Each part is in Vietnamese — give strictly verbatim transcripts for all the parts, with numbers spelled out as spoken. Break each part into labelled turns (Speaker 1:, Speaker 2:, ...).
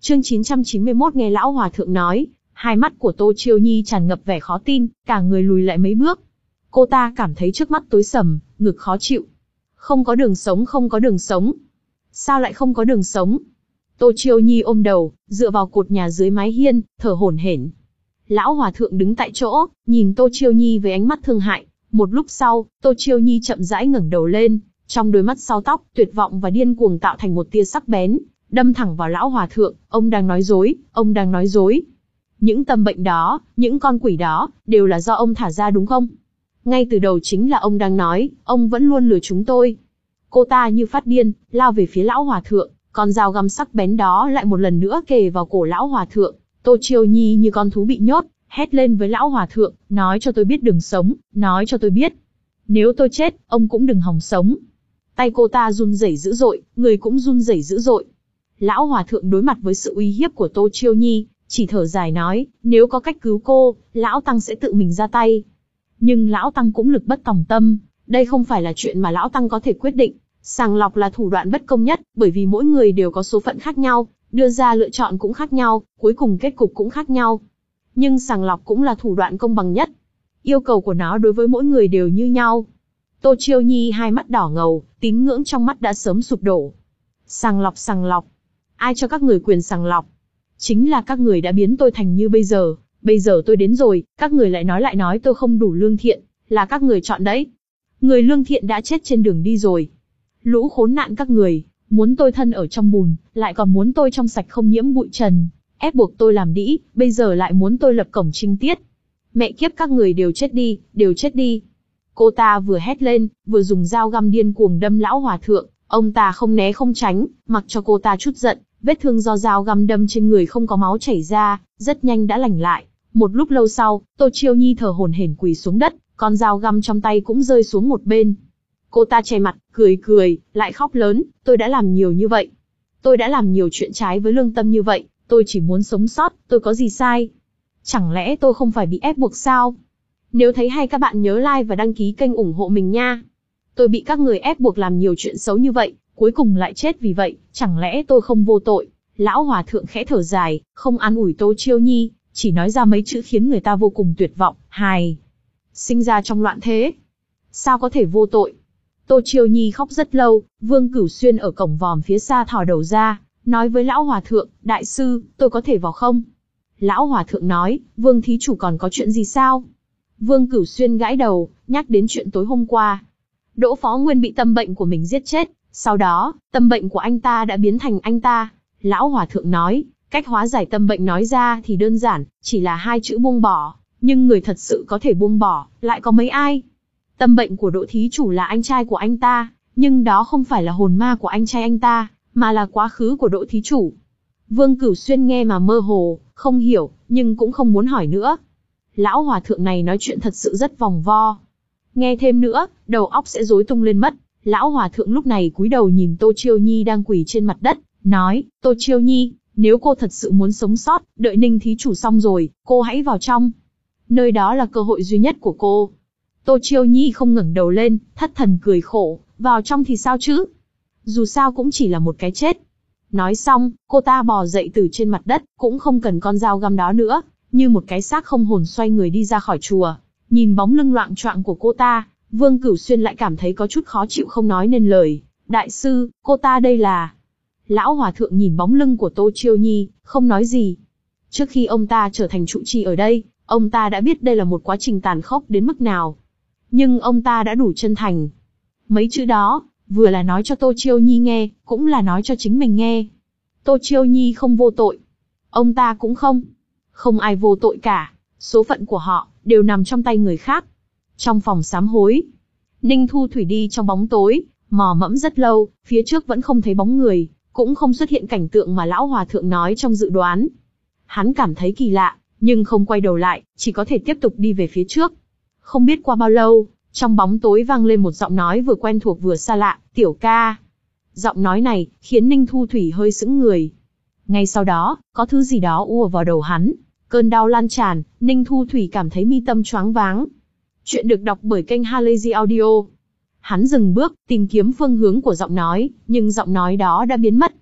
Speaker 1: Chương chín trăm chín mươi mốt nghe lão hòa thượng nói, hai mắt của Tô Chiêu Nhi tràn ngập vẻ khó tin, cả người lùi lại mấy bước. Cô ta cảm thấy trước mắt tối sầm, ngực khó chịu. Không có đường sống, không có đường sống. Sao lại không có đường sống? Tô Chiêu Nhi ôm đầu, dựa vào cột nhà dưới mái hiên, thở hổn hển. Lão hòa thượng đứng tại chỗ, nhìn Tô Chiêu Nhi với ánh mắt thương hại. Một lúc sau, Tô Chiêu Nhi chậm rãi ngẩng đầu lên, trong đôi mắt sau tóc, tuyệt vọng và điên cuồng tạo thành một tia sắc bén, đâm thẳng vào lão hòa thượng. Ông đang nói dối, ông đang nói dối. Những tâm bệnh đó, những con quỷ đó, đều là do ông thả ra đúng không? Ngay từ đầu chính là ông đang nói, ông vẫn luôn lừa chúng tôi. Cô ta như phát điên, lao về phía lão hòa thượng, con dao găm sắc bén đó lại một lần nữa kề vào cổ lão hòa thượng. Tô Chiêu Nhi như con thú bị nhốt, hét lên với lão hòa thượng, nói cho tôi biết đường sống, nói cho tôi biết. Nếu tôi chết, ông cũng đừng hòng sống. Tay cô ta run rẩy dữ dội, người cũng run rẩy dữ dội. Lão hòa thượng đối mặt với sự uy hiếp của Tô Chiêu Nhi, chỉ thở dài nói, nếu có cách cứu cô, lão tăng sẽ tự mình ra tay. Nhưng lão tăng cũng lực bất tòng tâm, đây không phải là chuyện mà lão tăng có thể quyết định. Sàng lọc là thủ đoạn bất công nhất, bởi vì mỗi người đều có số phận khác nhau, đưa ra lựa chọn cũng khác nhau, cuối cùng kết cục cũng khác nhau. Nhưng sàng lọc cũng là thủ đoạn công bằng nhất. Yêu cầu của nó đối với mỗi người đều như nhau. Tô Chiêu Nhi hai mắt đỏ ngầu, tín ngưỡng trong mắt đã sớm sụp đổ. Sàng lọc, sàng lọc. Ai cho các người quyền sàng lọc? Chính là các người đã biến tôi thành như bây giờ. Bây giờ tôi đến rồi, các người lại nói lại nói tôi không đủ lương thiện, là các người chọn đấy. Người lương thiện đã chết trên đường đi rồi. Lũ khốn nạn các người, muốn tôi thân ở trong bùn, lại còn muốn tôi trong sạch không nhiễm bụi trần, ép buộc tôi làm đĩ, bây giờ lại muốn tôi lập cổng trinh tiết. Mẹ kiếp các người đều chết đi, đều chết đi. Cô ta vừa hét lên, vừa dùng dao găm điên cuồng đâm lão hòa thượng, ông ta không né không tránh, mặc cho cô ta chút giận, vết thương do dao găm đâm trên người không có máu chảy ra, rất nhanh đã lành lại. Một lúc lâu sau, Tô Chiêu Nhi thở hổn hển quỳ xuống đất, con dao găm trong tay cũng rơi xuống một bên. Cô ta che mặt, cười cười, lại khóc lớn, tôi đã làm nhiều như vậy. Tôi đã làm nhiều chuyện trái với lương tâm như vậy, tôi chỉ muốn sống sót, tôi có gì sai? Chẳng lẽ tôi không phải bị ép buộc sao? Nếu thấy hay các bạn nhớ like và đăng ký kênh ủng hộ mình nha. Tôi bị các người ép buộc làm nhiều chuyện xấu như vậy, cuối cùng lại chết vì vậy, chẳng lẽ tôi không vô tội? Lão hòa thượng khẽ thở dài, không an ủi Tô Chiêu Nhi, chỉ nói ra mấy chữ khiến người ta vô cùng tuyệt vọng, hài. Sinh ra trong loạn thế. Sao có thể vô tội? Tô Chiêu Nhi khóc rất lâu, Vương Cửu Xuyên ở cổng vòm phía xa thò đầu ra, nói với lão hòa thượng, đại sư, tôi có thể vào không? Lão hòa thượng nói, Vương thí chủ còn có chuyện gì sao? Vương Cửu Xuyên gãi đầu, nhắc đến chuyện tối hôm qua. Đỗ Phó Nguyên bị tâm bệnh của mình giết chết, sau đó, tâm bệnh của anh ta đã biến thành anh ta. Lão hòa thượng nói, cách hóa giải tâm bệnh nói ra thì đơn giản, chỉ là hai chữ buông bỏ, nhưng người thật sự có thể buông bỏ, lại có mấy ai? Tâm bệnh của Đỗ thí chủ là anh trai của anh ta, nhưng đó không phải là hồn ma của anh trai anh ta, mà là quá khứ của Đỗ thí chủ. Vương Cửu Xuyên nghe mà mơ hồ, không hiểu, nhưng cũng không muốn hỏi nữa. Lão hòa thượng này nói chuyện thật sự rất vòng vo. Nghe thêm nữa, đầu óc sẽ rối tung lên mất. Lão hòa thượng lúc này cúi đầu nhìn Tô Chiêu Nhi đang quỳ trên mặt đất, nói, Tô Chiêu Nhi, nếu cô thật sự muốn sống sót, đợi Ninh thí chủ xong rồi, cô hãy vào trong. Nơi đó là cơ hội duy nhất của cô. Tô Chiêu Nhi không ngẩng đầu lên, thất thần cười khổ, vào trong thì sao chứ? Dù sao cũng chỉ là một cái chết. Nói xong, cô ta bò dậy từ trên mặt đất, cũng không cần con dao găm đó nữa, như một cái xác không hồn xoay người đi ra khỏi chùa. Nhìn bóng lưng loạng choạng của cô ta, Vương Cửu Xuyên lại cảm thấy có chút khó chịu không nói nên lời. Đại sư, cô ta đây là... Lão hòa thượng nhìn bóng lưng của Tô Chiêu Nhi, không nói gì. Trước khi ông ta trở thành trụ trì ở đây, ông ta đã biết đây là một quá trình tàn khốc đến mức nào. Nhưng ông ta đã đủ chân thành. Mấy chữ đó, vừa là nói cho Tô Chiêu Nhi nghe, cũng là nói cho chính mình nghe. Tô Chiêu Nhi không vô tội. Ông ta cũng không. Không ai vô tội cả. Số phận của họ, đều nằm trong tay người khác. Trong phòng sám hối, Ninh Thu Thủy đi trong bóng tối, mò mẫm rất lâu, phía trước vẫn không thấy bóng người, cũng không xuất hiện cảnh tượng mà lão hòa thượng nói trong dự đoán. Hắn cảm thấy kỳ lạ, nhưng không quay đầu lại, chỉ có thể tiếp tục đi về phía trước. Không biết qua bao lâu, trong bóng tối vang lên một giọng nói vừa quen thuộc vừa xa lạ, Tiểu ca. Giọng nói này, khiến Ninh Thu Thủy hơi sững người. Ngay sau đó, có thứ gì đó ùa vào đầu hắn. Cơn đau lan tràn, Ninh Thu Thủy cảm thấy mi tâm choáng váng. Chuyện được đọc bởi kênh Halazy Audio. Hắn dừng bước, tìm kiếm phương hướng của giọng nói, nhưng giọng nói đó đã biến mất.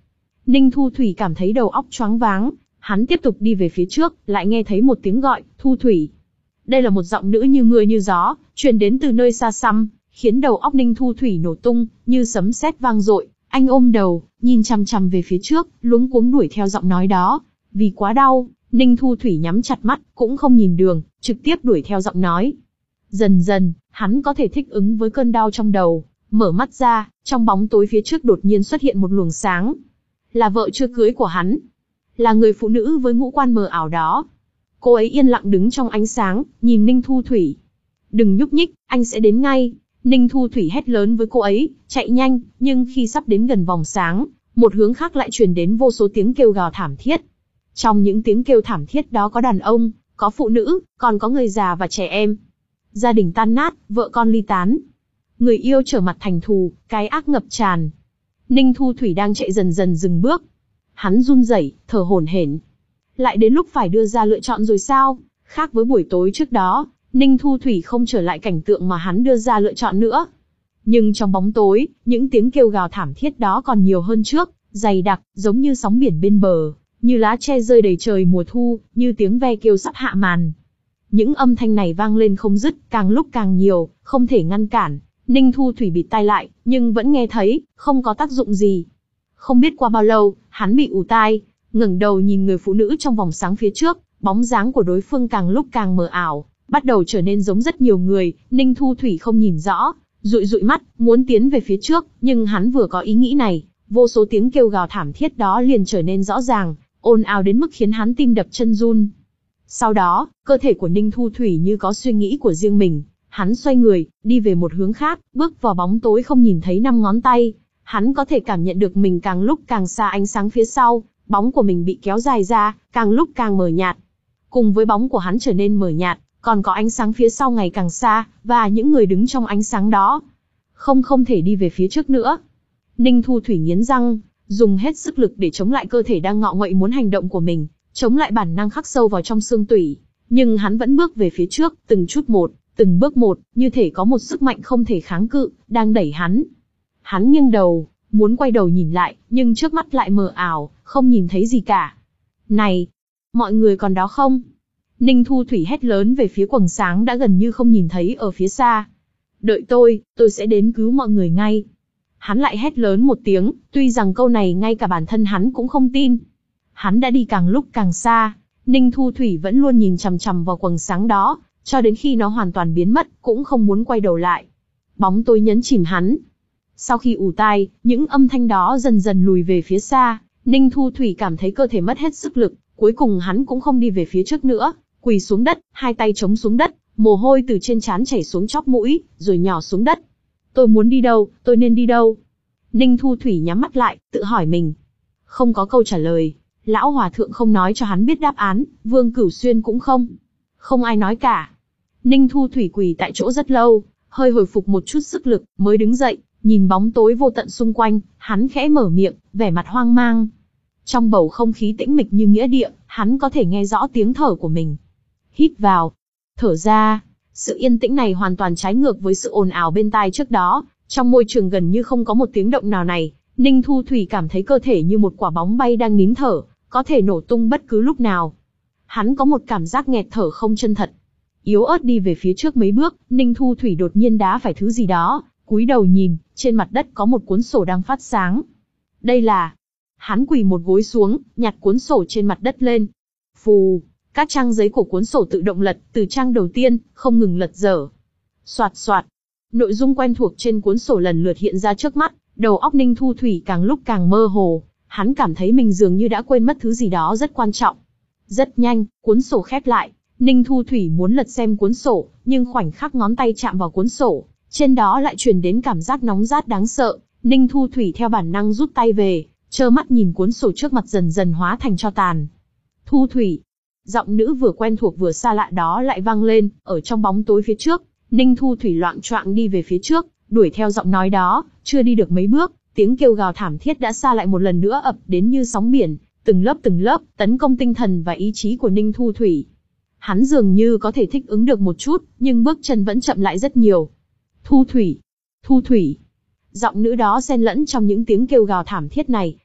Speaker 1: Ninh Thu Thủy cảm thấy đầu óc choáng váng, hắn tiếp tục đi về phía trước, lại nghe thấy một tiếng gọi, Thu Thủy. Đây là một giọng nữ như mưa như gió, truyền đến từ nơi xa xăm, khiến đầu óc Ninh Thu Thủy nổ tung, như sấm sét vang dội. Anh ôm đầu, nhìn chằm chằm về phía trước, luống cuống đuổi theo giọng nói đó. Vì quá đau, Ninh Thu Thủy nhắm chặt mắt, cũng không nhìn đường, trực tiếp đuổi theo giọng nói. Dần dần, hắn có thể thích ứng với cơn đau trong đầu, mở mắt ra, trong bóng tối phía trước đột nhiên xuất hiện một luồng sáng. Là vợ chưa cưới của hắn. Là người phụ nữ với ngũ quan mờ ảo đó. Cô ấy yên lặng đứng trong ánh sáng, nhìn Ninh Thu Thủy. Đừng nhúc nhích, anh sẽ đến ngay. Ninh Thu Thủy hét lớn với cô ấy, chạy nhanh, nhưng khi sắp đến gần vòng sáng, một hướng khác lại truyền đến vô số tiếng kêu gào thảm thiết. Trong những tiếng kêu thảm thiết đó có đàn ông, có phụ nữ, còn có người già và trẻ em. Gia đình tan nát, vợ con ly tán. Người yêu trở mặt thành thù, cái ác ngập tràn. Ninh Thu Thủy đang chạy dần dần dừng bước. Hắn run rẩy, thở hổn hển. Lại đến lúc phải đưa ra lựa chọn rồi sao? Khác với buổi tối trước đó, Ninh Thu Thủy không trở lại cảnh tượng mà hắn đưa ra lựa chọn nữa. Nhưng trong bóng tối, những tiếng kêu gào thảm thiết đó còn nhiều hơn trước, dày đặc, giống như sóng biển bên bờ, như lá tre rơi đầy trời mùa thu, như tiếng ve kêu sắp hạ màn. Những âm thanh này vang lên không dứt, càng lúc càng nhiều, không thể ngăn cản. Ninh Thu Thủy bịt tai lại, nhưng vẫn nghe thấy, không có tác dụng gì. Không biết qua bao lâu, hắn bị ù tai, ngẩng đầu nhìn người phụ nữ trong vòng sáng phía trước, bóng dáng của đối phương càng lúc càng mờ ảo, bắt đầu trở nên giống rất nhiều người. Ninh Thu Thủy không nhìn rõ, dụi dụi mắt, muốn tiến về phía trước, nhưng hắn vừa có ý nghĩ này, vô số tiếng kêu gào thảm thiết đó liền trở nên rõ ràng, ồn ào đến mức khiến hắn tim đập chân run. Sau đó, cơ thể của Ninh Thu Thủy như có suy nghĩ của riêng mình, hắn xoay người, đi về một hướng khác, bước vào bóng tối không nhìn thấy năm ngón tay. Hắn có thể cảm nhận được mình càng lúc càng xa ánh sáng phía sau, bóng của mình bị kéo dài ra, càng lúc càng mờ nhạt. Cùng với bóng của hắn trở nên mờ nhạt, còn có ánh sáng phía sau ngày càng xa, và những người đứng trong ánh sáng đó. Không không thể đi về phía trước nữa. Ninh Thu Thủy nghiến răng, dùng hết sức lực để chống lại cơ thể đang ngọ nguậy muốn hành động của mình, chống lại bản năng khắc sâu vào trong xương tủy. Nhưng hắn vẫn bước về phía trước, từng chút một, từng bước một, như thể có một sức mạnh không thể kháng cự, đang đẩy hắn. Hắn nghiêng đầu, muốn quay đầu nhìn lại, nhưng trước mắt lại mờ ảo, không nhìn thấy gì cả. Này! Mọi người còn đó không? Ninh Thu Thủy hét lớn về phía quầng sáng đã gần như không nhìn thấy ở phía xa. Đợi tôi, tôi sẽ đến cứu mọi người ngay. Hắn lại hét lớn một tiếng, tuy rằng câu này ngay cả bản thân hắn cũng không tin. Hắn đã đi càng lúc càng xa, Ninh Thu Thủy vẫn luôn nhìn chằm chằm vào quầng sáng đó, cho đến khi nó hoàn toàn biến mất, cũng không muốn quay đầu lại. Bóng tối nhấn chìm hắn. Sau khi ù tai, những âm thanh đó dần dần lùi về phía xa, Ninh Thu Thủy cảm thấy cơ thể mất hết sức lực, cuối cùng hắn cũng không đi về phía trước nữa, quỳ xuống đất, hai tay chống xuống đất, mồ hôi từ trên trán chảy xuống chóp mũi, rồi nhỏ xuống đất. Tôi muốn đi đâu, tôi nên đi đâu? Ninh Thu Thủy nhắm mắt lại, tự hỏi mình. Không có câu trả lời, lão hòa thượng không nói cho hắn biết đáp án, Vương Cửu Xuyên cũng không. Không ai nói cả. Ninh Thu Thủy quỳ tại chỗ rất lâu, hơi hồi phục một chút sức lực, mới đứng dậy, nhìn bóng tối vô tận xung quanh, hắn khẽ mở miệng, vẻ mặt hoang mang. Trong bầu không khí tĩnh mịch như nghĩa địa, hắn có thể nghe rõ tiếng thở của mình. Hít vào, thở ra, sự yên tĩnh này hoàn toàn trái ngược với sự ồn ào bên tai trước đó, trong môi trường gần như không có một tiếng động nào này, Ninh Thu Thủy cảm thấy cơ thể như một quả bóng bay đang nín thở, có thể nổ tung bất cứ lúc nào. Hắn có một cảm giác nghẹt thở không chân thật. Yếu ớt đi về phía trước mấy bước, Ninh Thu Thủy đột nhiên đá phải thứ gì đó, cúi đầu nhìn, trên mặt đất có một cuốn sổ đang phát sáng. Đây là... Hắn quỳ một gối xuống, nhặt cuốn sổ trên mặt đất lên. Phù, các trang giấy của cuốn sổ tự động lật, từ trang đầu tiên, không ngừng lật dở. Soạt soạt, nội dung quen thuộc trên cuốn sổ lần lượt hiện ra trước mắt, đầu óc Ninh Thu Thủy càng lúc càng mơ hồ, hắn cảm thấy mình dường như đã quên mất thứ gì đó rất quan trọng. Rất nhanh, cuốn sổ khép lại, Ninh Thu Thủy muốn lật xem cuốn sổ, nhưng khoảnh khắc ngón tay chạm vào cuốn sổ, trên đó lại truyền đến cảm giác nóng rát đáng sợ. Ninh Thu Thủy theo bản năng rút tay về, trơ mắt nhìn cuốn sổ trước mặt dần dần hóa thành tro tàn. Thu Thủy, giọng nữ vừa quen thuộc vừa xa lạ đó lại vang lên, ở trong bóng tối phía trước. Ninh Thu Thủy loạng choạng đi về phía trước, đuổi theo giọng nói đó, chưa đi được mấy bước, tiếng kêu gào thảm thiết đã xa lại một lần nữa ập đến như sóng biển, từng lớp từng lớp, tấn công tinh thần và ý chí của Ninh Thu Thủy. Hắn dường như có thể thích ứng được một chút, nhưng bước chân vẫn chậm lại rất nhiều. Thu Thủy, Thu Thủy. Giọng nữ đó xen lẫn trong những tiếng kêu gào thảm thiết này,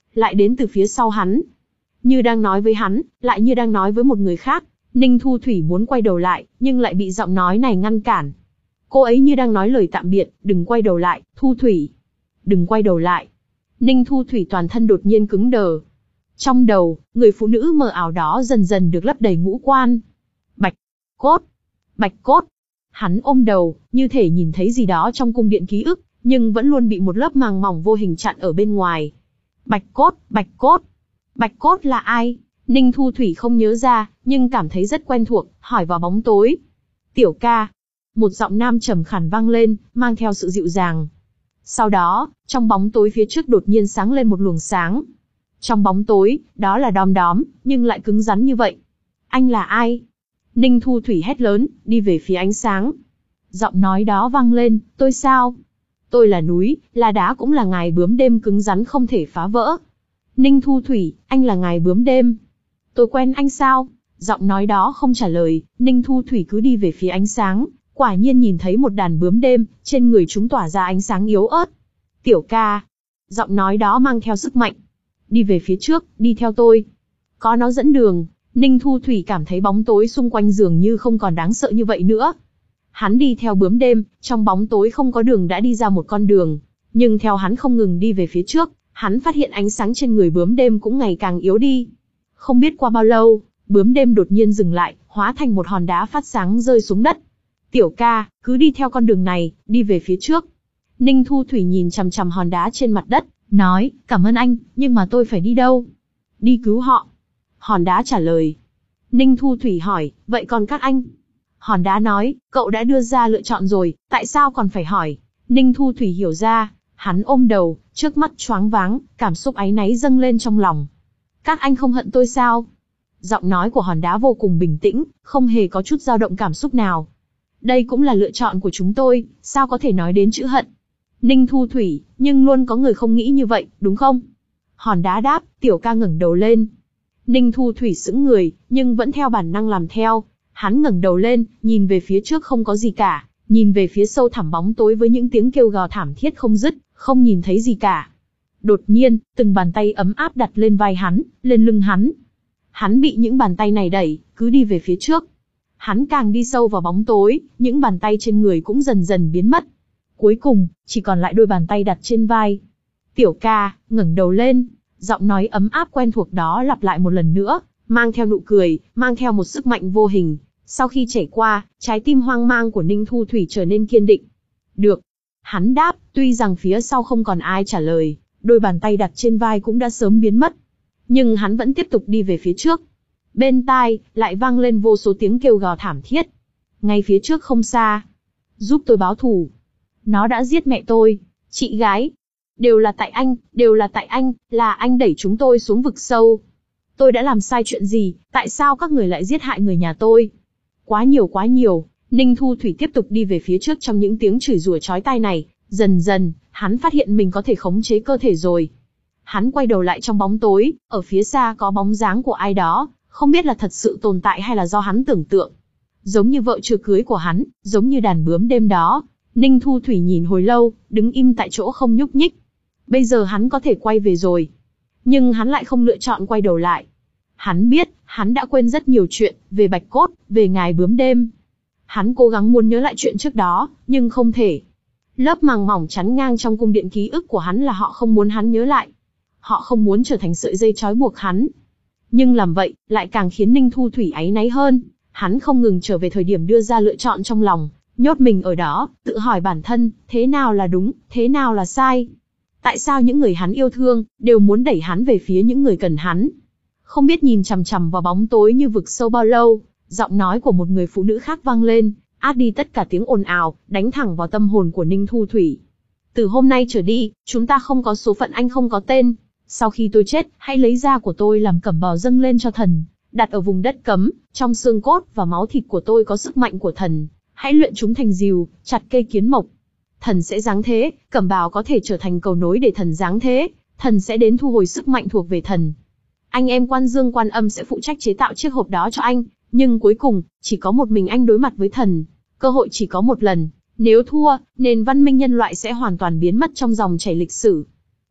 Speaker 1: lại đến từ phía sau hắn. Như đang nói với hắn, lại như đang nói với một người khác. Ninh Thu Thủy muốn quay đầu lại, nhưng lại bị giọng nói này ngăn cản. Cô ấy như đang nói lời tạm biệt, đừng quay đầu lại, Thu Thủy. Đừng quay đầu lại. Ninh Thu Thủy toàn thân đột nhiên cứng đờ. Trong đầu, người phụ nữ mờ ảo đó dần dần được lấp đầy ngũ quan. Bạch Cốt. Bạch Cốt. Hắn ôm đầu, như thể nhìn thấy gì đó trong cung điện ký ức, nhưng vẫn luôn bị một lớp màng mỏng vô hình chặn ở bên ngoài. Bạch Cốt, Bạch Cốt. Bạch Cốt là ai? Ninh Thu Thủy không nhớ ra, nhưng cảm thấy rất quen thuộc, hỏi vào bóng tối. Tiểu ca. Một giọng nam trầm khàn vang lên, mang theo sự dịu dàng. Sau đó, trong bóng tối phía trước đột nhiên sáng lên một luồng sáng. Trong bóng tối, đó là đom đóm, nhưng lại cứng rắn như vậy. Anh là ai? Ninh Thu Thủy hét lớn, đi về phía ánh sáng. Giọng nói đó vang lên, tôi sao? Tôi là núi, là đá cũng là ngài bướm đêm cứng rắn không thể phá vỡ. Ninh Thu Thủy, anh là ngài bướm đêm. Tôi quen anh sao? Giọng nói đó không trả lời, Ninh Thu Thủy cứ đi về phía ánh sáng, quả nhiên nhìn thấy một đàn bướm đêm, trên người chúng tỏa ra ánh sáng yếu ớt. Tiểu ca. Giọng nói đó mang theo sức mạnh. Đi về phía trước, đi theo tôi. Có nó dẫn đường, Ninh Thu Thủy cảm thấy bóng tối xung quanh dường như không còn đáng sợ như vậy nữa. Hắn đi theo bướm đêm, trong bóng tối không có đường đã đi ra một con đường, nhưng theo hắn không ngừng đi về phía trước, hắn phát hiện ánh sáng trên người bướm đêm cũng ngày càng yếu đi. Không biết qua bao lâu, bướm đêm đột nhiên dừng lại, hóa thành một hòn đá phát sáng rơi xuống đất. Tiểu ca, cứ đi theo con đường này, đi về phía trước. Ninh Thu Thủy nhìn chằm chằm hòn đá trên mặt đất, nói, cảm ơn anh, nhưng mà tôi phải đi đâu? Đi cứu họ. Hòn đá trả lời. Ninh Thu Thủy hỏi, vậy còn các anh? Hòn đá nói, cậu đã đưa ra lựa chọn rồi, tại sao còn phải hỏi? Ninh Thu Thủy hiểu ra, hắn ôm đầu, trước mắt choáng váng, cảm xúc áy náy dâng lên trong lòng. Các anh không hận tôi sao? Giọng nói của hòn đá vô cùng bình tĩnh, không hề có chút dao động cảm xúc nào. Đây cũng là lựa chọn của chúng tôi, sao có thể nói đến chữ hận? Ninh Thu Thủy, nhưng luôn có người không nghĩ như vậy, đúng không? Hòn đá đáp, tiểu ca ngẩng đầu lên. Ninh Thu Thủy sững người, nhưng vẫn theo bản năng làm theo. Hắn ngẩng đầu lên, nhìn về phía trước không có gì cả, nhìn về phía sâu thẳm bóng tối với những tiếng kêu gào thảm thiết không dứt, không nhìn thấy gì cả. Đột nhiên, từng bàn tay ấm áp đặt lên vai hắn, lên lưng hắn. Hắn bị những bàn tay này đẩy, cứ đi về phía trước. Hắn càng đi sâu vào bóng tối, những bàn tay trên người cũng dần dần biến mất. Cuối cùng, chỉ còn lại đôi bàn tay đặt trên vai. Tiểu ca, ngẩng đầu lên, giọng nói ấm áp quen thuộc đó lặp lại một lần nữa, mang theo nụ cười, mang theo một sức mạnh vô hình. Sau khi trải qua, trái tim hoang mang của Ninh Thu Thủy trở nên kiên định. Được. Hắn đáp, tuy rằng phía sau không còn ai trả lời, đôi bàn tay đặt trên vai cũng đã sớm biến mất. Nhưng hắn vẫn tiếp tục đi về phía trước. Bên tai, lại vang lên vô số tiếng kêu gào thảm thiết. Ngay phía trước không xa. Giúp tôi báo thù. Nó đã giết mẹ tôi, chị gái. Đều là tại anh, đều là tại anh, là anh đẩy chúng tôi xuống vực sâu. Tôi đã làm sai chuyện gì, tại sao các người lại giết hại người nhà tôi? Quá nhiều quá nhiều, Ninh Thu Thủy tiếp tục đi về phía trước trong những tiếng chửi rủa chói tai này. Dần dần, hắn phát hiện mình có thể khống chế cơ thể rồi. Hắn quay đầu lại trong bóng tối, ở phía xa có bóng dáng của ai đó, không biết là thật sự tồn tại hay là do hắn tưởng tượng. Giống như vợ chưa cưới của hắn, giống như đàn bướm đêm đó. Ninh Thu Thủy nhìn hồi lâu, đứng im tại chỗ không nhúc nhích. Bây giờ hắn có thể quay về rồi. Nhưng hắn lại không lựa chọn quay đầu lại. Hắn biết, hắn đã quên rất nhiều chuyện, về Bạch Cốt, về ngài bướm đêm. Hắn cố gắng muốn nhớ lại chuyện trước đó, nhưng không thể. Lớp màng mỏng chắn ngang trong cung điện ký ức của hắn là họ không muốn hắn nhớ lại. Họ không muốn trở thành sợi dây trói buộc hắn. Nhưng làm vậy, lại càng khiến Ninh Thu Thủy áy náy hơn. Hắn không ngừng trở về thời điểm đưa ra lựa chọn trong lòng, nhốt mình ở đó, tự hỏi bản thân, thế nào là đúng, thế nào là sai. Tại sao những người hắn yêu thương, đều muốn đẩy hắn về phía những người cần hắn. Không biết nhìn chằm chằm vào bóng tối như vực sâu bao lâu, giọng nói của một người phụ nữ khác vang lên, át đi tất cả tiếng ồn ào, đánh thẳng vào tâm hồn của Ninh Thu Thủy. Từ hôm nay trở đi, chúng ta không có số phận, anh không có tên. Sau khi tôi chết, hãy lấy da của tôi làm cẩm bào dâng lên cho thần, đặt ở vùng đất cấm, trong xương cốt và máu thịt của tôi có sức mạnh của thần. Hãy luyện chúng thành rìu, chặt cây kiến mộc. Thần sẽ giáng thế, cẩm bào có thể trở thành cầu nối để thần giáng thế, thần sẽ đến thu hồi sức mạnh thuộc về thần. Anh em Quan Dương Quan Âm sẽ phụ trách chế tạo chiếc hộp đó cho anh, nhưng cuối cùng, chỉ có một mình anh đối mặt với thần. Cơ hội chỉ có một lần, nếu thua, nền văn minh nhân loại sẽ hoàn toàn biến mất trong dòng chảy lịch sử.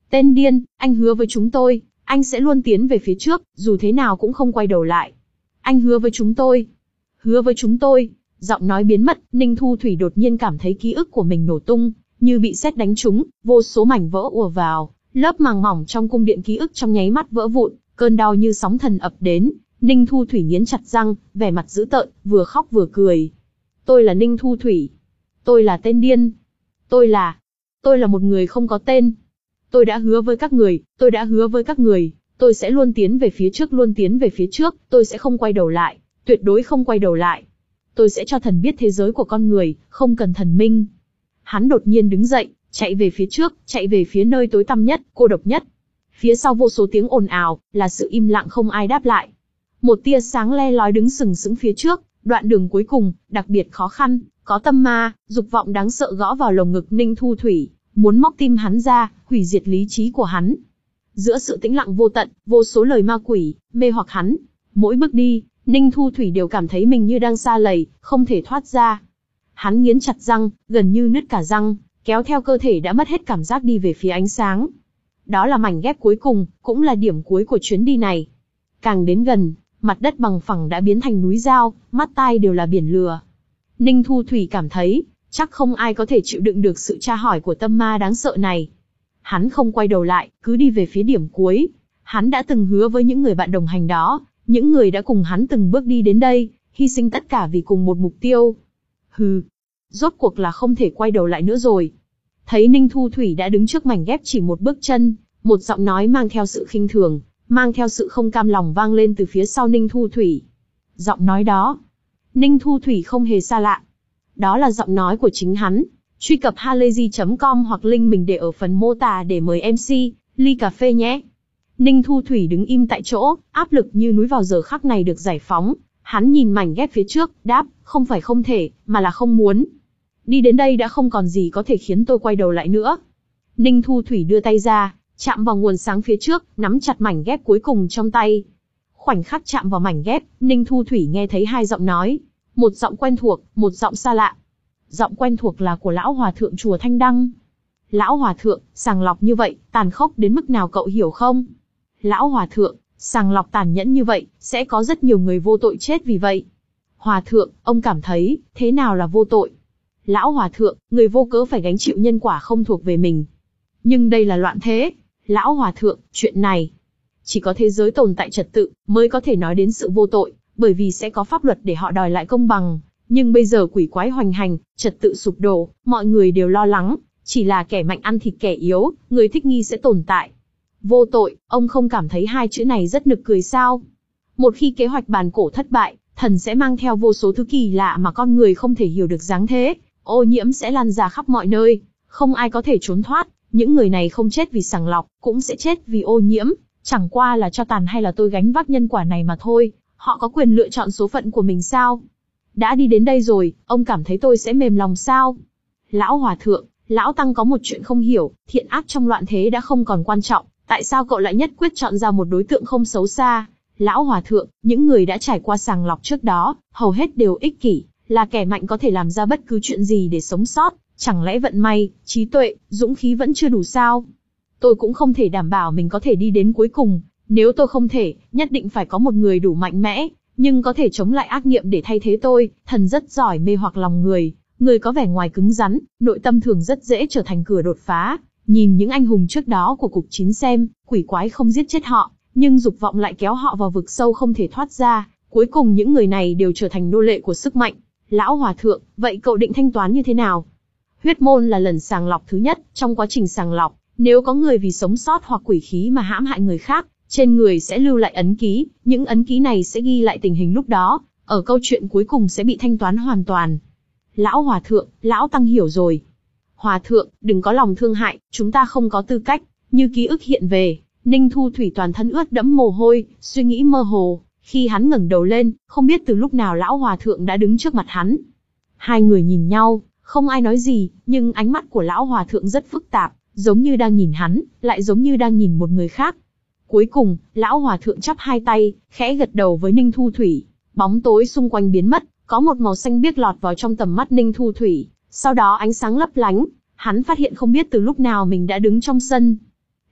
Speaker 1: Tên điên, anh hứa với chúng tôi, anh sẽ luôn tiến về phía trước, dù thế nào cũng không quay đầu lại. Anh hứa với chúng tôi. Hứa với chúng tôi. Giọng nói biến mất, Ninh Thu Thủy đột nhiên cảm thấy ký ức của mình nổ tung, như bị sét đánh trúng, vô số mảnh vỡ ùa vào, lớp màng mỏng trong cung điện ký ức trong nháy mắt vỡ vụn, cơn đau như sóng thần ập đến. Ninh Thu Thủy nghiến chặt răng, vẻ mặt dữ tợn, vừa khóc vừa cười. Tôi là Ninh Thu Thủy. Tôi là tên điên. Tôi là... Tôi là một người không có tên. Tôi đã hứa với các người, tôi đã hứa với các người, tôi sẽ luôn tiến về phía trước, luôn tiến về phía trước, tôi sẽ không quay đầu lại, tuyệt đối không quay đầu lại. Tôi sẽ cho thần biết thế giới của con người, không cần thần minh. Hắn đột nhiên đứng dậy, chạy về phía trước, chạy về phía nơi tối tăm nhất, cô độc nhất. Phía sau vô số tiếng ồn ào, là sự im lặng không ai đáp lại. Một tia sáng le lói đứng sừng sững phía trước, đoạn đường cuối cùng, đặc biệt khó khăn, có tâm ma, dục vọng đáng sợ gõ vào lồng ngực Ninh Thu Thủy, muốn móc tim hắn ra, hủy diệt lý trí của hắn. Giữa sự tĩnh lặng vô tận, vô số lời ma quỷ, mê hoặc hắn. Mỗi bước đi, Ninh Thu Thủy đều cảm thấy mình như đang sa lầy, không thể thoát ra. Hắn nghiến chặt răng, gần như nứt cả răng, kéo theo cơ thể đã mất hết cảm giác đi về phía ánh sáng. Đó là mảnh ghép cuối cùng, cũng là điểm cuối của chuyến đi này. Càng đến gần, mặt đất bằng phẳng đã biến thành núi dao, mắt tai đều là biển lửa. Ninh Thu Thủy cảm thấy, chắc không ai có thể chịu đựng được sự tra hỏi của tâm ma đáng sợ này. Hắn không quay đầu lại, cứ đi về phía điểm cuối. Hắn đã từng hứa với những người bạn đồng hành đó, những người đã cùng hắn từng bước đi đến đây, hy sinh tất cả vì cùng một mục tiêu. Hừ, rốt cuộc là không thể quay đầu lại nữa rồi. Thấy Ninh Thu Thủy đã đứng trước mảnh ghép chỉ một bước chân, một giọng nói mang theo sự khinh thường, mang theo sự không cam lòng vang lên từ phía sau Ninh Thu Thủy. Giọng nói đó, Ninh Thu Thủy không hề xa lạ. Đó là giọng nói của chính hắn. Truy cập halayzi chấm com hoặc link mình để ở phần mô tả để mời em xê, ly cà phê nhé. Ninh Thu Thủy đứng im tại chỗ, áp lực như núi vào giờ khắc này được giải phóng. Hắn nhìn mảnh ghép phía trước, đáp, không phải không thể, mà là không muốn. Đi đến đây đã không còn gì có thể khiến tôi quay đầu lại nữa. Ninh Thu Thủy đưa tay ra, chạm vào nguồn sáng phía trước, nắm chặt mảnh ghép cuối cùng trong tay. Khoảnh khắc chạm vào mảnh ghép, Ninh Thu Thủy nghe thấy hai giọng nói. Một giọng quen thuộc, một giọng xa lạ. Giọng quen thuộc là của lão hòa thượng chùa Thanh Đăng. Lão hòa thượng, sàng lọc như vậy, tàn khốc đến mức nào cậu hiểu không? Lão hòa thượng, sàng lọc tàn nhẫn như vậy, sẽ có rất nhiều người vô tội chết vì vậy. Hòa thượng, ông cảm thấy, thế nào là vô tội? Lão hòa thượng, người vô cớ phải gánh chịu nhân quả không thuộc về mình. Nhưng đây là loạn thế. Lão hòa thượng, chuyện này, chỉ có thế giới tồn tại trật tự, mới có thể nói đến sự vô tội, bởi vì sẽ có pháp luật để họ đòi lại công bằng. Nhưng bây giờ quỷ quái hoành hành, trật tự sụp đổ, mọi người đều lo lắng, chỉ là kẻ mạnh ăn thịt kẻ yếu, người thích nghi sẽ tồn tại. Vô tội, ông không cảm thấy hai chữ này rất nực cười sao? Một khi kế hoạch bàn cổ thất bại, thần sẽ mang theo vô số thứ kỳ lạ mà con người không thể hiểu được dáng thế, ô nhiễm sẽ lan ra khắp mọi nơi, không ai có thể trốn thoát, những người này không chết vì sàng lọc, cũng sẽ chết vì ô nhiễm, chẳng qua là cho tàn hay là tôi gánh vác nhân quả này mà thôi, họ có quyền lựa chọn số phận của mình sao? Đã đi đến đây rồi, ông cảm thấy tôi sẽ mềm lòng sao? Lão hòa thượng, lão tăng có một chuyện không hiểu, thiện ác trong loạn thế đã không còn quan trọng, tại sao cậu lại nhất quyết chọn ra một đối tượng không xấu xa? Lão hòa thượng, những người đã trải qua sàng lọc trước đó, hầu hết đều ích kỷ, là kẻ mạnh có thể làm ra bất cứ chuyện gì để sống sót, chẳng lẽ vận may, trí tuệ, dũng khí vẫn chưa đủ sao? Tôi cũng không thể đảm bảo mình có thể đi đến cuối cùng, nếu tôi không thể, nhất định phải có một người đủ mạnh mẽ, nhưng có thể chống lại ác nghiệm để thay thế tôi. Thần rất giỏi mê hoặc lòng người, người có vẻ ngoài cứng rắn, nội tâm thường rất dễ trở thành cửa đột phá. Nhìn những anh hùng trước đó của cục chín xem, quỷ quái không giết chết họ, nhưng dục vọng lại kéo họ vào vực sâu không thể thoát ra, cuối cùng những người này đều trở thành nô lệ của sức mạnh. Lão hòa thượng, vậy cậu định thanh toán như thế nào? Huyết môn là lần sàng lọc thứ nhất, trong quá trình sàng lọc, nếu có người vì sống sót hoặc quỷ khí mà hãm hại người khác, trên người sẽ lưu lại ấn ký, những ấn ký này sẽ ghi lại tình hình lúc đó, ở câu chuyện cuối cùng sẽ bị thanh toán hoàn toàn. Lão hòa thượng, lão tăng hiểu rồi. Hòa thượng, đừng có lòng thương hại, chúng ta không có tư cách. Như ký ức hiện về, Ninh Thu Thủy toàn thân ướt đẫm mồ hôi, suy nghĩ mơ hồ. Khi hắn ngẩng đầu lên, không biết từ lúc nào lão hòa thượng đã đứng trước mặt hắn. Hai người nhìn nhau, không ai nói gì, nhưng ánh mắt của lão hòa thượng rất phức tạp, giống như đang nhìn hắn, lại giống như đang nhìn một người khác. Cuối cùng, lão hòa thượng chắp hai tay, khẽ gật đầu với Ninh Thu Thủy. Bóng tối xung quanh biến mất, có một màu xanh biếc lọt vào trong tầm mắt Ninh Thu Thủy. Sau đó ánh sáng lấp lánh, hắn phát hiện không biết từ lúc nào mình đã đứng trong sân.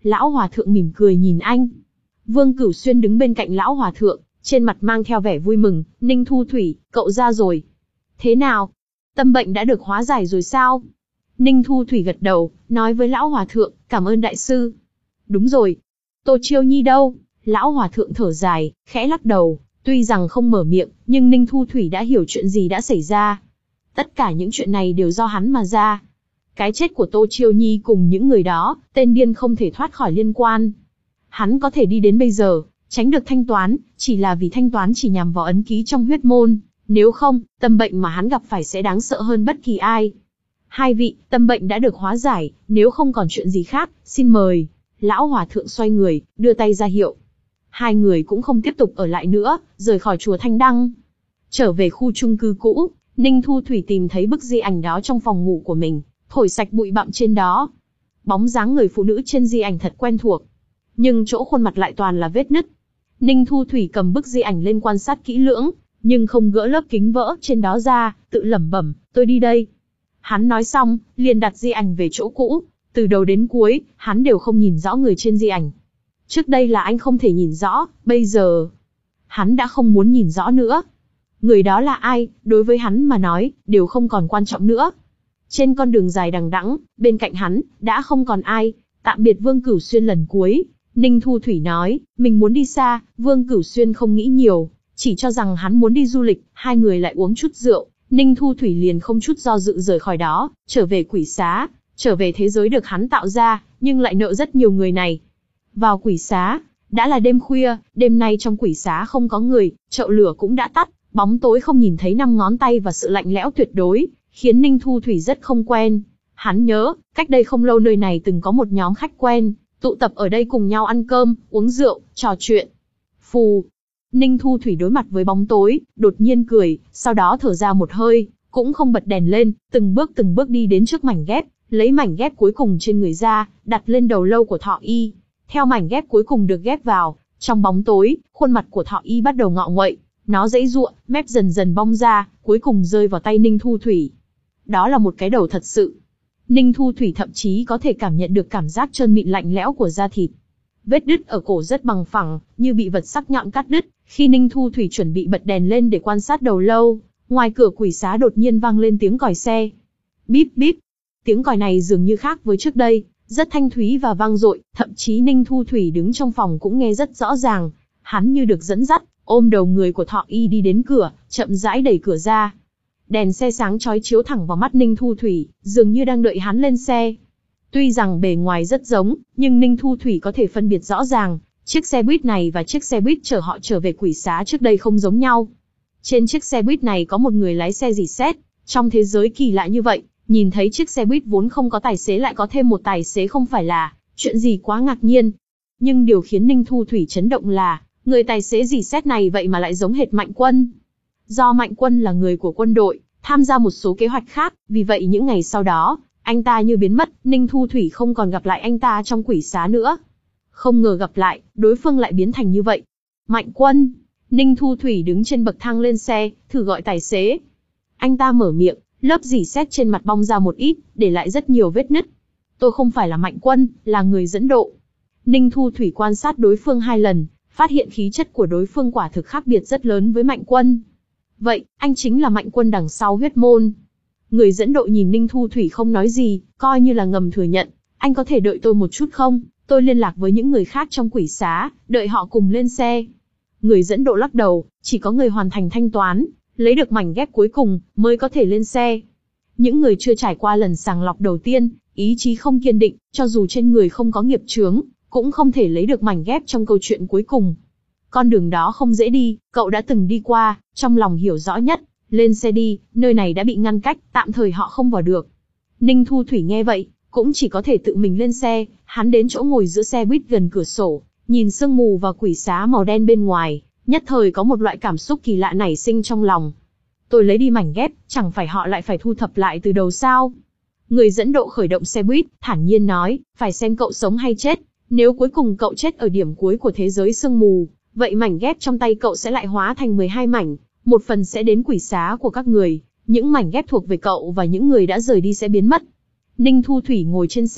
Speaker 1: Lão Hòa Thượng mỉm cười nhìn anh. Vương Cửu Xuyên đứng bên cạnh Lão Hòa Thượng, trên mặt mang theo vẻ vui mừng. Ninh Thu Thủy, cậu ra rồi. Thế nào? Tâm bệnh đã được hóa giải rồi sao? Ninh Thu Thủy gật đầu, nói với Lão Hòa Thượng, cảm ơn đại sư. Đúng rồi. Tô Chiêu Nhi đâu? Lão Hòa Thượng thở dài, khẽ lắc đầu. Tuy rằng không mở miệng, nhưng Ninh Thu Thủy đã hiểu chuyện gì đã xảy ra. Tất cả những chuyện này đều do hắn mà ra. Cái chết của Tô Chiêu Nhi cùng những người đó, tên điên không thể thoát khỏi liên quan. Hắn có thể đi đến bây giờ, tránh được thanh toán, chỉ là vì thanh toán chỉ nhằm vào ấn ký trong huyết môn. Nếu không, tâm bệnh mà hắn gặp phải sẽ đáng sợ hơn bất kỳ ai. Hai vị, tâm bệnh đã được hóa giải, nếu không còn chuyện gì khác, xin mời. Lão Hòa Thượng xoay người, đưa tay ra hiệu. Hai người cũng không tiếp tục ở lại nữa, rời khỏi chùa Thanh Đăng. Trở về khu chung cư cũ, Ninh Thu Thủy tìm thấy bức di ảnh đó trong phòng ngủ của mình, thổi sạch bụi bặm trên đó. Bóng dáng người phụ nữ trên di ảnh thật quen thuộc, nhưng chỗ khuôn mặt lại toàn là vết nứt. Ninh Thu Thủy cầm bức di ảnh lên quan sát kỹ lưỡng, nhưng không gỡ lớp kính vỡ trên đó ra, tự lẩm bẩm, tôi đi đây. Hắn nói xong, liền đặt di ảnh về chỗ cũ, từ đầu đến cuối, hắn đều không nhìn rõ người trên di ảnh. Trước đây là anh không thể nhìn rõ, bây giờ, hắn đã không muốn nhìn rõ nữa. Người đó là ai, đối với hắn mà nói, đều không còn quan trọng nữa. Trên con đường dài đằng đẵng, bên cạnh hắn, đã không còn ai. Tạm biệt Vương Cửu Xuyên lần cuối, Ninh Thu Thủy nói, mình muốn đi xa. Vương Cửu Xuyên không nghĩ nhiều, chỉ cho rằng hắn muốn đi du lịch. Hai người lại uống chút rượu, Ninh Thu Thủy liền không chút do dự rời khỏi đó, trở về quỷ xá, trở về thế giới được hắn tạo ra, nhưng lại nợ rất nhiều người này. Vào quỷ xá, đã là đêm khuya, đêm nay trong quỷ xá không có người, chậu lửa cũng đã tắt, bóng tối không nhìn thấy năm ngón tay và sự lạnh lẽo tuyệt đối, khiến Ninh Thu Thủy rất không quen. Hắn nhớ, cách đây không lâu nơi này từng có một nhóm khách quen, tụ tập ở đây cùng nhau ăn cơm, uống rượu, trò chuyện. Phù. Ninh Thu Thủy đối mặt với bóng tối, đột nhiên cười, sau đó thở ra một hơi, cũng không bật đèn lên, từng bước từng bước đi đến trước mảnh ghép, lấy mảnh ghép cuối cùng trên người ra, đặt lên đầu lâu của Thọ Y. Theo mảnh ghép cuối cùng được ghép vào, trong bóng tối, khuôn mặt của Thọ Y bắt đầu ngọ nguậy, nó giãy giụa, mép dần dần bong ra, cuối cùng rơi vào tay Ninh Thu Thủy. Đó là một cái đầu thật sự. Ninh Thu Thủy thậm chí có thể cảm nhận được cảm giác trơn mịn lạnh lẽo của da thịt. Vết đứt ở cổ rất bằng phẳng, như bị vật sắc nhọn cắt đứt. Khi Ninh Thu Thủy chuẩn bị bật đèn lên để quan sát đầu lâu, ngoài cửa quỷ xá đột nhiên vang lên tiếng còi xe. Bíp bíp. Tiếng còi này dường như khác với trước đây, rất thanh thúy và vang dội, thậm chí Ninh Thu Thủy đứng trong phòng cũng nghe rất rõ ràng. Hắn như được dẫn dắt, ôm đầu người của Thọ Y đi đến cửa, chậm rãi đẩy cửa ra. Đèn xe sáng chói chiếu thẳng vào mắt Ninh Thu Thủy, dường như đang đợi hắn lên xe. Tuy rằng bề ngoài rất giống, nhưng Ninh Thu Thủy có thể phân biệt rõ ràng, chiếc xe buýt này và chiếc xe buýt chở họ trở về quỷ xá trước đây không giống nhau. Trên chiếc xe buýt này có một người lái xe rỉ sét. Trong thế giới kỳ lạ như vậy, nhìn thấy chiếc xe buýt vốn không có tài xế lại có thêm một tài xế không phải là chuyện gì quá ngạc nhiên. Nhưng điều khiến Ninh Thu Thủy chấn động là, người tài xế rỉ sét này vậy mà lại giống hệt Mạnh Quân. Do Mạnh Quân là người của quân đội, tham gia một số kế hoạch khác, vì vậy những ngày sau đó, anh ta như biến mất, Ninh Thu Thủy không còn gặp lại anh ta trong quỷ xá nữa. Không ngờ gặp lại, đối phương lại biến thành như vậy. Mạnh Quân. Ninh Thu Thủy đứng trên bậc thang lên xe, thử gọi tài xế. Anh ta mở miệng, lớp rỉ sét trên mặt bong ra một ít, để lại rất nhiều vết nứt. Tôi không phải là Mạnh Quân, là người dẫn độ. Ninh Thu Thủy quan sát đối phương hai lần, phát hiện khí chất của đối phương quả thực khác biệt rất lớn với Mạnh Quân. Vậy, anh chính là Mạnh Quân đằng sau huyết môn. Người dẫn độ nhìn Ninh Thu Thủy không nói gì, coi như là ngầm thừa nhận. Anh có thể đợi tôi một chút không? Tôi liên lạc với những người khác trong quỷ xá, đợi họ cùng lên xe. Người dẫn độ lắc đầu, chỉ có người hoàn thành thanh toán, lấy được mảnh ghép cuối cùng, mới có thể lên xe. Những người chưa trải qua lần sàng lọc đầu tiên, ý chí không kiên định, cho dù trên người không có nghiệp chướng, cũng không thể lấy được mảnh ghép trong câu chuyện cuối cùng. Con đường đó không dễ đi, cậu đã từng đi qua, trong lòng hiểu rõ nhất. Lên xe đi, nơi này đã bị ngăn cách, tạm thời họ không vào được. Ninh Thu Thủy nghe vậy, cũng chỉ có thể tự mình lên xe. Hắn đến chỗ ngồi giữa xe buýt gần cửa sổ, nhìn sương mù và quỷ xá màu đen bên ngoài, nhất thời có một loại cảm xúc kỳ lạ nảy sinh trong lòng. Tôi lấy đi mảnh ghép, chẳng phải họ lại phải thu thập lại từ đầu sao? Người dẫn độ khởi động xe buýt, thản nhiên nói, phải xem cậu sống hay chết. Nếu cuối cùng cậu chết ở điểm cuối của thế giới sương mù, vậy mảnh ghép trong tay cậu sẽ lại hóa thành mười hai mảnh. Một phần sẽ đến quỷ xá của các người, những mảnh ghép thuộc về cậu và những người đã rời đi sẽ biến mất. Ninh Thu Thủy ngồi trên xe,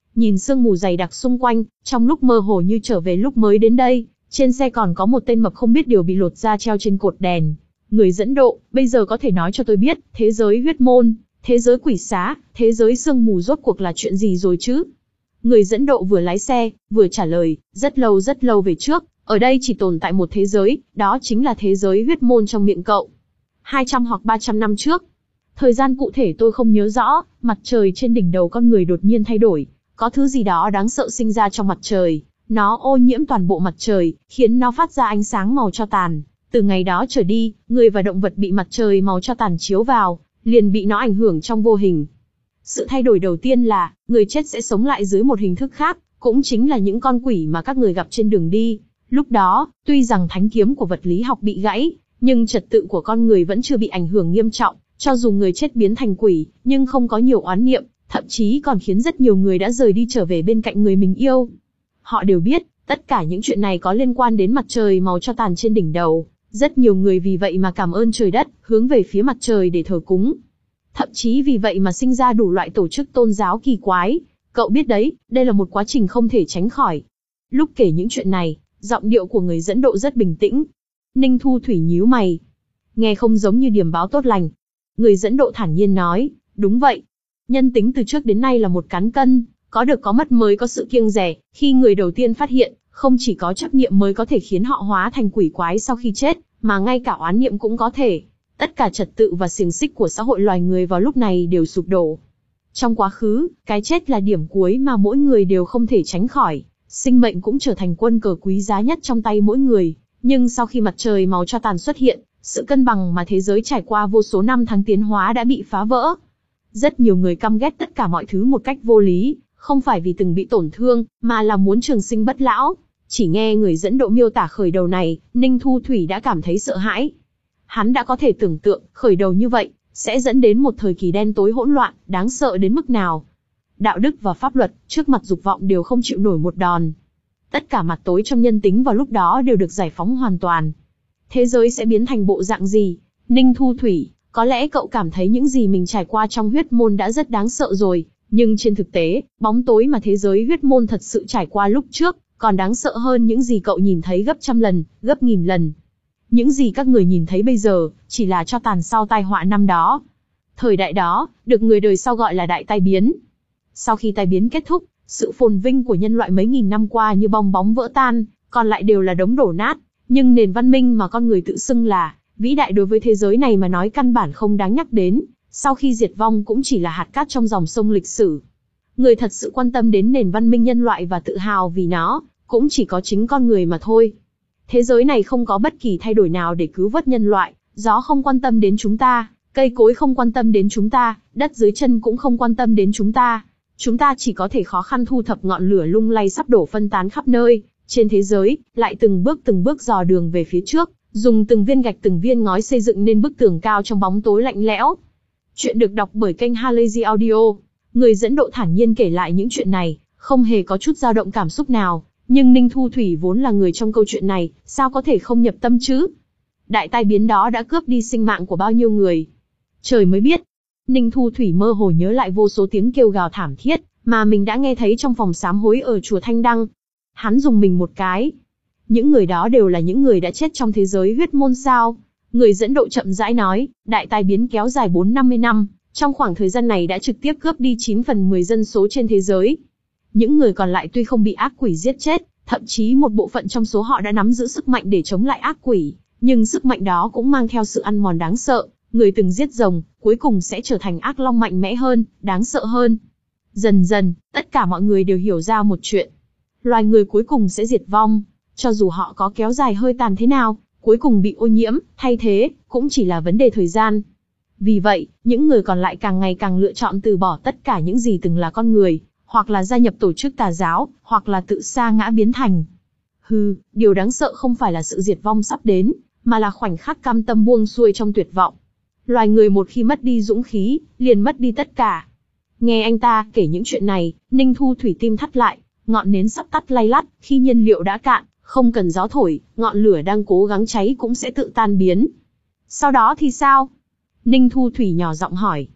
Speaker 1: nhìn sương mù dày đặc xung quanh, trong lúc mơ hồ như trở về lúc mới đến đây, trên xe còn có một tên mập không biết điều bị lột da treo trên cột đèn. Người dẫn độ, bây giờ có thể nói cho tôi biết, thế giới huyết môn, thế giới quỷ xá, thế giới sương mù rốt cuộc là chuyện gì rồi chứ? Người dẫn độ vừa lái xe, vừa trả lời, rất lâu rất lâu về trước, ở đây chỉ tồn tại một thế giới, đó chính là thế giới huyết môn trong miệng cậu. hai trăm hoặc ba trăm năm trước. Thời gian cụ thể tôi không nhớ rõ, mặt trời trên đỉnh đầu con người đột nhiên thay đổi, có thứ gì đó đáng sợ sinh ra trong mặt trời, nó ô nhiễm toàn bộ mặt trời, khiến nó phát ra ánh sáng màu tro tàn. Từ ngày đó trở đi, người và động vật bị mặt trời màu tro tàn chiếu vào, liền bị nó ảnh hưởng trong vô hình. Sự thay đổi đầu tiên là, người chết sẽ sống lại dưới một hình thức khác, cũng chính là những con quỷ mà các người gặp trên đường đi. Lúc đó, tuy rằng thánh kiếm của vật lý học bị gãy, nhưng trật tự của con người vẫn chưa bị ảnh hưởng nghiêm trọng, cho dù người chết biến thành quỷ, nhưng không có nhiều oán niệm, thậm chí còn khiến rất nhiều người đã rời đi trở về bên cạnh người mình yêu. Họ đều biết, tất cả những chuyện này có liên quan đến mặt trời màu tro tàn trên đỉnh đầu. Rất nhiều người vì vậy mà cảm ơn trời đất, hướng về phía mặt trời để thờ cúng. Thậm chí vì vậy mà sinh ra đủ loại tổ chức tôn giáo kỳ quái. Cậu biết đấy, đây là một quá trình không thể tránh khỏi. Lúc kể những chuyện này, giọng điệu của người dẫn độ rất bình tĩnh. Ninh Thu Thủy nhíu mày. Nghe không giống như điểm báo tốt lành. Người dẫn độ thản nhiên nói, đúng vậy. Nhân tính từ trước đến nay là một cán cân, có được có mất mới có sự kiêng dè. Khi người đầu tiên phát hiện, không chỉ có chấp niệm mới có thể khiến họ hóa thành quỷ quái sau khi chết, mà ngay cả oán niệm cũng có thể. Tất cả trật tự và xiềng xích của xã hội loài người vào lúc này đều sụp đổ. Trong quá khứ, cái chết là điểm cuối mà mỗi người đều không thể tránh khỏi. Sinh mệnh cũng trở thành quân cờ quý giá nhất trong tay mỗi người. Nhưng sau khi mặt trời màu tro tàn xuất hiện, sự cân bằng mà thế giới trải qua vô số năm tháng tiến hóa đã bị phá vỡ. Rất nhiều người căm ghét tất cả mọi thứ một cách vô lý, không phải vì từng bị tổn thương, mà là muốn trường sinh bất lão. Chỉ nghe người dẫn độ miêu tả khởi đầu này, Ninh Thu Thủy đã cảm thấy sợ hãi. Hắn đã có thể tưởng tượng, khởi đầu như vậy, sẽ dẫn đến một thời kỳ đen tối hỗn loạn, đáng sợ đến mức nào. Đạo đức và pháp luật, trước mặt dục vọng đều không chịu nổi một đòn. Tất cả mặt tối trong nhân tính vào lúc đó đều được giải phóng hoàn toàn. Thế giới sẽ biến thành bộ dạng gì? Ninh Thu Thủy, có lẽ cậu cảm thấy những gì mình trải qua trong huyết môn đã rất đáng sợ rồi, nhưng trên thực tế, bóng tối mà thế giới huyết môn thật sự trải qua lúc trước, còn đáng sợ hơn những gì cậu nhìn thấy gấp trăm lần, gấp nghìn lần. Những gì các người nhìn thấy bây giờ, chỉ là tro tàn sau tai họa năm đó. Thời đại đó, được người đời sau gọi là đại tai biến. Sau khi tai biến kết thúc, sự phồn vinh của nhân loại mấy nghìn năm qua như bong bóng vỡ tan, còn lại đều là đống đổ nát. Nhưng nền văn minh mà con người tự xưng là vĩ đại đối với thế giới này mà nói căn bản không đáng nhắc đến, sau khi diệt vong cũng chỉ là hạt cát trong dòng sông lịch sử. Người thật sự quan tâm đến nền văn minh nhân loại và tự hào vì nó, cũng chỉ có chính con người mà thôi. Thế giới này không có bất kỳ thay đổi nào để cứu vớt nhân loại, gió không quan tâm đến chúng ta, cây cối không quan tâm đến chúng ta, đất dưới chân cũng không quan tâm đến chúng ta. Chúng ta chỉ có thể khó khăn thu thập ngọn lửa lung lay sắp đổ phân tán khắp nơi, trên thế giới, lại từng bước từng bước dò đường về phía trước, dùng từng viên gạch từng viên ngói xây dựng nên bức tường cao trong bóng tối lạnh lẽo. Chuyện được đọc bởi kênh Halazy Audio. Người dẫn độ thản nhiên kể lại những chuyện này, không hề có chút dao động cảm xúc nào, nhưng Ninh Thu Thủy vốn là người trong câu chuyện này, sao có thể không nhập tâm chứ? Đại tai biến đó đã cướp đi sinh mạng của bao nhiêu người? Trời mới biết. Ninh Thu Thủy mơ hồ nhớ lại vô số tiếng kêu gào thảm thiết, mà mình đã nghe thấy trong phòng sám hối ở chùa Thanh Đăng. Hắn dùng mình một cái. Những người đó đều là những người đã chết trong thế giới huyết môn sao? Người dẫn độ chậm rãi nói, đại tai biến kéo dài bốn đến năm mươi năm, trong khoảng thời gian này đã trực tiếp cướp đi chín phần mười dân số trên thế giới. Những người còn lại tuy không bị ác quỷ giết chết, thậm chí một bộ phận trong số họ đã nắm giữ sức mạnh để chống lại ác quỷ, nhưng sức mạnh đó cũng mang theo sự ăn mòn đáng sợ. Người từng giết rồng, cuối cùng sẽ trở thành ác long mạnh mẽ hơn, đáng sợ hơn. Dần dần, tất cả mọi người đều hiểu ra một chuyện. Loài người cuối cùng sẽ diệt vong, cho dù họ có kéo dài hơi tàn thế nào, cuối cùng bị ô nhiễm, thay thế, cũng chỉ là vấn đề thời gian. Vì vậy, những người còn lại càng ngày càng lựa chọn từ bỏ tất cả những gì từng là con người, hoặc là gia nhập tổ chức tà giáo, hoặc là tự sa ngã biến thành. Hừ, điều đáng sợ không phải là sự diệt vong sắp đến, mà là khoảnh khắc cam tâm buông xuôi trong tuyệt vọng. Loài người một khi mất đi dũng khí, liền mất đi tất cả. Nghe anh ta kể những chuyện này, Ninh Thu Thủy tim thắt lại, ngọn nến sắp tắt lay lắt, khi nhiên liệu đã cạn, không cần gió thổi, ngọn lửa đang cố gắng cháy cũng sẽ tự tan biến. Sau đó thì sao? Ninh Thu Thủy nhỏ giọng hỏi.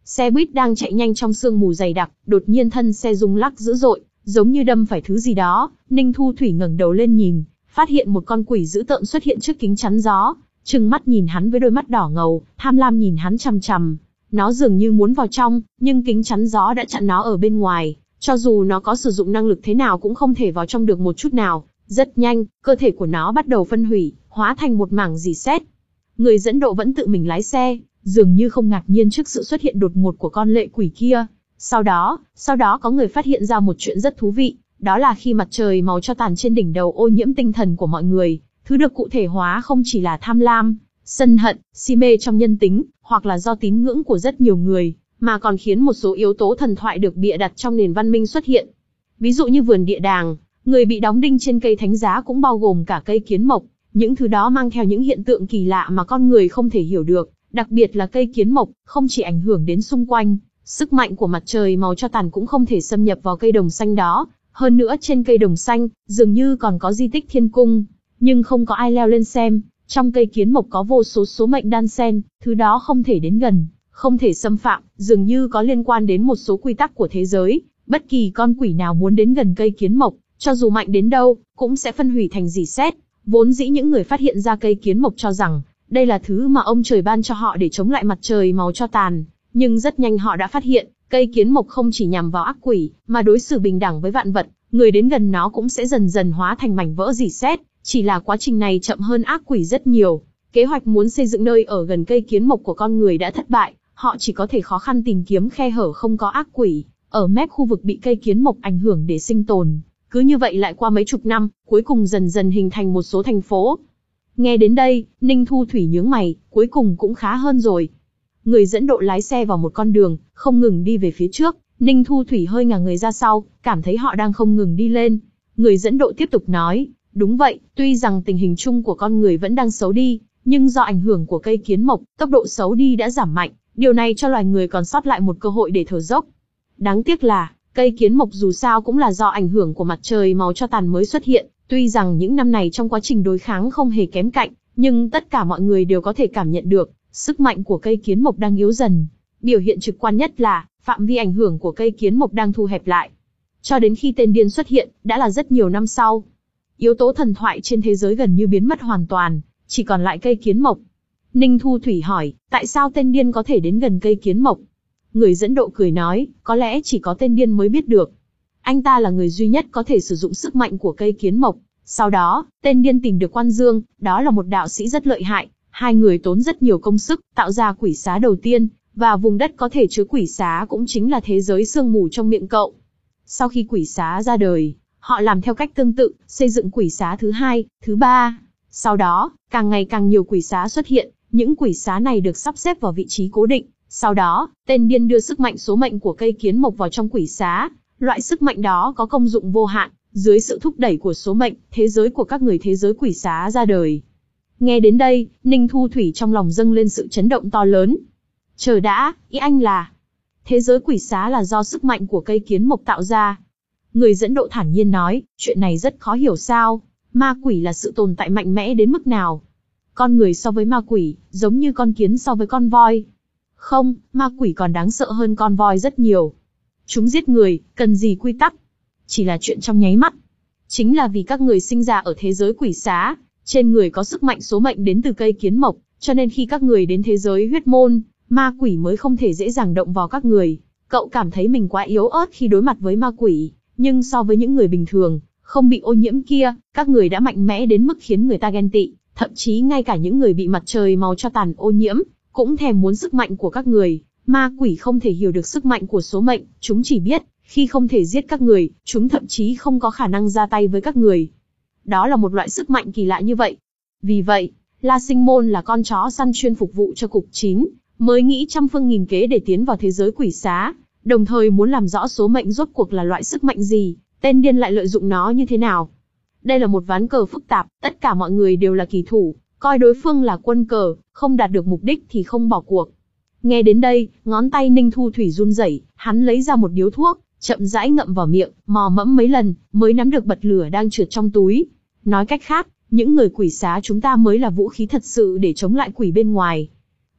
Speaker 1: Xe buýt đang chạy nhanh trong sương mù dày đặc, đột nhiên thân xe rung lắc dữ dội, giống như đâm phải thứ gì đó. Ninh Thu Thủy ngẩng đầu lên nhìn, phát hiện một con quỷ dữ tợn xuất hiện trước kính chắn gió, trừng mắt nhìn hắn với đôi mắt đỏ ngầu, tham lam nhìn hắn chằm chằm. Nó dường như muốn vào trong, nhưng kính chắn gió đã chặn nó ở bên ngoài, cho dù nó có sử dụng năng lực thế nào cũng không thể vào trong được một chút nào. Rất nhanh, cơ thể của nó bắt đầu phân hủy, hóa thành một mảng rỉ sét. Người dẫn độ vẫn tự mình lái xe, dường như không ngạc nhiên trước sự xuất hiện đột ngột của con lệ quỷ kia. Sau đó, sau đó có người phát hiện ra một chuyện rất thú vị, đó là khi mặt trời màu cho tàn trên đỉnh đầu ô nhiễm tinh thần của mọi người, thứ được cụ thể hóa không chỉ là tham lam, sân hận, si mê trong nhân tính, hoặc là do tín ngưỡng của rất nhiều người, mà còn khiến một số yếu tố thần thoại được bịa đặt trong nền văn minh xuất hiện. Ví dụ như vườn địa đàng, người bị đóng đinh trên cây thánh giá cũng bao gồm cả cây kiến mộc, những thứ đó mang theo những hiện tượng kỳ lạ mà con người không thể hiểu được, đặc biệt là cây kiến mộc, không chỉ ảnh hưởng đến xung quanh, sức mạnh của mặt trời màu cho tàn cũng không thể xâm nhập vào cây đồng xanh đó, hơn nữa trên cây đồng xanh, dường như còn có di tích thiên cung, nhưng không có ai leo lên xem. Trong cây kiến mộc có vô số số mệnh đan xen, thứ đó không thể đến gần, không thể xâm phạm, dường như có liên quan đến một số quy tắc của thế giới. Bất kỳ con quỷ nào muốn đến gần cây kiến mộc, cho dù mạnh đến đâu, cũng sẽ phân hủy thành rỉ sét. Vốn dĩ những người phát hiện ra cây kiến mộc cho rằng, đây là thứ mà ông trời ban cho họ để chống lại mặt trời màu cho tàn. Nhưng rất nhanh họ đã phát hiện, cây kiến mộc không chỉ nhằm vào ác quỷ, mà đối xử bình đẳng với vạn vật, người đến gần nó cũng sẽ dần dần hóa thành mảnh vỡ rỉ sét. Chỉ là quá trình này chậm hơn ác quỷ rất nhiều. Kế hoạch muốn xây dựng nơi ở gần cây kiến mộc của con người đã thất bại, họ chỉ có thể khó khăn tìm kiếm khe hở không có ác quỷ, ở mép khu vực bị cây kiến mộc ảnh hưởng để sinh tồn. Cứ như vậy lại qua mấy chục năm, cuối cùng dần dần hình thành một số thành phố. Nghe đến đây, Ninh Thu Thủy nhướng mày, cuối cùng cũng khá hơn rồi. Người dẫn độ lái xe vào một con đường, không ngừng đi về phía trước. Ninh Thu Thủy hơi ngả người ra sau, cảm thấy họ đang không ngừng đi lên. Người dẫn độ tiếp tục nói, đúng vậy, tuy rằng tình hình chung của con người vẫn đang xấu đi, nhưng do ảnh hưởng của cây kiến mộc, tốc độ xấu đi đã giảm mạnh. Điều này cho loài người còn sót lại một cơ hội để thở dốc. Đáng tiếc là, cây kiến mộc dù sao cũng là do ảnh hưởng của mặt trời màu cho tàn mới xuất hiện. Tuy rằng những năm này trong quá trình đối kháng không hề kém cạnh, nhưng tất cả mọi người đều có thể cảm nhận được, sức mạnh của cây kiến mộc đang yếu dần. Biểu hiện trực quan nhất là, phạm vi ảnh hưởng của cây kiến mộc đang thu hẹp lại. Cho đến khi tên điên xuất hiện, đã là rất nhiều năm sau. Yếu tố thần thoại trên thế giới gần như biến mất hoàn toàn, chỉ còn lại cây kiến mộc. Ninh Thu Thủy hỏi, tại sao tên điên có thể đến gần cây kiến mộc? Người dẫn độ cười nói, có lẽ chỉ có tên điên mới biết được. Anh ta là người duy nhất có thể sử dụng sức mạnh của cây kiến mộc. Sau đó, tên điên tìm được Quan Dương, đó là một đạo sĩ rất lợi hại. Hai người tốn rất nhiều công sức, tạo ra quỷ xá đầu tiên, và vùng đất có thể chứa quỷ xá cũng chính là thế giới sương mù trong miệng cậu. Sau khi quỷ xá ra đời, họ làm theo cách tương tự, xây dựng quỷ xá thứ hai, thứ ba. Sau đó, càng ngày càng nhiều quỷ xá xuất hiện, những quỷ xá này được sắp xếp vào vị trí cố định. Sau đó, tên điên đưa sức mạnh số mệnh của cây kiến mộc vào trong quỷ xá. Loại sức mạnh đó có công dụng vô hạn, dưới sự thúc đẩy của số mệnh, thế giới của các người thế giới quỷ xá ra đời. Nghe đến đây, Ninh Thu Thủy trong lòng dâng lên sự chấn động to lớn. Chờ đã, ý anh là, thế giới quỷ xá là do sức mạnh của cây kiến mộc tạo ra. Người dẫn độ thản nhiên nói, chuyện này rất khó hiểu sao, ma quỷ là sự tồn tại mạnh mẽ đến mức nào? Con người so với ma quỷ, giống như con kiến so với con voi. Không, ma quỷ còn đáng sợ hơn con voi rất nhiều. Chúng giết người, cần gì quy tắc? Chỉ là chuyện trong nháy mắt. Chính là vì các người sinh ra ở thế giới quỷ xá, trên người có sức mạnh số mệnh đến từ cây kiến mộc, cho nên khi các người đến thế giới huyết môn, ma quỷ mới không thể dễ dàng động vào các người. Cậu cảm thấy mình quá yếu ớt khi đối mặt với ma quỷ, nhưng so với những người bình thường, không bị ô nhiễm kia, các người đã mạnh mẽ đến mức khiến người ta ghen tị, thậm chí ngay cả những người bị mặt trời màu cho tàn ô nhiễm, cũng thèm muốn sức mạnh của các người. Ma quỷ không thể hiểu được sức mạnh của số mệnh, chúng chỉ biết, khi không thể giết các người, chúng thậm chí không có khả năng ra tay với các người. Đó là một loại sức mạnh kỳ lạ như vậy. Vì vậy, La Sinh Môn là con chó săn chuyên phục vụ cho cục chín, mới nghĩ trăm phương nghìn kế để tiến vào thế giới quỷ xá, đồng thời muốn làm rõ số mệnh rốt cuộc là loại sức mạnh gì, tên điên lại lợi dụng nó như thế nào. Đây là một ván cờ phức tạp, tất cả mọi người đều là kỳ thủ, coi đối phương là quân cờ, không đạt được mục đích thì không bỏ cuộc. Nghe đến đây, ngón tay Ninh Thu Thủy run rẩy, hắn lấy ra một điếu thuốc, chậm rãi ngậm vào miệng, mò mẫm mấy lần, mới nắm được bật lửa đang trượt trong túi. Nói cách khác, những người quỷ xá chúng ta mới là vũ khí thật sự để chống lại quỷ bên ngoài.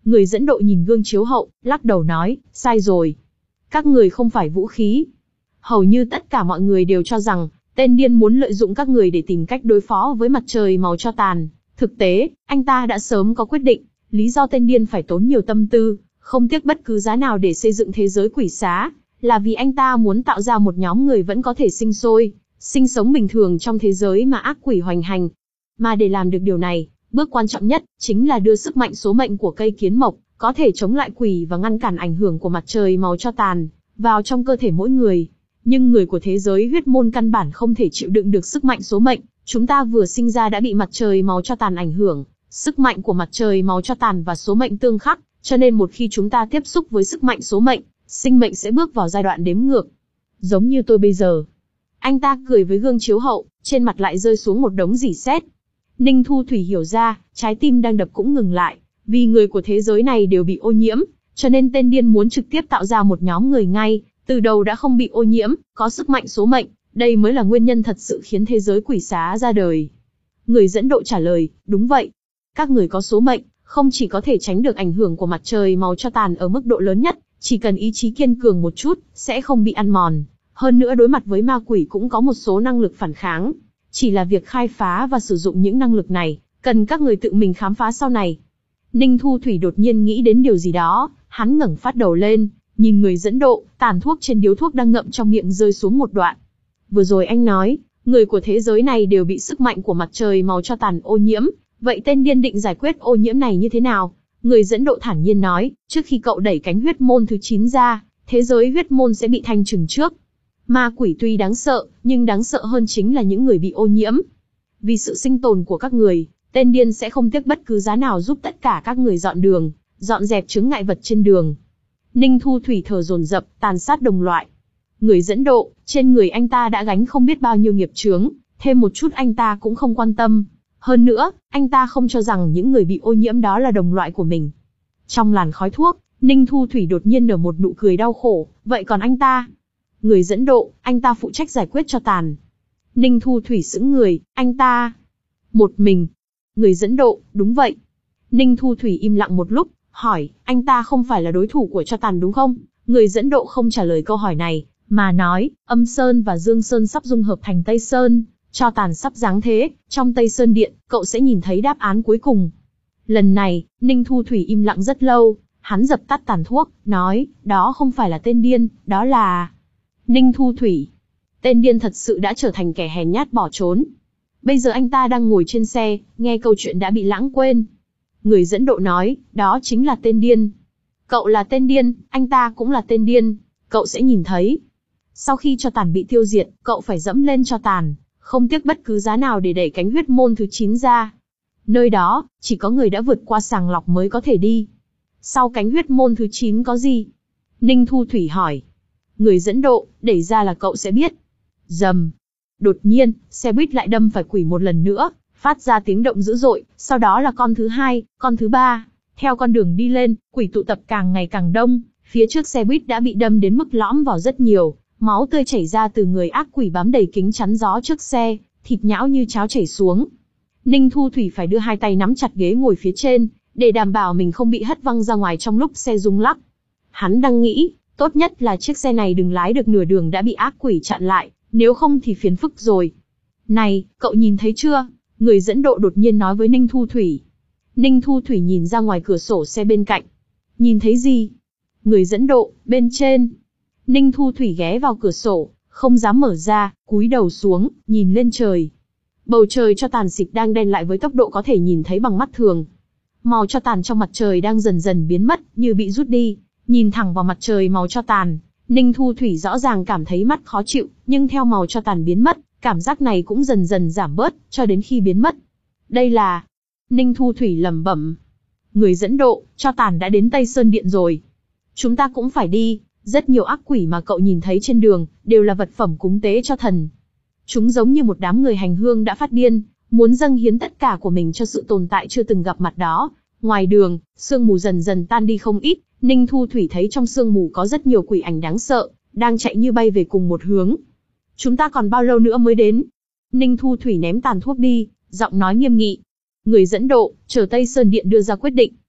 Speaker 1: Người dẫn độ nhìn gương chiếu hậu, lắc đầu nói, sai rồi. Các người không phải vũ khí. Hầu như tất cả mọi người đều cho rằng, tên điên muốn lợi dụng các người để tìm cách đối phó với mặt trời màu cho tàn. Thực tế, anh ta đã sớm có quyết định, lý do tên điên phải tốn nhiều tâm tư, không tiếc bất cứ giá nào để xây dựng thế giới quỷ xá, là vì anh ta muốn tạo ra một nhóm người vẫn có thể sinh sôi, sinh sống bình thường trong thế giới mà ác quỷ hoành hành. Mà để làm được điều này, bước quan trọng nhất chính là đưa sức mạnh số mệnh của cây kiến mộc, có thể chống lại quỷ và ngăn cản ảnh hưởng của mặt trời màu cho tàn, vào trong cơ thể mỗi người. Nhưng người của thế giới huyết môn căn bản không thể chịu đựng được sức mạnh số mệnh, chúng ta vừa sinh ra đã bị mặt trời màu cho tàn ảnh hưởng, sức mạnh của mặt trời màu cho tàn và số mệnh tương khắc, cho nên một khi chúng ta tiếp xúc với sức mạnh số mệnh, sinh mệnh sẽ bước vào giai đoạn đếm ngược. Giống như tôi bây giờ. Anh ta cười với gương chiếu hậu, trên mặt lại rơi xuống một đống rỉ sét. Ninh Thu Thủy hiểu ra, trái tim đang đập cũng ngừng lại, vì người của thế giới này đều bị ô nhiễm, cho nên tên điên muốn trực tiếp tạo ra một nhóm người ngay, từ đầu đã không bị ô nhiễm, có sức mạnh số mệnh, đây mới là nguyên nhân thật sự khiến thế giới quỷ xá ra đời. Người dẫn độ trả lời, đúng vậy. Các người có số mệnh, không chỉ có thể tránh được ảnh hưởng của mặt trời màu cho tàn ở mức độ lớn nhất, chỉ cần ý chí kiên cường một chút, sẽ không bị ăn mòn. Hơn nữa đối mặt với ma quỷ cũng có một số năng lực phản kháng. Chỉ là việc khai phá và sử dụng những năng lực này, cần các người tự mình khám phá sau này. Ninh Thu Thủy đột nhiên nghĩ đến điều gì đó, hắn ngẩng phát đầu lên, nhìn người dẫn độ, tàn thuốc trên điếu thuốc đang ngậm trong miệng rơi xuống một đoạn. Vừa rồi anh nói, người của thế giới này đều bị sức mạnh của mặt trời màu cho tàn ô nhiễm, vậy tên điên định giải quyết ô nhiễm này như thế nào? Người dẫn độ thản nhiên nói, trước khi cậu đẩy cánh huyết môn thứ chín ra, thế giới huyết môn sẽ bị thanh trừng trước. Ma quỷ tuy đáng sợ, nhưng đáng sợ hơn chính là những người bị ô nhiễm. Vì sự sinh tồn của các người, tên điên sẽ không tiếc bất cứ giá nào giúp tất cả các người dọn đường, dọn dẹp chướng ngại vật trên đường. Ninh Thu Thủy thở dồn dập, tàn sát đồng loại. Người dẫn độ, trên người anh ta đã gánh không biết bao nhiêu nghiệp chướng, thêm một chút anh ta cũng không quan tâm. Hơn nữa, anh ta không cho rằng những người bị ô nhiễm đó là đồng loại của mình. Trong làn khói thuốc, Ninh Thu Thủy đột nhiên nở một nụ cười đau khổ, vậy còn anh ta? Người dẫn độ, anh ta phụ trách giải quyết cho tàn. Ninh Thu Thủy sững người, anh ta? Một mình. Người dẫn độ, đúng vậy. Ninh Thu Thủy im lặng một lúc, hỏi, anh ta không phải là đối thủ của cho tàn đúng không? Người dẫn độ không trả lời câu hỏi này, mà nói, Âm Sơn và Dương Sơn sắp dung hợp thành Tây Sơn, cho tàn sắp giáng thế, trong Tây Sơn Điện, cậu sẽ nhìn thấy đáp án cuối cùng. Lần này, Ninh Thu Thủy im lặng rất lâu, hắn dập tắt tàn thuốc, nói, đó không phải là tên điên, đó là... Ninh Thu Thủy. Tên điên thật sự đã trở thành kẻ hèn nhát bỏ trốn. Bây giờ anh ta đang ngồi trên xe, nghe câu chuyện đã bị lãng quên. Người dẫn độ nói, đó chính là tên điên. Cậu là tên điên, anh ta cũng là tên điên, cậu sẽ nhìn thấy. Sau khi cho tàn bị tiêu diệt, cậu phải dẫm lên cho tàn, không tiếc bất cứ giá nào để đẩy cánh huyết môn thứ chín ra. Nơi đó, chỉ có người đã vượt qua sàng lọc mới có thể đi. Sau cánh huyết môn thứ chín có gì? Ninh Thu Thủy hỏi. Người dẫn độ, đẩy ra là cậu sẽ biết. Rầm. Đột nhiên, xe buýt lại đâm phải quỷ một lần nữa, phát ra tiếng động dữ dội, sau đó là con thứ hai, con thứ ba. Theo con đường đi lên, quỷ tụ tập càng ngày càng đông, phía trước xe buýt đã bị đâm đến mức lõm vào rất nhiều, máu tươi chảy ra từ người ác quỷ bám đầy kính chắn gió trước xe, thịt nhão như cháo chảy xuống. Ninh Thu Thủy phải đưa hai tay nắm chặt ghế ngồi phía trên, để đảm bảo mình không bị hất văng ra ngoài trong lúc xe rung lắc. Hắn đang nghĩ, tốt nhất là chiếc xe này đừng lái được nửa đường đã bị ác quỷ chặn lại, nếu không thì phiền phức rồi. Này, cậu nhìn thấy chưa? Người dẫn độ đột nhiên nói với Ninh Thu Thủy. Ninh Thu Thủy nhìn ra ngoài cửa sổ xe bên cạnh. Nhìn thấy gì? Người dẫn độ, bên trên. Ninh Thu Thủy ghé vào cửa sổ, không dám mở ra, cúi đầu xuống, nhìn lên trời. Bầu trời cho tàn xịt đang đen lại với tốc độ có thể nhìn thấy bằng mắt thường. Màu cho tàn trong mặt trời đang dần dần biến mất, như bị rút đi. Nhìn thẳng vào mặt trời màu cho tàn, Ninh Thu Thủy rõ ràng cảm thấy mắt khó chịu, nhưng theo màu cho tàn biến mất, cảm giác này cũng dần dần giảm bớt, cho đến khi biến mất. Đây là... Ninh Thu Thủy lẩm bẩm. Người dẫn độ, cho tàn đã đến Tây Sơn Điện rồi. Chúng ta cũng phải đi, rất nhiều ác quỷ mà cậu nhìn thấy trên đường, đều là vật phẩm cúng tế cho thần. Chúng giống như một đám người hành hương đã phát điên, muốn dâng hiến tất cả của mình cho sự tồn tại chưa từng gặp mặt đó. Ngoài đường, sương mù dần dần tan đi không ít, Ninh Thu Thủy thấy trong sương mù có rất nhiều quỷ ảnh đáng sợ, đang chạy như bay về cùng một hướng. Chúng ta còn bao lâu nữa mới đến? Ninh Thu Thủy ném tàn thuốc đi, giọng nói nghiêm nghị. Người dẫn độ, chờ Tây Sơn Điện đưa ra quyết định.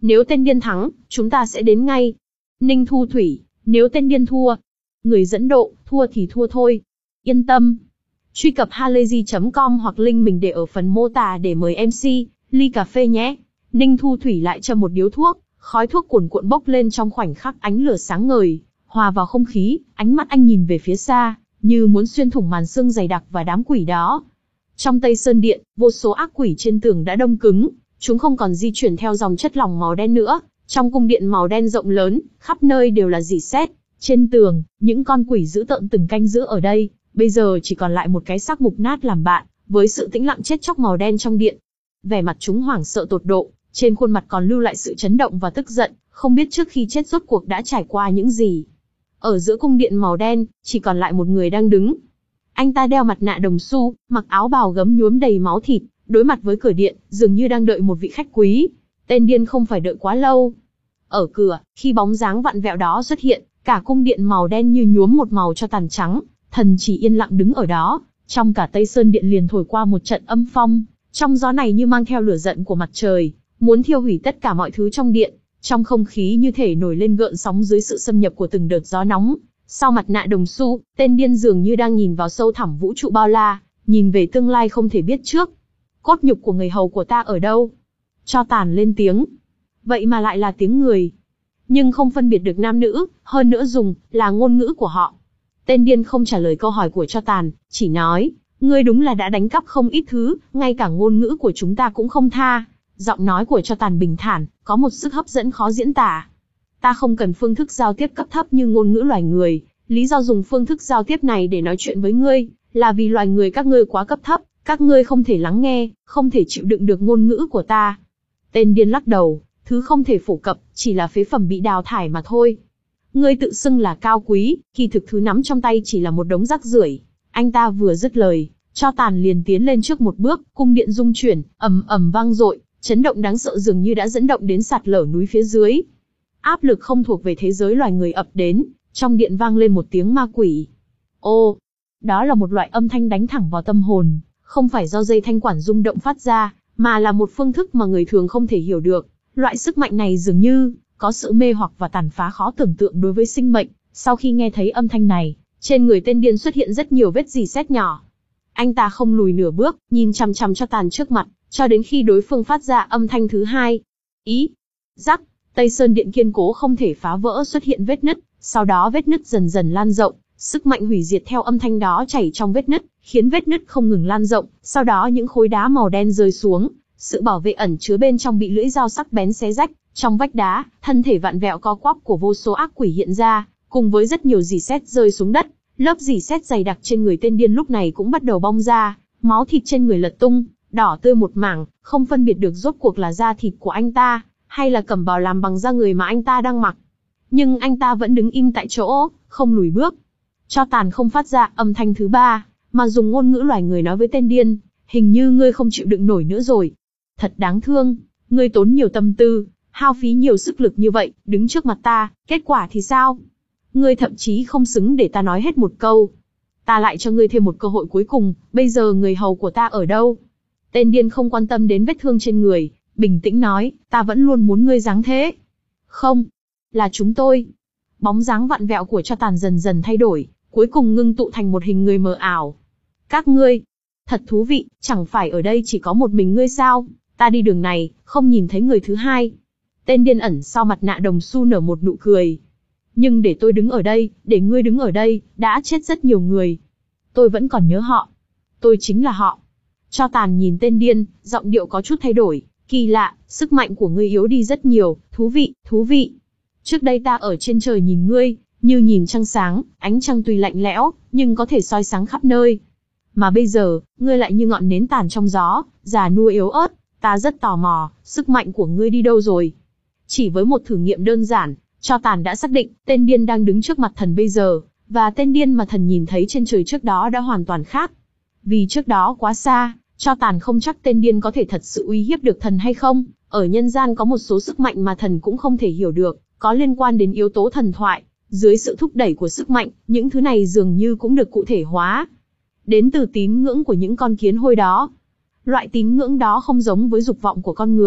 Speaker 1: Nếu tên điên thắng, chúng ta sẽ đến ngay. Ninh Thu Thủy, nếu tên điên thua, người dẫn độ, thua thì thua thôi. Yên tâm. Truy cập halayzi chấm com hoặc link mình để ở phần mô tả để mời em xê, ly cà phê nhé. Ninh Thu Thủy lại châm một điếu thuốc, khói thuốc cuồn cuộn bốc lên trong khoảnh khắc, ánh lửa sáng ngời, hòa vào không khí, ánh mắt anh nhìn về phía xa, như muốn xuyên thủng màn sương dày đặc và đám quỷ đó. Trong Tây Sơn Điện, vô số ác quỷ trên tường đã đông cứng, chúng không còn di chuyển theo dòng chất lỏng màu đen nữa. Trong cung điện màu đen rộng lớn, khắp nơi đều là rỉ sét. Trên tường, những con quỷ dữ tợn từng canh giữ ở đây, bây giờ chỉ còn lại một cái xác mục nát làm bạn, với sự tĩnh lặng chết chóc màu đen trong điện. Vẻ mặt chúng hoảng sợ tột độ, trên khuôn mặt còn lưu lại sự chấn động và tức giận, không biết trước khi chết rốt cuộc đã trải qua những gì. Ở giữa cung điện màu đen, chỉ còn lại một người đang đứng. Anh ta đeo mặt nạ đồng xu, mặc áo bào gấm nhuốm đầy máu thịt, đối mặt với cửa điện, dường như đang đợi một vị khách quý. Tên điên không phải đợi quá lâu. Ở cửa, khi bóng dáng vặn vẹo đó xuất hiện, cả cung điện màu đen như nhuốm một màu cho tàn trắng, thần chỉ yên lặng đứng ở đó. Trong cả Tây Sơn Điện liền thổi qua một trận âm phong, trong gió này như mang theo lửa giận của mặt trời, muốn thiêu hủy tất cả mọi thứ trong điện. Trong không khí như thể nổi lên gợn sóng dưới sự xâm nhập của từng đợt gió nóng. Sau mặt nạ đồng xu, tên điên dường như đang nhìn vào sâu thẳm vũ trụ bao la, nhìn về tương lai không thể biết trước. Cốt nhục của người hầu của ta ở đâu? Cho tàn lên tiếng. Vậy mà lại là tiếng người. Nhưng không phân biệt được nam nữ, hơn nữa dùng là ngôn ngữ của họ. Tên điên không trả lời câu hỏi của cho tàn, chỉ nói, ngươi đúng là đã đánh cắp không ít thứ, ngay cả ngôn ngữ của chúng ta cũng không tha. Giọng nói của cho tàn bình thản, có một sức hấp dẫn khó diễn tả. Ta không cần phương thức giao tiếp cấp thấp như ngôn ngữ loài người, lý do dùng phương thức giao tiếp này để nói chuyện với ngươi, là vì loài người các ngươi quá cấp thấp, các ngươi không thể lắng nghe, không thể chịu đựng được ngôn ngữ của ta. Tên điên lắc đầu, thứ không thể phổ cập, chỉ là phế phẩm bị đào thải mà thôi. Ngươi tự xưng là cao quý, kỳ thực thứ nắm trong tay chỉ là một đống rác rưởi. Anh ta vừa dứt lời, cho tàn liền tiến lên trước một bước, cung điện rung chuyển, ầm ầm vang dội, chấn động đáng sợ dường như đã dẫn động đến sạt lở núi phía dưới. Áp lực không thuộc về thế giới loài người ập đến, trong điện vang lên một tiếng ma quỷ. Ô, đó là một loại âm thanh đánh thẳng vào tâm hồn, không phải do dây thanh quản rung động phát ra, mà là một phương thức mà người thường không thể hiểu được. Loại sức mạnh này dường như có sự mê hoặc và tàn phá khó tưởng tượng đối với sinh mệnh. Sau khi nghe thấy âm thanh này, trên người tên điên xuất hiện rất nhiều vết rỉ sét nhỏ. Anh ta không lùi nửa bước, nhìn chằm chằm cho tàn trước mặt, cho đến khi đối phương phát ra âm thanh thứ hai. Ý, rắc, Tây Sơn Điện kiên cố không thể phá vỡ xuất hiện vết nứt, sau đó vết nứt dần dần lan rộng, sức mạnh hủy diệt theo âm thanh đó chảy trong vết nứt, khiến vết nứt không ngừng lan rộng, sau đó những khối đá màu đen rơi xuống, sự bảo vệ ẩn chứa bên trong bị lưỡi dao sắc bén xé rách, trong vách đá, thân thể vặn vẹo co quắp của vô số ác quỷ hiện ra, cùng với rất nhiều rỉ sét rơi xuống đất, lớp rỉ sét dày đặc trên người tên điên lúc này cũng bắt đầu bong ra, máu thịt trên người lật tung, đỏ tươi một mảng, không phân biệt được rốt cuộc là da thịt của anh ta, hay là cẩm bào làm bằng da người mà anh ta đang mặc. Nhưng anh ta vẫn đứng im tại chỗ, không lùi bước. Cho tàn không phát ra âm thanh thứ ba, mà dùng ngôn ngữ loài người nói với tên điên, hình như ngươi không chịu đựng nổi nữa rồi. Thật đáng thương, ngươi tốn nhiều tâm tư, hao phí nhiều sức lực như vậy, đứng trước mặt ta, kết quả thì sao? Ngươi thậm chí không xứng để ta nói hết một câu. Ta lại cho ngươi thêm một cơ hội cuối cùng, bây giờ người hầu của ta ở đâu? Tên điên không quan tâm đến vết thương trên người, bình tĩnh nói, ta vẫn luôn muốn ngươi dáng thế. Không, là chúng tôi. Bóng dáng vặn vẹo của cho tàn dần dần thay đổi, cuối cùng ngưng tụ thành một hình người mờ ảo. Các ngươi, thật thú vị, chẳng phải ở đây chỉ có một mình ngươi sao? Ta đi đường này, không nhìn thấy người thứ hai. Tên điên ẩn sau mặt nạ đồng xu nở một nụ cười. Nhưng để tôi đứng ở đây, để ngươi đứng ở đây, đã chết rất nhiều người. Tôi vẫn còn nhớ họ. Tôi chính là họ. Cho tàn nhìn tên điên, giọng điệu có chút thay đổi. Kỳ lạ, sức mạnh của ngươi yếu đi rất nhiều, thú vị, thú vị. Trước đây ta ở trên trời nhìn ngươi, như nhìn trăng sáng, ánh trăng tuy lạnh lẽo, nhưng có thể soi sáng khắp nơi. Mà bây giờ, ngươi lại như ngọn nến tàn trong gió, già nua yếu ớt, ta rất tò mò, sức mạnh của ngươi đi đâu rồi? Chỉ với một thử nghiệm đơn giản, cho tàn đã xác định, tên điên đang đứng trước mặt thần bây giờ, và tên điên mà thần nhìn thấy trên trời trước đó đã hoàn toàn khác. Vì trước đó quá xa, cho tàn không chắc tên điên có thể thật sự uy hiếp được thần hay không. Ở nhân gian có một số sức mạnh mà thần cũng không thể hiểu được, có liên quan đến yếu tố thần thoại. Dưới sự thúc đẩy của sức mạnh, những thứ này dường như cũng được cụ thể hóa. Đến từ tín ngưỡng của những con kiến hôi đó. Loại tín ngưỡng đó không giống với dục vọng của con người,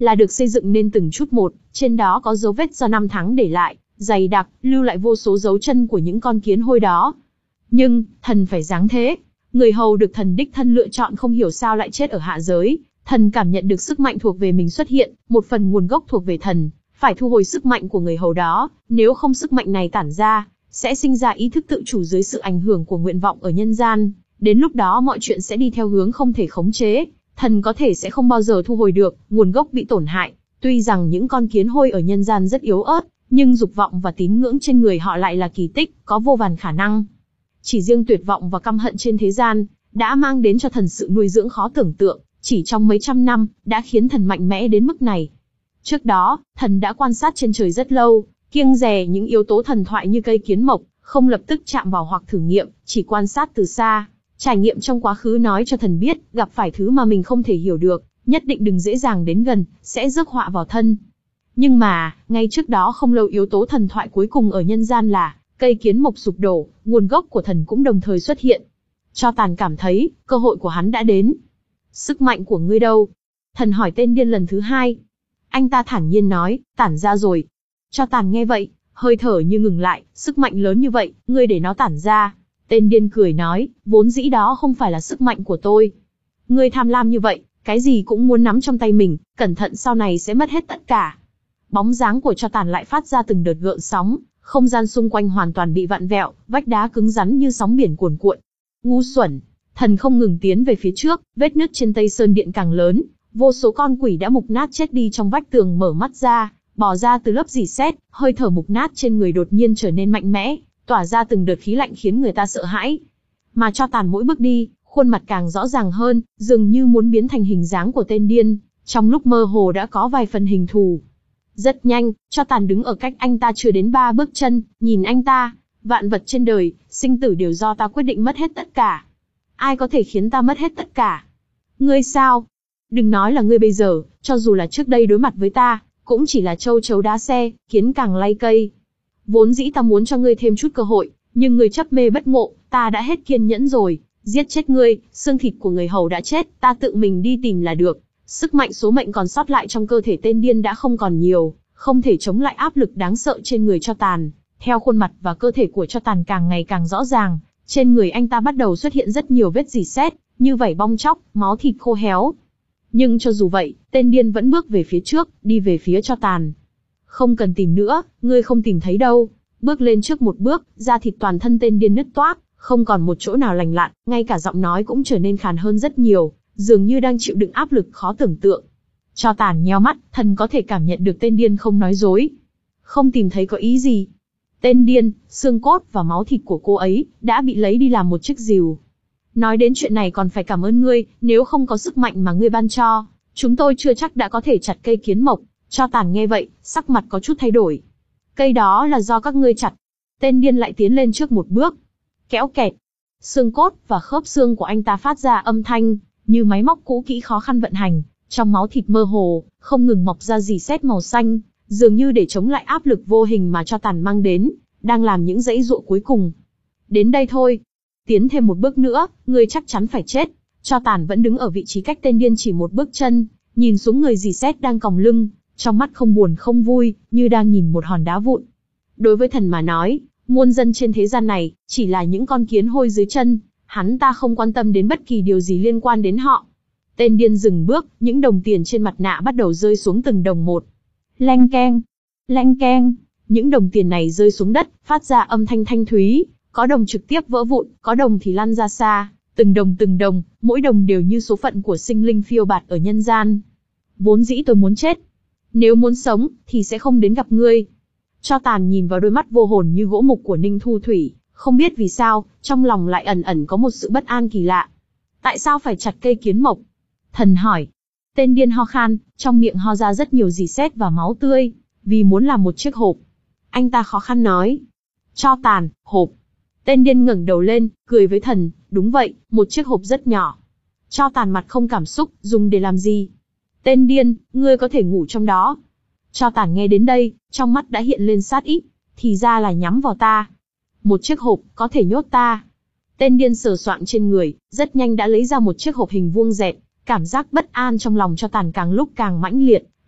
Speaker 1: là được xây dựng nên từng chút một, trên đó có dấu vết do năm tháng để lại, dày đặc, lưu lại vô số dấu chân của những con kiến hôi đó. Nhưng, thần phải dáng thế. Người hầu được thần đích thân lựa chọn không hiểu sao lại chết ở hạ giới. Thần cảm nhận được sức mạnh thuộc về mình xuất hiện, một phần nguồn gốc thuộc về thần, phải thu hồi sức mạnh của người hầu đó, nếu không sức mạnh này tản ra, sẽ sinh ra ý thức tự chủ dưới sự ảnh hưởng của nguyện vọng ở nhân gian. Đến lúc đó mọi chuyện sẽ đi theo hướng không thể khống chế, thần có thể sẽ không bao giờ thu hồi được, nguồn gốc bị tổn hại. Tuy rằng những con kiến hôi ở nhân gian rất yếu ớt, nhưng dục vọng và tín ngưỡng trên người họ lại là kỳ tích, có vô vàn khả năng. Chỉ riêng tuyệt vọng và căm hận trên thế gian, đã mang đến cho thần sự nuôi dưỡng khó tưởng tượng, chỉ trong mấy trăm năm, đã khiến thần mạnh mẽ đến mức này. Trước đó, thần đã quan sát trên trời rất lâu, kiêng dè những yếu tố thần thoại như cây kiến mộc, không lập tức chạm vào hoặc thử nghiệm, chỉ quan sát từ xa. Trải nghiệm trong quá khứ nói cho thần biết, gặp phải thứ mà mình không thể hiểu được, nhất định đừng dễ dàng đến gần, sẽ rước họa vào thân. Nhưng mà, ngay trước đó không lâu yếu tố thần thoại cuối cùng ở nhân gian là cây kiến mộc sụp đổ, nguồn gốc của thần cũng đồng thời xuất hiện. Cho Tàn cảm thấy, cơ hội của hắn đã đến. Sức mạnh của ngươi đâu? Thần hỏi tên điên lần thứ hai. Anh ta thản nhiên nói, tản ra rồi. Cho Tàn nghe vậy, hơi thở như ngừng lại, sức mạnh lớn như vậy, ngươi để nó tản ra. Tên điên cười nói, vốn dĩ đó không phải là sức mạnh của tôi. Ngươi tham lam như vậy, cái gì cũng muốn nắm trong tay mình, cẩn thận sau này sẽ mất hết tất cả. Bóng dáng của Cho Tàn lại phát ra từng đợt gợn sóng, không gian xung quanh hoàn toàn bị vặn vẹo, vách đá cứng rắn như sóng biển cuồn cuộn. Ngu xuẩn, thần không ngừng tiến về phía trước, vết nứt trên Tây Sơn Điện càng lớn, vô số con quỷ đã mục nát chết đi trong vách tường mở mắt ra, bò ra từ lớp rỉ sét, hơi thở mục nát trên người đột nhiên trở nên mạnh mẽ, tỏa ra từng đợt khí lạnh khiến người ta sợ hãi. Mà Cho Tàn mỗi bước đi, khuôn mặt càng rõ ràng hơn, dường như muốn biến thành hình dáng của tên điên, trong lúc mơ hồ đã có vài phần hình thù. Rất nhanh, Cho Tàn đứng ở cách anh ta chưa đến ba bước chân, nhìn anh ta, vạn vật trên đời, sinh tử đều do ta quyết định mất hết tất cả. Ai có thể khiến ta mất hết tất cả? Ngươi sao? Đừng nói là ngươi bây giờ, cho dù là trước đây đối mặt với ta, cũng chỉ là châu chấu đá xe, kiến càng lay cây. Vốn dĩ ta muốn cho ngươi thêm chút cơ hội, nhưng ngươi chấp mê bất ngộ, ta đã hết kiên nhẫn rồi, giết chết ngươi, xương thịt của người hầu đã chết, ta tự mình đi tìm là được. Sức mạnh số mệnh còn sót lại trong cơ thể tên điên đã không còn nhiều, không thể chống lại áp lực đáng sợ trên người Cho Tàn. Theo khuôn mặt và cơ thể của Cho Tàn càng ngày càng rõ ràng, trên người anh ta bắt đầu xuất hiện rất nhiều vết rỉ sét, như vảy bong tróc, máu thịt khô héo. Nhưng cho dù vậy, tên điên vẫn bước về phía trước, đi về phía Cho Tàn. Không cần tìm nữa, ngươi không tìm thấy đâu. Bước lên trước một bước, da thịt toàn thân tên điên nứt toác, không còn một chỗ nào lành lặn, ngay cả giọng nói cũng trở nên khàn hơn rất nhiều, dường như đang chịu đựng áp lực khó tưởng tượng. Cho Tàn nheo mắt, thần có thể cảm nhận được tên điên không nói dối. Không tìm thấy có ý gì. Tên điên, xương cốt và máu thịt của cô ấy, đã bị lấy đi làm một chiếc rìu. Nói đến chuyện này còn phải cảm ơn ngươi, nếu không có sức mạnh mà ngươi ban cho, chúng tôi chưa chắc đã có thể chặt cây kiến mộc. Cho Tàn nghe vậy, sắc mặt có chút thay đổi. Cây đó là do các ngươi chặt. Tên điên lại tiến lên trước một bước. Kéo kẹt. Xương cốt và khớp xương của anh ta phát ra âm thanh, như máy móc cũ kỹ khó khăn vận hành. Trong máu thịt mơ hồ, không ngừng mọc ra rỉ sét màu xanh, dường như để chống lại áp lực vô hình mà Cho Tàn mang đến, đang làm những dãy dụa cuối cùng. Đến đây thôi. Tiến thêm một bước nữa, ngươi chắc chắn phải chết. Cho Tàn vẫn đứng ở vị trí cách tên điên chỉ một bước chân, nhìn xuống người rỉ sét đang còng lưng, trong mắt không buồn không vui, như đang nhìn một hòn đá vụn. Đối với thần mà nói, muôn dân trên thế gian này, chỉ là những con kiến hôi dưới chân, hắn ta không quan tâm đến bất kỳ điều gì liên quan đến họ. Tên điên dừng bước, những đồng tiền trên mặt nạ bắt đầu rơi xuống từng đồng một. Leng keng, leng keng, những đồng tiền này rơi xuống đất, phát ra âm thanh thanh thúy, có đồng trực tiếp vỡ vụn, có đồng thì lăn ra xa, từng đồng từng đồng, mỗi đồng đều như số phận của sinh linh phiêu bạt ở nhân gian. Vốn dĩ tôi muốn chết. Nếu muốn sống, thì sẽ không đến gặp ngươi. Cho Tàn nhìn vào đôi mắt vô hồn như gỗ mục của Ninh Thu Thủy, không biết vì sao, trong lòng lại ẩn ẩn có một sự bất an kỳ lạ. Tại sao phải chặt cây kiến mộc? Thần hỏi. Tên điên ho khan, trong miệng ho ra rất nhiều rỉ sét và máu tươi, vì muốn làm một chiếc hộp. Anh ta khó khăn nói. Cho Tàn, hộp. Tên điên ngẩng đầu lên, cười với thần, đúng vậy, một chiếc hộp rất nhỏ. Cho Tàn mặt không cảm xúc, dùng để làm gì? Tên điên, ngươi có thể ngủ trong đó. Cho Tàn nghe đến đây, trong mắt đã hiện lên sát ý, thì ra là nhắm vào ta. Một chiếc hộp, có thể nhốt ta. Tên điên sờ soạng trên người, rất nhanh đã lấy ra một chiếc hộp hình vuông dẹt, cảm giác bất an trong lòng Cho Tàn càng lúc càng mãnh liệt,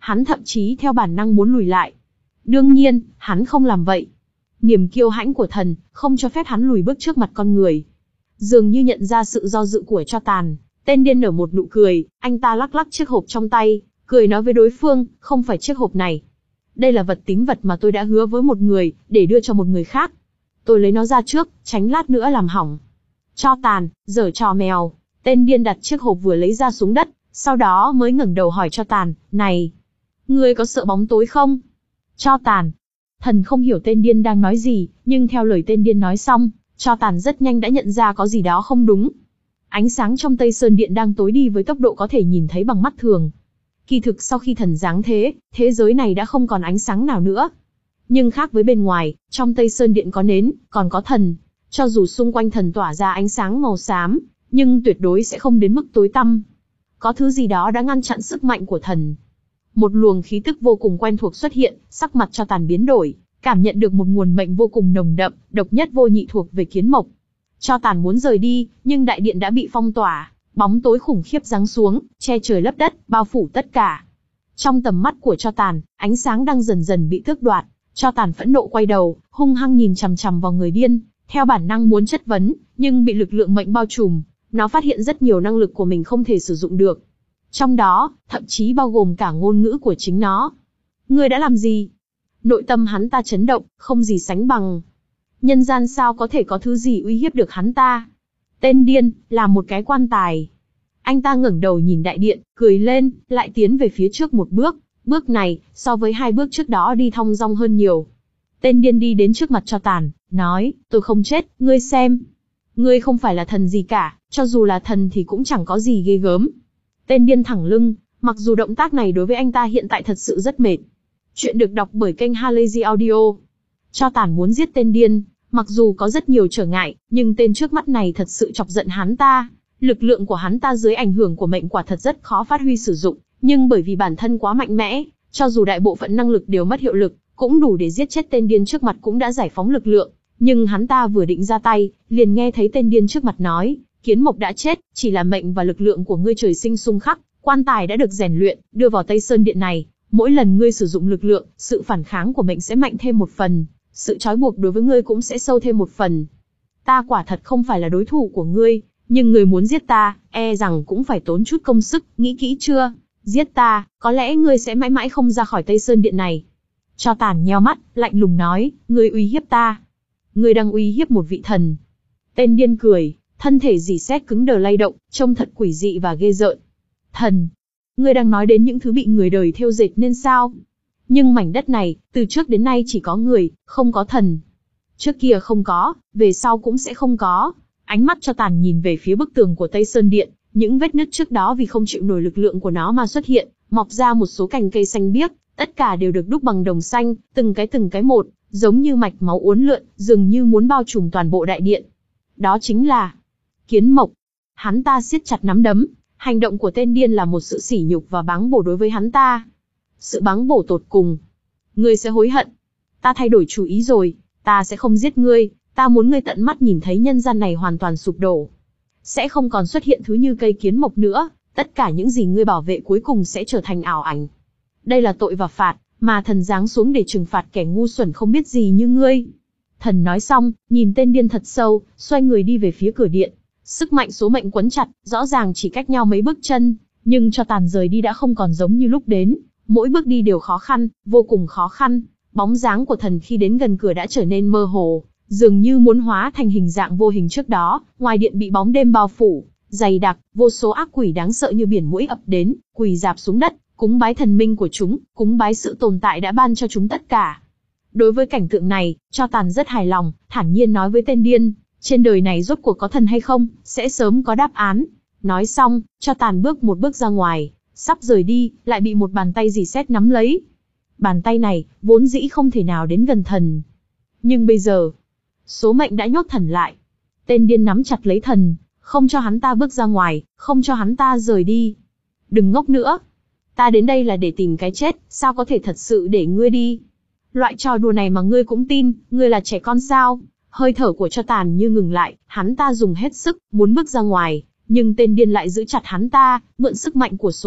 Speaker 1: Hắn thậm chí theo bản năng muốn lùi lại. Đương nhiên, hắn không làm vậy. Niềm kiêu hãnh của thần, không cho phép hắn lùi bước trước mặt con người. Dường như nhận ra sự do dự của cho tàn, tên điên nở một nụ cười, anh ta lắc lắc chiếc hộp trong tay, cười nói với đối phương, không phải chiếc hộp này. Đây là vật tín vật mà tôi đã hứa với một người, để đưa cho một người khác. Tôi lấy nó ra trước, tránh lát nữa làm hỏng. Cho tàn, giở trò mèo. Tên điên đặt chiếc hộp vừa lấy ra xuống đất, sau đó mới ngẩng đầu hỏi cho tàn, này, ngươi có sợ bóng tối không? Cho tàn. Thần không hiểu tên điên đang nói gì, nhưng theo lời tên điên nói xong, cho tàn rất nhanh đã nhận ra có gì đó không đúng. Ánh sáng trong Tây Sơn Điện đang tối đi với tốc độ có thể nhìn thấy bằng mắt thường. Kỳ thực sau khi thần giáng thế, thế giới này đã không còn ánh sáng nào nữa. Nhưng khác với bên ngoài, trong Tây Sơn Điện có nến, còn có thần. Cho dù xung quanh thần tỏa ra ánh sáng màu xám, nhưng tuyệt đối sẽ không đến mức tối tăm. Có thứ gì đó đã ngăn chặn sức mạnh của thần. Một luồng khí tức vô cùng quen thuộc xuất hiện, sắc mặt cho tàn biến đổi, cảm nhận được một nguồn mệnh vô cùng nồng đậm, độc nhất vô nhị thuộc về Kiến Mộc. Cho tàn muốn rời đi, nhưng đại điện đã bị phong tỏa, bóng tối khủng khiếp giáng xuống, che trời lấp đất, bao phủ tất cả. Trong tầm mắt của cho tàn, ánh sáng đang dần dần bị tước đoạt, cho tàn phẫn nộ quay đầu, hung hăng nhìn chằm chằm vào người điên, theo bản năng muốn chất vấn, nhưng bị lực lượng mệnh bao trùm, nó phát hiện rất nhiều năng lực của mình không thể sử dụng được. Trong đó, thậm chí bao gồm cả ngôn ngữ của chính nó. Ngươi đã làm gì? Nội tâm hắn ta chấn động, không gì sánh bằng. Nhân gian sao có thể có thứ gì uy hiếp được hắn ta? Tên điên, là một cái quan tài. Anh ta ngẩng đầu nhìn đại điện, cười lên, lại tiến về phía trước một bước. Bước này, so với hai bước trước đó đi thong dong hơn nhiều. Tên điên đi đến trước mặt cho tàn, nói, tôi không chết, ngươi xem. Ngươi không phải là thần gì cả, cho dù là thần thì cũng chẳng có gì ghê gớm. Tên điên thẳng lưng, mặc dù động tác này đối với anh ta hiện tại thật sự rất mệt. Chuyện được đọc bởi kênh Halazy Audio. Cho tàn muốn giết tên điên, mặc dù có rất nhiều trở ngại, nhưng tên trước mắt này thật sự chọc giận hắn ta. Lực lượng của hắn ta dưới ảnh hưởng của mệnh quả thật rất khó phát huy sử dụng, nhưng bởi vì bản thân quá mạnh mẽ, cho dù đại bộ phận năng lực đều mất hiệu lực, cũng đủ để giết chết tên điên trước mặt cũng đã giải phóng lực lượng. Nhưng hắn ta vừa định ra tay, liền nghe thấy tên điên trước mặt nói, Kiến Mộc đã chết, chỉ là mệnh và lực lượng của ngươi trời sinh xung khắc, quan tài đã được rèn luyện, đưa vào Tây Sơn Điện này. Mỗi lần ngươi sử dụng lực lượng, sự phản kháng của mệnh sẽ mạnh thêm một phần, sự trói buộc đối với ngươi cũng sẽ sâu thêm một phần. Ta quả thật không phải là đối thủ của ngươi, nhưng ngươi muốn giết ta, e rằng cũng phải tốn chút công sức, nghĩ kỹ chưa? Giết ta, có lẽ ngươi sẽ mãi mãi không ra khỏi Tây Sơn Điện này. Cho tàn nheo mắt, lạnh lùng nói, ngươi uy hiếp ta. Ngươi đang uy hiếp một vị thần. Tên điên cười, thân thể rỉ sét cứng đờ lay động, trông thật quỷ dị và ghê rợn. Thần. Ngươi đang nói đến những thứ bị người đời thêu dệt nên sao? Nhưng mảnh đất này, từ trước đến nay chỉ có người, không có thần. Trước kia không có, về sau cũng sẽ không có. Ánh mắt cho tàn nhìn về phía bức tường của Tây Sơn Điện, những vết nứt trước đó vì không chịu nổi lực lượng của nó mà xuất hiện, mọc ra một số cành cây xanh biếc, tất cả đều được đúc bằng đồng xanh, từng cái từng cái một, giống như mạch máu uốn lượn, dường như muốn bao trùm toàn bộ đại điện. Đó chính là Kiến Mộc. Hắn ta siết chặt nắm đấm, hành động của tên điên là một sự sỉ nhục và báng bổ đối với hắn ta. Sự báng bổ tột cùng. Ngươi sẽ hối hận. Ta thay đổi chủ ý rồi, ta sẽ không giết ngươi, ta muốn ngươi tận mắt nhìn thấy nhân gian này hoàn toàn sụp đổ. Sẽ không còn xuất hiện thứ như cây kiến mộc nữa, tất cả những gì ngươi bảo vệ cuối cùng sẽ trở thành ảo ảnh. Đây là tội và phạt, mà thần giáng xuống để trừng phạt kẻ ngu xuẩn không biết gì như ngươi. Thần nói xong, nhìn tên điên thật sâu, xoay người đi về phía cửa điện. Sức mạnh số mệnh quấn chặt, rõ ràng chỉ cách nhau mấy bước chân, nhưng cho tàn rời đi đã không còn giống như lúc đến. Mỗi bước đi đều khó khăn, vô cùng khó khăn. Bóng dáng của thần khi đến gần cửa đã trở nên mơ hồ, dường như muốn hóa thành hình dạng vô hình trước đó. Ngoài điện bị bóng đêm bao phủ, dày đặc, vô số ác quỷ đáng sợ như biển muỗi ập đến, quỳ rạp xuống đất, cúng bái thần minh của chúng, cúng bái sự tồn tại đã ban cho chúng tất cả. Đối với cảnh tượng này, cho tàn rất hài lòng, thản nhiên nói với tên điên, trên đời này rốt cuộc có thần hay không, sẽ sớm có đáp án. Nói xong, cho tàn bước một bước ra ngoài, sắp rời đi, lại bị một bàn tay rỉ sét nắm lấy. Bàn tay này, vốn dĩ không thể nào đến gần thần. Nhưng bây giờ, số mệnh đã nhốt thần lại. Tên điên nắm chặt lấy thần, không cho hắn ta bước ra ngoài, không cho hắn ta rời đi. Đừng ngốc nữa. Ta đến đây là để tìm cái chết, sao có thể thật sự để ngươi đi? Loại trò đùa này mà ngươi cũng tin, ngươi là trẻ con sao? Hơi thở của cho tàn như ngừng lại, hắn ta dùng hết sức, muốn bước ra ngoài, nhưng tên điên lại giữ chặt hắn ta, mượn sức mạnh của số mệnh,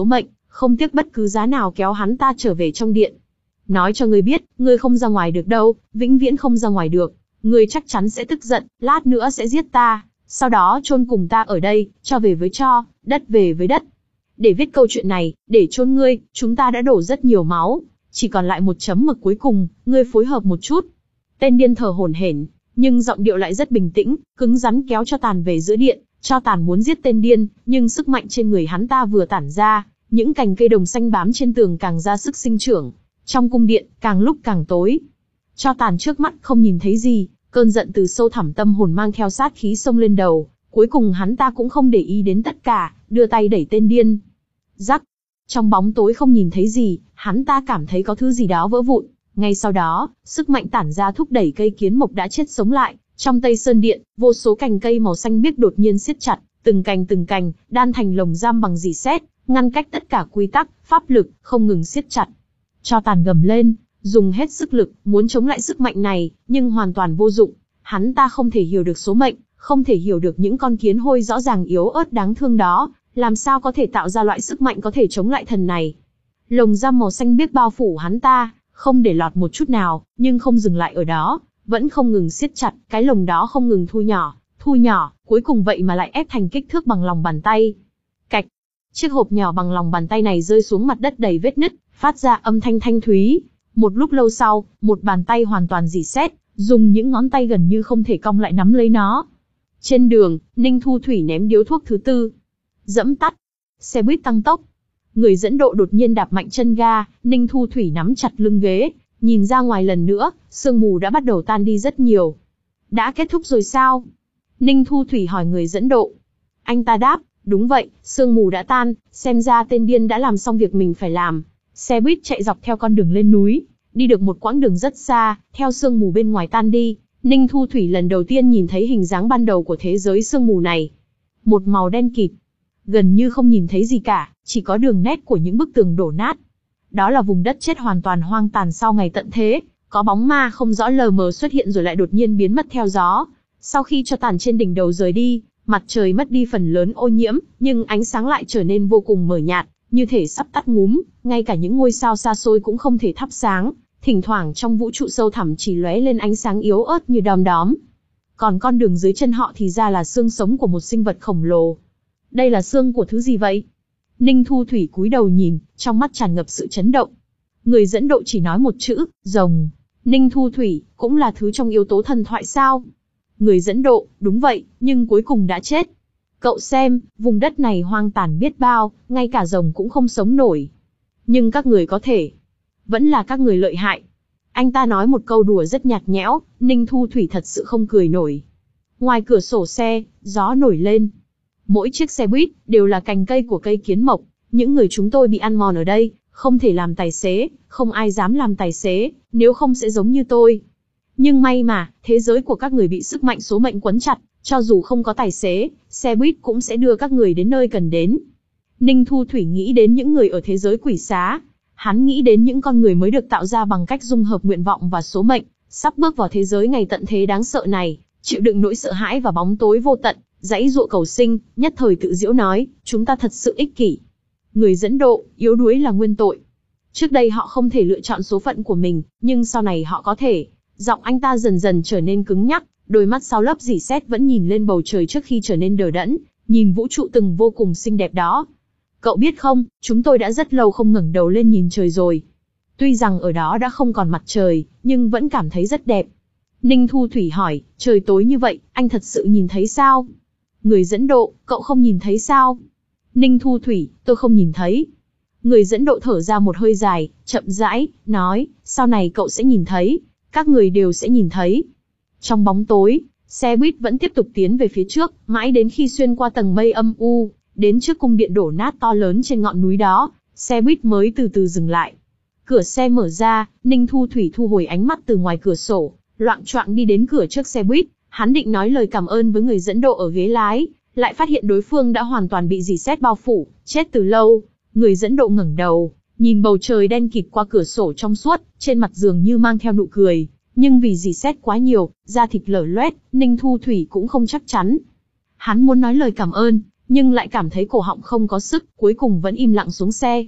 Speaker 1: không tiếc bất cứ giá nào kéo hắn ta trở về trong điện. Nói cho ngươi biết, ngươi không ra ngoài được đâu, vĩnh viễn không ra ngoài được. Ngươi chắc chắn sẽ tức giận, lát nữa sẽ giết ta, sau đó chôn cùng ta ở đây, cho về với cho, đất về với đất. Để viết câu chuyện này, để chôn ngươi, chúng ta đã đổ rất nhiều máu, chỉ còn lại một chấm mực cuối cùng, ngươi phối hợp một chút. Tên điên thở hổn hển, nhưng giọng điệu lại rất bình tĩnh, cứng rắn kéo Cho Tàn về giữa điện. Cho Tàn muốn giết tên điên, nhưng sức mạnh trên người hắn ta vừa tản ra, những cành cây đồng xanh bám trên tường càng ra sức sinh trưởng. Trong cung điện, càng lúc càng tối. Cho Tàn trước mắt không nhìn thấy gì, cơn giận từ sâu thẳm tâm hồn mang theo sát khí xông lên đầu. Cuối cùng hắn ta cũng không để ý đến tất cả, đưa tay đẩy tên điên. Rắc. Trong bóng tối không nhìn thấy gì, hắn ta cảm thấy có thứ gì đó vỡ vụn. Ngay sau đó, sức mạnh tản ra thúc đẩy cây kiến mộc đã chết sống lại. Trong Tây Sơn Điện, vô số cành cây màu xanh biếc đột nhiên siết chặt, từng cành từng cành, đan thành lồng giam bằng rỉ sét, ngăn cách tất cả quy tắc, pháp lực, không ngừng siết chặt. Cho Tàn gầm lên, dùng hết sức lực, muốn chống lại sức mạnh này, nhưng hoàn toàn vô dụng. Hắn ta không thể hiểu được số mệnh, không thể hiểu được những con kiến hôi rõ ràng yếu ớt đáng thương đó, làm sao có thể tạo ra loại sức mạnh có thể chống lại thần này. Lồng giam màu xanh biếc bao phủ hắn ta, không để lọt một chút nào, nhưng không dừng lại ở đó, vẫn không ngừng siết chặt, cái lồng đó không ngừng thu nhỏ, thu nhỏ, cuối cùng vậy mà lại ép thành kích thước bằng lòng bàn tay. Cạch, chiếc hộp nhỏ bằng lòng bàn tay này rơi xuống mặt đất đầy vết nứt, phát ra âm thanh thanh thúy. Một lúc lâu sau, một bàn tay hoàn toàn rỉ sét, dùng những ngón tay gần như không thể cong lại nắm lấy nó. Trên đường, Ninh Thu Thủy ném điếu thuốc thứ tư. Dẫm tắt. Xe buýt tăng tốc. Người dẫn độ đột nhiên đạp mạnh chân ga, Ninh Thu Thủy nắm chặt lưng ghế, nhìn ra ngoài lần nữa, sương mù đã bắt đầu tan đi rất nhiều. Đã kết thúc rồi sao? Ninh Thu Thủy hỏi người dẫn độ. Anh ta đáp, đúng vậy, sương mù đã tan, xem ra tên điên đã làm xong việc mình phải làm. Xe buýt chạy dọc theo con đường lên núi, đi được một quãng đường rất xa, theo sương mù bên ngoài tan đi, Ninh Thu Thủy lần đầu tiên nhìn thấy hình dáng ban đầu của thế giới sương mù này. Một màu đen kịt, gần như không nhìn thấy gì cả, chỉ có đường nét của những bức tường đổ nát. Đó là vùng đất chết hoàn toàn hoang tàn sau ngày tận thế, có bóng ma không rõ lờ mờ xuất hiện rồi lại đột nhiên biến mất theo gió. Sau khi cho tàn trên đỉnh đầu rời đi, mặt trời mất đi phần lớn ô nhiễm, nhưng ánh sáng lại trở nên vô cùng mờ nhạt, như thể sắp tắt ngúm, ngay cả những ngôi sao xa xôi cũng không thể thắp sáng, thỉnh thoảng trong vũ trụ sâu thẳm chỉ lóe lên ánh sáng yếu ớt như đom đóm. Còn con đường dưới chân họ thì ra là xương sống của một sinh vật khổng lồ. Đây là xương của thứ gì vậy? Ninh Thu Thủy cúi đầu nhìn, trong mắt tràn ngập sự chấn động. Người dẫn độ chỉ nói một chữ, rồng. Ninh Thu Thủy, cũng là thứ trong yếu tố thần thoại sao? Người dẫn độ, đúng vậy, nhưng cuối cùng đã chết. Cậu xem, vùng đất này hoang tàn biết bao, ngay cả rồng cũng không sống nổi. Nhưng các người có thể. Vẫn là các người lợi hại. Anh ta nói một câu đùa rất nhạt nhẽo, Ninh Thu Thủy thật sự không cười nổi. Ngoài cửa sổ xe, gió nổi lên. Mỗi chiếc xe buýt đều là cành cây của cây kiến mộc. Những người chúng tôi bị ăn mòn ở đây, không thể làm tài xế, không ai dám làm tài xế, nếu không sẽ giống như tôi. Nhưng may mà, thế giới của các người bị sức mạnh số mệnh quấn chặt, cho dù không có tài xế, xe buýt cũng sẽ đưa các người đến nơi cần đến. Ninh Thu Thủy nghĩ đến những người ở thế giới quỷ xá. Hắn nghĩ đến những con người mới được tạo ra bằng cách dung hợp nguyện vọng và số mệnh, sắp bước vào thế giới ngày tận thế đáng sợ này, chịu đựng nỗi sợ hãi và bóng tối vô tận, giãy giụa cầu sinh, nhất thời tự giễu nói, chúng ta thật sự ích kỷ. Người dẫn độ, yếu đuối là nguyên tội. Trước đây họ không thể lựa chọn số phận của mình, nhưng sau này họ có thể. Giọng anh ta dần dần trở nên cứng nhắc, đôi mắt sau lớp rỉ sét vẫn nhìn lên bầu trời trước khi trở nên đờ đẫn, nhìn vũ trụ từng vô cùng xinh đẹp đó. Cậu biết không, chúng tôi đã rất lâu không ngẩng đầu lên nhìn trời rồi. Tuy rằng ở đó đã không còn mặt trời, nhưng vẫn cảm thấy rất đẹp. Ninh Thu Thủy hỏi, trời tối như vậy, anh thật sự nhìn thấy sao? Người dẫn độ, cậu không nhìn thấy sao? Ninh Thu Thủy, tôi không nhìn thấy. Người dẫn độ thở ra một hơi dài, chậm rãi, nói, sau này cậu sẽ nhìn thấy, các người đều sẽ nhìn thấy. Trong bóng tối, xe buýt vẫn tiếp tục tiến về phía trước, mãi đến khi xuyên qua tầng mây âm u, đến trước cung điện đổ nát to lớn trên ngọn núi đó, xe buýt mới từ từ dừng lại. Cửa xe mở ra, Ninh Thu Thủy thu hồi ánh mắt từ ngoài cửa sổ, loạng choạng đi đến cửa trước xe buýt, hắn định nói lời cảm ơn với người dẫn độ ở ghế lái, lại phát hiện đối phương đã hoàn toàn bị rỉ sét bao phủ, chết từ lâu. Người dẫn độ ngẩng đầu, nhìn bầu trời đen kịt qua cửa sổ trong suốt, trên mặt dường như mang theo nụ cười, nhưng vì rỉ sét quá nhiều, da thịt lở loét, Ninh Thu Thủy cũng không chắc chắn. Hắn muốn nói lời cảm ơn, nhưng lại cảm thấy cổ họng không có sức, cuối cùng vẫn im lặng xuống xe.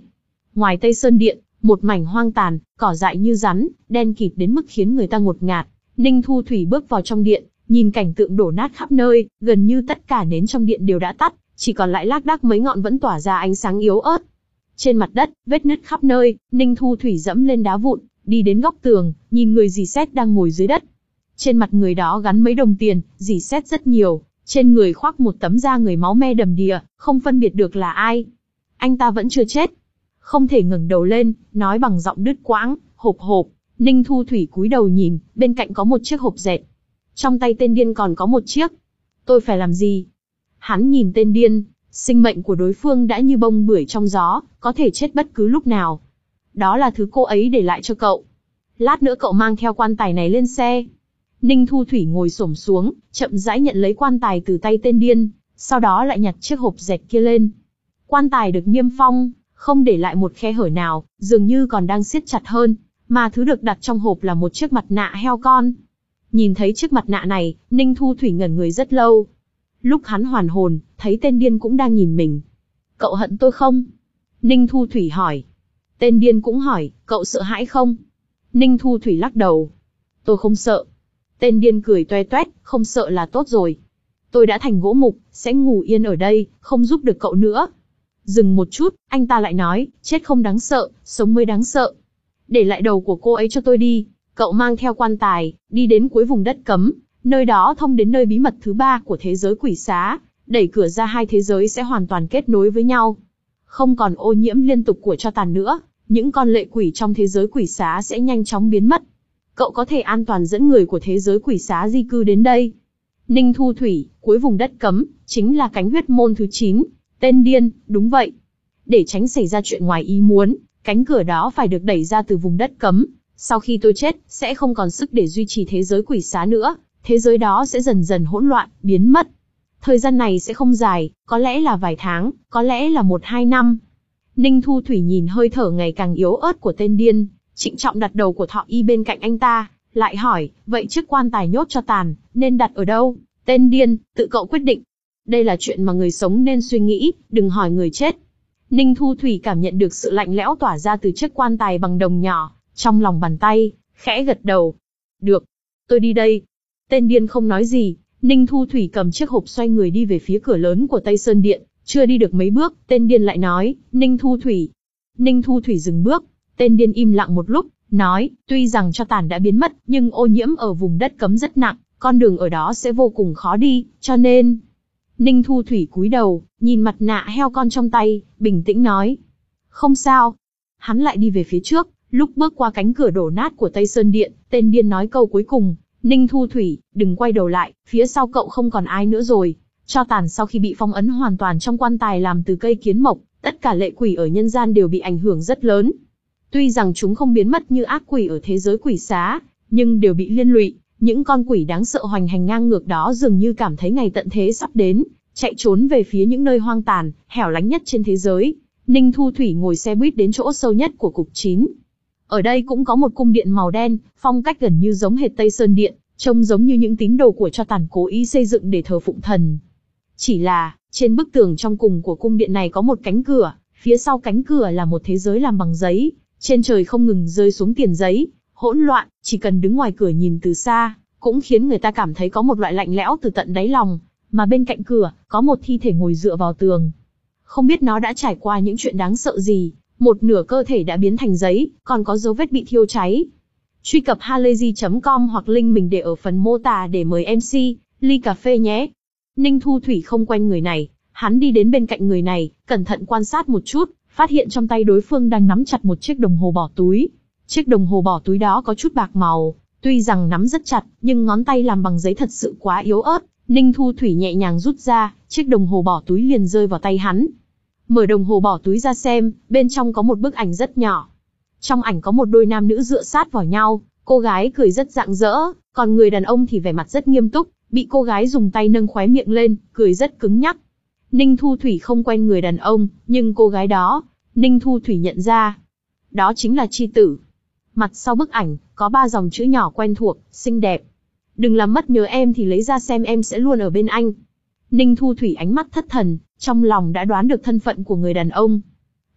Speaker 1: Ngoài Tây Sơn Điện, một mảnh hoang tàn, cỏ dại như rắn, đen kịt đến mức khiến người ta ngột ngạt. Ninh Thu Thủy bước vào trong điện, nhìn cảnh tượng đổ nát khắp nơi, gần như tất cả nến trong điện đều đã tắt, chỉ còn lại lác đác mấy ngọn vẫn tỏa ra ánh sáng yếu ớt. Trên mặt đất, vết nứt khắp nơi, Ninh Thu Thủy dẫm lên đá vụn, đi đến góc tường, nhìn người dì xét đang ngồi dưới đất. Trên mặt người đó gắn mấy đồng tiền, dì xét rất nhiều, trên người khoác một tấm da người máu me đầm đìa, không phân biệt được là ai. Anh ta vẫn chưa chết. Không thể ngẩng đầu lên, nói bằng giọng đứt quãng, hộp hộp. Ninh Thu Thủy cúi đầu nhìn, bên cạnh có một chiếc hộp dệt. Trong tay tên điên còn có một chiếc. Tôi phải làm gì? Hắn nhìn tên điên, sinh mệnh của đối phương đã như bông bưởi trong gió, có thể chết bất cứ lúc nào. Đó là thứ cô ấy để lại cho cậu. Lát nữa cậu mang theo quan tài này lên xe. Ninh Thu Thủy ngồi xổm xuống, chậm rãi nhận lấy quan tài từ tay tên điên, sau đó lại nhặt chiếc hộp dệt kia lên. Quan tài được niêm phong, không để lại một khe hở nào, dường như còn đang siết chặt hơn, mà thứ được đặt trong hộp là một chiếc mặt nạ heo con. Nhìn thấy chiếc mặt nạ này, Ninh Thu Thủy ngẩn người rất lâu. Lúc hắn hoàn hồn, thấy tên điên cũng đang nhìn mình. Cậu hận tôi không? Ninh Thu Thủy hỏi. Tên điên cũng hỏi, cậu sợ hãi không? Ninh Thu Thủy lắc đầu. Tôi không sợ. Tên điên cười toe toét, không sợ là tốt rồi. Tôi đã thành gỗ mục, sẽ ngủ yên ở đây, không giúp được cậu nữa. Dừng một chút, anh ta lại nói, chết không đáng sợ, sống mới đáng sợ. Để lại đầu của cô ấy cho tôi đi. Cậu mang theo quan tài, đi đến cuối vùng đất cấm, nơi đó thông đến nơi bí mật thứ ba của thế giới quỷ xá, đẩy cửa ra hai thế giới sẽ hoàn toàn kết nối với nhau. Không còn ô nhiễm liên tục của tro tàn nữa, những con lệ quỷ trong thế giới quỷ xá sẽ nhanh chóng biến mất. Cậu có thể an toàn dẫn người của thế giới quỷ xá di cư đến đây. Ninh Thu Thủy, cuối vùng đất cấm, chính là cánh huyết môn thứ chín. Tên điên, đúng vậy. Để tránh xảy ra chuyện ngoài ý muốn, cánh cửa đó phải được đẩy ra từ vùng đất cấm. Sau khi tôi chết, sẽ không còn sức để duy trì thế giới quỷ xá nữa. Thế giới đó sẽ dần dần hỗn loạn, biến mất. Thời gian này sẽ không dài, có lẽ là vài tháng, có lẽ là một hai năm. Ninh Thu Thủy nhìn hơi thở ngày càng yếu ớt của tên điên, trịnh trọng đặt đầu của Thọ Y bên cạnh anh ta, lại hỏi, vậy chiếc quan tài nhốt cho tàn, nên đặt ở đâu? Tên điên, tự cậu quyết định. Đây là chuyện mà người sống nên suy nghĩ, đừng hỏi người chết. Ninh Thu Thủy cảm nhận được sự lạnh lẽo tỏa ra từ chiếc quan tài bằng đồng nhỏ, trong lòng bàn tay, khẽ gật đầu. Được, tôi đi đây. Tên điên không nói gì, Ninh Thu Thủy cầm chiếc hộp xoay người đi về phía cửa lớn của Tây Sơn Điện, chưa đi được mấy bước, tên điên lại nói, Ninh Thu Thủy. Ninh Thu Thủy dừng bước, tên điên im lặng một lúc, nói, tuy rằng tro tàn đã biến mất, nhưng ô nhiễm ở vùng đất cấm rất nặng, con đường ở đó sẽ vô cùng khó đi, cho nên... Ninh Thu Thủy cúi đầu, nhìn mặt nạ heo con trong tay, bình tĩnh nói. Không sao. Hắn lại đi về phía trước, lúc bước qua cánh cửa đổ nát của Tây Sơn Điện, tên điên nói câu cuối cùng. Ninh Thu Thủy, đừng quay đầu lại, phía sau cậu không còn ai nữa rồi. Tro tàn sau khi bị phong ấn hoàn toàn trong quan tài làm từ cây kiến mộc, tất cả lệ quỷ ở nhân gian đều bị ảnh hưởng rất lớn. Tuy rằng chúng không biến mất như ác quỷ ở thế giới quỷ xá, nhưng đều bị liên lụy. Những con quỷ đáng sợ hoành hành ngang ngược đó dường như cảm thấy ngày tận thế sắp đến, chạy trốn về phía những nơi hoang tàn, hẻo lánh nhất trên thế giới. Ninh Thu Thủy ngồi xe buýt đến chỗ sâu nhất của cục chín. Ở đây cũng có một cung điện màu đen, phong cách gần như giống hệt Tây Sơn Điện, trông giống như những tín đồ của tro tàn cố ý xây dựng để thờ phụng thần. Chỉ là, trên bức tường trong cùng của cung điện này có một cánh cửa, phía sau cánh cửa là một thế giới làm bằng giấy, trên trời không ngừng rơi xuống tiền giấy. Hỗn loạn, chỉ cần đứng ngoài cửa nhìn từ xa, cũng khiến người ta cảm thấy có một loại lạnh lẽo từ tận đáy lòng, mà bên cạnh cửa, có một thi thể ngồi dựa vào tường. Không biết nó đã trải qua những chuyện đáng sợ gì, một nửa cơ thể đã biến thành giấy, còn có dấu vết bị thiêu cháy. Truy cập halayzi chấm com hoặc link mình để ở phần mô tả để mời em xê, ly cà phê nhé. Ninh Thu Thủy không quen người này, hắn đi đến bên cạnh người này, cẩn thận quan sát một chút, phát hiện trong tay đối phương đang nắm chặt một chiếc đồng hồ bỏ túi. Chiếc đồng hồ bỏ túi đó có chút bạc màu, tuy rằng nắm rất chặt, nhưng ngón tay làm bằng giấy thật sự quá yếu ớt. Ninh Thu Thủy nhẹ nhàng rút ra, chiếc đồng hồ bỏ túi liền rơi vào tay hắn. Mở đồng hồ bỏ túi ra xem, bên trong có một bức ảnh rất nhỏ. Trong ảnh có một đôi nam nữ dựa sát vào nhau, cô gái cười rất rạng rỡ, còn người đàn ông thì vẻ mặt rất nghiêm túc, bị cô gái dùng tay nâng khóe miệng lên, cười rất cứng nhắc. Ninh Thu Thủy không quen người đàn ông, nhưng cô gái đó, Ninh Thu Thủy nhận ra. Đó chính là Chi Tử. Mặt sau bức ảnh, có ba dòng chữ nhỏ quen thuộc, xinh đẹp. Đừng làm mất nhớ em thì lấy ra xem em sẽ luôn ở bên anh. Ninh Thu Thủy ánh mắt thất thần, trong lòng đã đoán được thân phận của người đàn ông.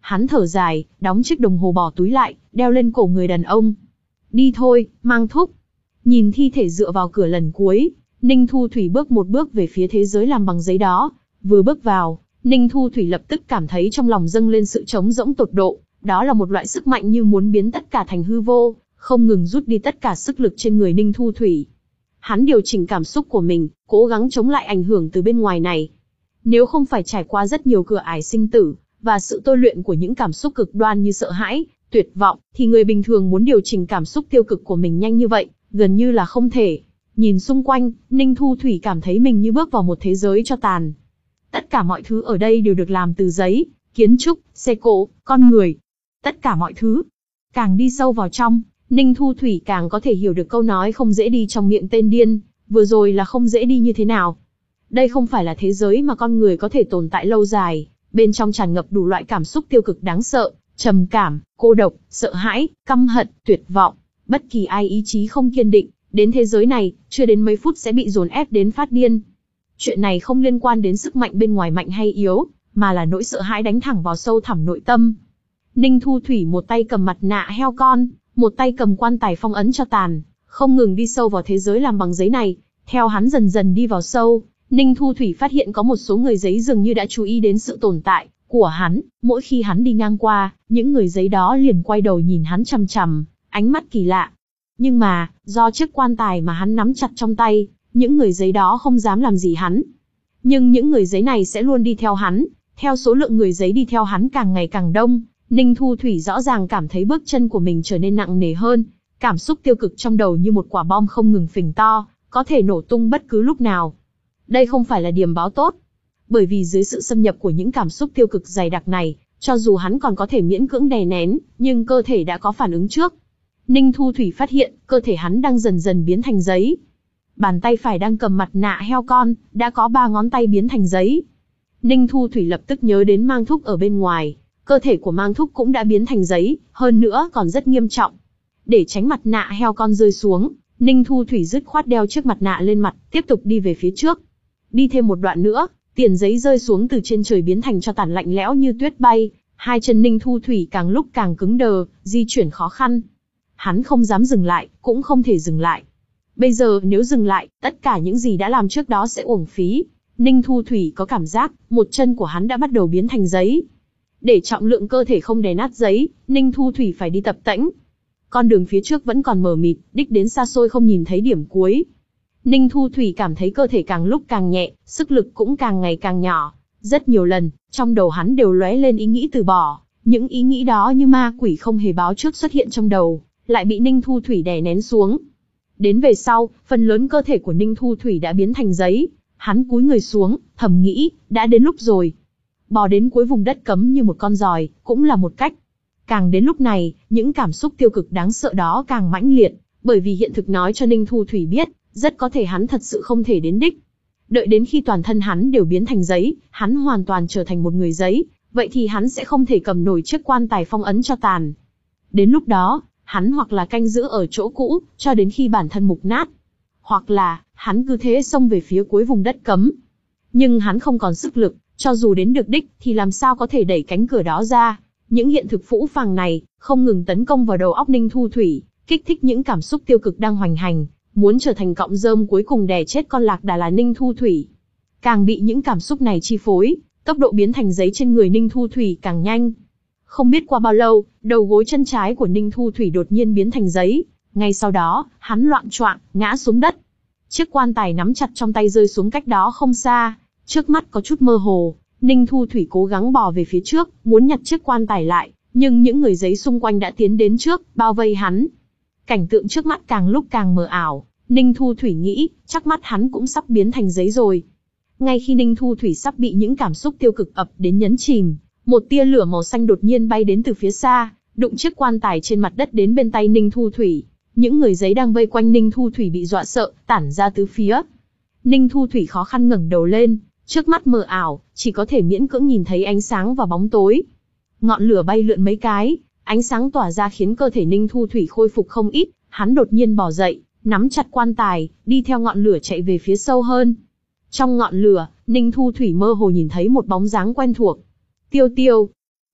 Speaker 1: Hắn thở dài, đóng chiếc đồng hồ bỏ túi lại, đeo lên cổ người đàn ông. Đi thôi, Mang Thúc. Nhìn thi thể dựa vào cửa lần cuối, Ninh Thu Thủy bước một bước về phía thế giới làm bằng giấy đó. Vừa bước vào, Ninh Thu Thủy lập tức cảm thấy trong lòng dâng lên sự trống rỗng tột độ. Đó là một loại sức mạnh như muốn biến tất cả thành hư vô, không ngừng rút đi tất cả sức lực trên người Ninh Thu Thủy. Hắn điều chỉnh cảm xúc của mình, cố gắng chống lại ảnh hưởng từ bên ngoài này. Nếu không phải trải qua rất nhiều cửa ải sinh tử, và sự tôi luyện của những cảm xúc cực đoan như sợ hãi, tuyệt vọng, thì người bình thường muốn điều chỉnh cảm xúc tiêu cực của mình nhanh như vậy, gần như là không thể. Nhìn xung quanh, Ninh Thu Thủy cảm thấy mình như bước vào một thế giới cho tàn. Tất cả mọi thứ ở đây đều được làm từ giấy, kiến trúc, xe cộ, con người. Tất cả mọi thứ. Càng đi sâu vào trong, Ninh Thu Thủy càng có thể hiểu được câu nói không dễ đi trong miệng tên điên, vừa rồi là không dễ đi như thế nào. Đây không phải là thế giới mà con người có thể tồn tại lâu dài, bên trong tràn ngập đủ loại cảm xúc tiêu cực đáng sợ, trầm cảm, cô độc, sợ hãi, căm hận, tuyệt vọng. Bất kỳ ai ý chí không kiên định, đến thế giới này, chưa đến mấy phút sẽ bị dồn ép đến phát điên. Chuyện này không liên quan đến sức mạnh bên ngoài mạnh hay yếu, mà là nỗi sợ hãi đánh thẳng vào sâu thẳm nội tâm. Ninh Thu Thủy một tay cầm mặt nạ heo con, một tay cầm quan tài phong ấn cho tàn, không ngừng đi sâu vào thế giới làm bằng giấy này. Theo hắn dần dần đi vào sâu, Ninh Thu Thủy phát hiện có một số người giấy dường như đã chú ý đến sự tồn tại của hắn. Mỗi khi hắn đi ngang qua, những người giấy đó liền quay đầu nhìn hắn chằm chằm, ánh mắt kỳ lạ. Nhưng mà, do chiếc quan tài mà hắn nắm chặt trong tay, những người giấy đó không dám làm gì hắn. Nhưng những người giấy này sẽ luôn đi theo hắn. Theo số lượng người giấy đi theo hắn càng ngày càng đông, Ninh Thu Thủy rõ ràng cảm thấy bước chân của mình trở nên nặng nề hơn. Cảm xúc tiêu cực trong đầu như một quả bom không ngừng phình to, có thể nổ tung bất cứ lúc nào. Đây không phải là điềm báo tốt. Bởi vì dưới sự xâm nhập của những cảm xúc tiêu cực dày đặc này, cho dù hắn còn có thể miễn cưỡng đè nén, nhưng cơ thể đã có phản ứng trước. Ninh Thu Thủy phát hiện, cơ thể hắn đang dần dần biến thành giấy. Bàn tay phải đang cầm mặt nạ heo con, đã có ba ngón tay biến thành giấy. Ninh Thu Thủy lập tức nhớ đến Mang Thúc ở bên ngoài. Cơ thể của Mang Thúc cũng đã biến thành giấy, hơn nữa còn rất nghiêm trọng. Để tránh mặt nạ heo con rơi xuống, Ninh Thu Thủy dứt khoát đeo chiếc mặt nạ lên mặt, tiếp tục đi về phía trước. Đi thêm một đoạn nữa, tiền giấy rơi xuống từ trên trời biến thành tro tàn lạnh lẽo như tuyết bay. Hai chân Ninh Thu Thủy càng lúc càng cứng đờ, di chuyển khó khăn. Hắn không dám dừng lại, cũng không thể dừng lại. Bây giờ nếu dừng lại, tất cả những gì đã làm trước đó sẽ uổng phí. Ninh Thu Thủy có cảm giác, một chân của hắn đã bắt đầu biến thành giấy. Để trọng lượng cơ thể không đè nát giấy, Ninh Thu Thủy phải đi tập tễnh. Con đường phía trước vẫn còn mờ mịt, đích đến xa xôi không nhìn thấy điểm cuối. Ninh Thu Thủy cảm thấy cơ thể càng lúc càng nhẹ, sức lực cũng càng ngày càng nhỏ. Rất nhiều lần, trong đầu hắn đều lóe lên ý nghĩ từ bỏ. Những ý nghĩ đó như ma quỷ không hề báo trước xuất hiện trong đầu, lại bị Ninh Thu Thủy đè nén xuống. Đến về sau, phần lớn cơ thể của Ninh Thu Thủy đã biến thành giấy. Hắn cúi người xuống, thầm nghĩ, đã đến lúc rồi. Bò đến cuối vùng đất cấm như một con giòi, cũng là một cách. Càng đến lúc này, những cảm xúc tiêu cực đáng sợ đó càng mãnh liệt, bởi vì hiện thực nói cho Ninh Thu Thủy biết, rất có thể hắn thật sự không thể đến đích. Đợi đến khi toàn thân hắn đều biến thành giấy, hắn hoàn toàn trở thành một người giấy, vậy thì hắn sẽ không thể cầm nổi chiếc quan tài phong ấn cho tàn. Đến lúc đó, hắn hoặc là canh giữ ở chỗ cũ, cho đến khi bản thân mục nát. Hoặc là, hắn cứ thế xông về phía cuối vùng đất cấm. Nhưng hắn không còn sức lực, cho dù đến được đích, thì làm sao có thể đẩy cánh cửa đó ra. Những hiện thực phũ phàng này, không ngừng tấn công vào đầu óc Ninh Thu Thủy, kích thích những cảm xúc tiêu cực đang hoành hành, muốn trở thành cọng rơm cuối cùng đè chết con lạc đà là Ninh Thu Thủy. Càng bị những cảm xúc này chi phối, tốc độ biến thành giấy trên người Ninh Thu Thủy càng nhanh. Không biết qua bao lâu, đầu gối chân trái của Ninh Thu Thủy đột nhiên biến thành giấy. Ngay sau đó, hắn loạng choạng, ngã xuống đất. Chiếc quan tài nắm chặt trong tay rơi xuống cách đó không xa. Trước mắt có chút mơ hồ, Ninh Thu Thủy cố gắng bò về phía trước, muốn nhặt chiếc quan tài lại, nhưng những người giấy xung quanh đã tiến đến trước, bao vây hắn. Cảnh tượng trước mắt càng lúc càng mờ ảo, Ninh Thu Thủy nghĩ, chắc mắt hắn cũng sắp biến thành giấy rồi. Ngay khi Ninh Thu Thủy sắp bị những cảm xúc tiêu cực ập đến nhấn chìm, một tia lửa màu xanh đột nhiên bay đến từ phía xa, đụng chiếc quan tài trên mặt đất đến bên tay Ninh Thu Thủy. Những người giấy đang vây quanh Ninh Thu Thủy bị dọa sợ, tản ra tứ phía. Ninh Thu Thủy khó khăn ngẩng đầu lên, trước mắt mờ ảo, chỉ có thể miễn cưỡng nhìn thấy ánh sáng và bóng tối. Ngọn lửa bay lượn mấy cái, ánh sáng tỏa ra khiến cơ thể Ninh Thu Thủy khôi phục không ít, hắn đột nhiên bò dậy, nắm chặt quan tài, đi theo ngọn lửa chạy về phía sâu hơn. Trong ngọn lửa, Ninh Thu Thủy mơ hồ nhìn thấy một bóng dáng quen thuộc. Tiêu Tiêu.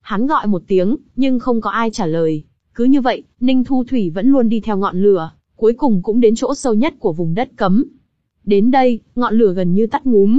Speaker 1: Hắn gọi một tiếng, nhưng không có ai trả lời. Cứ như vậy, Ninh Thu Thủy vẫn luôn đi theo ngọn lửa, cuối cùng cũng đến chỗ sâu nhất của vùng đất cấm. Đến đây, ngọn lửa gần như tắt ngúm.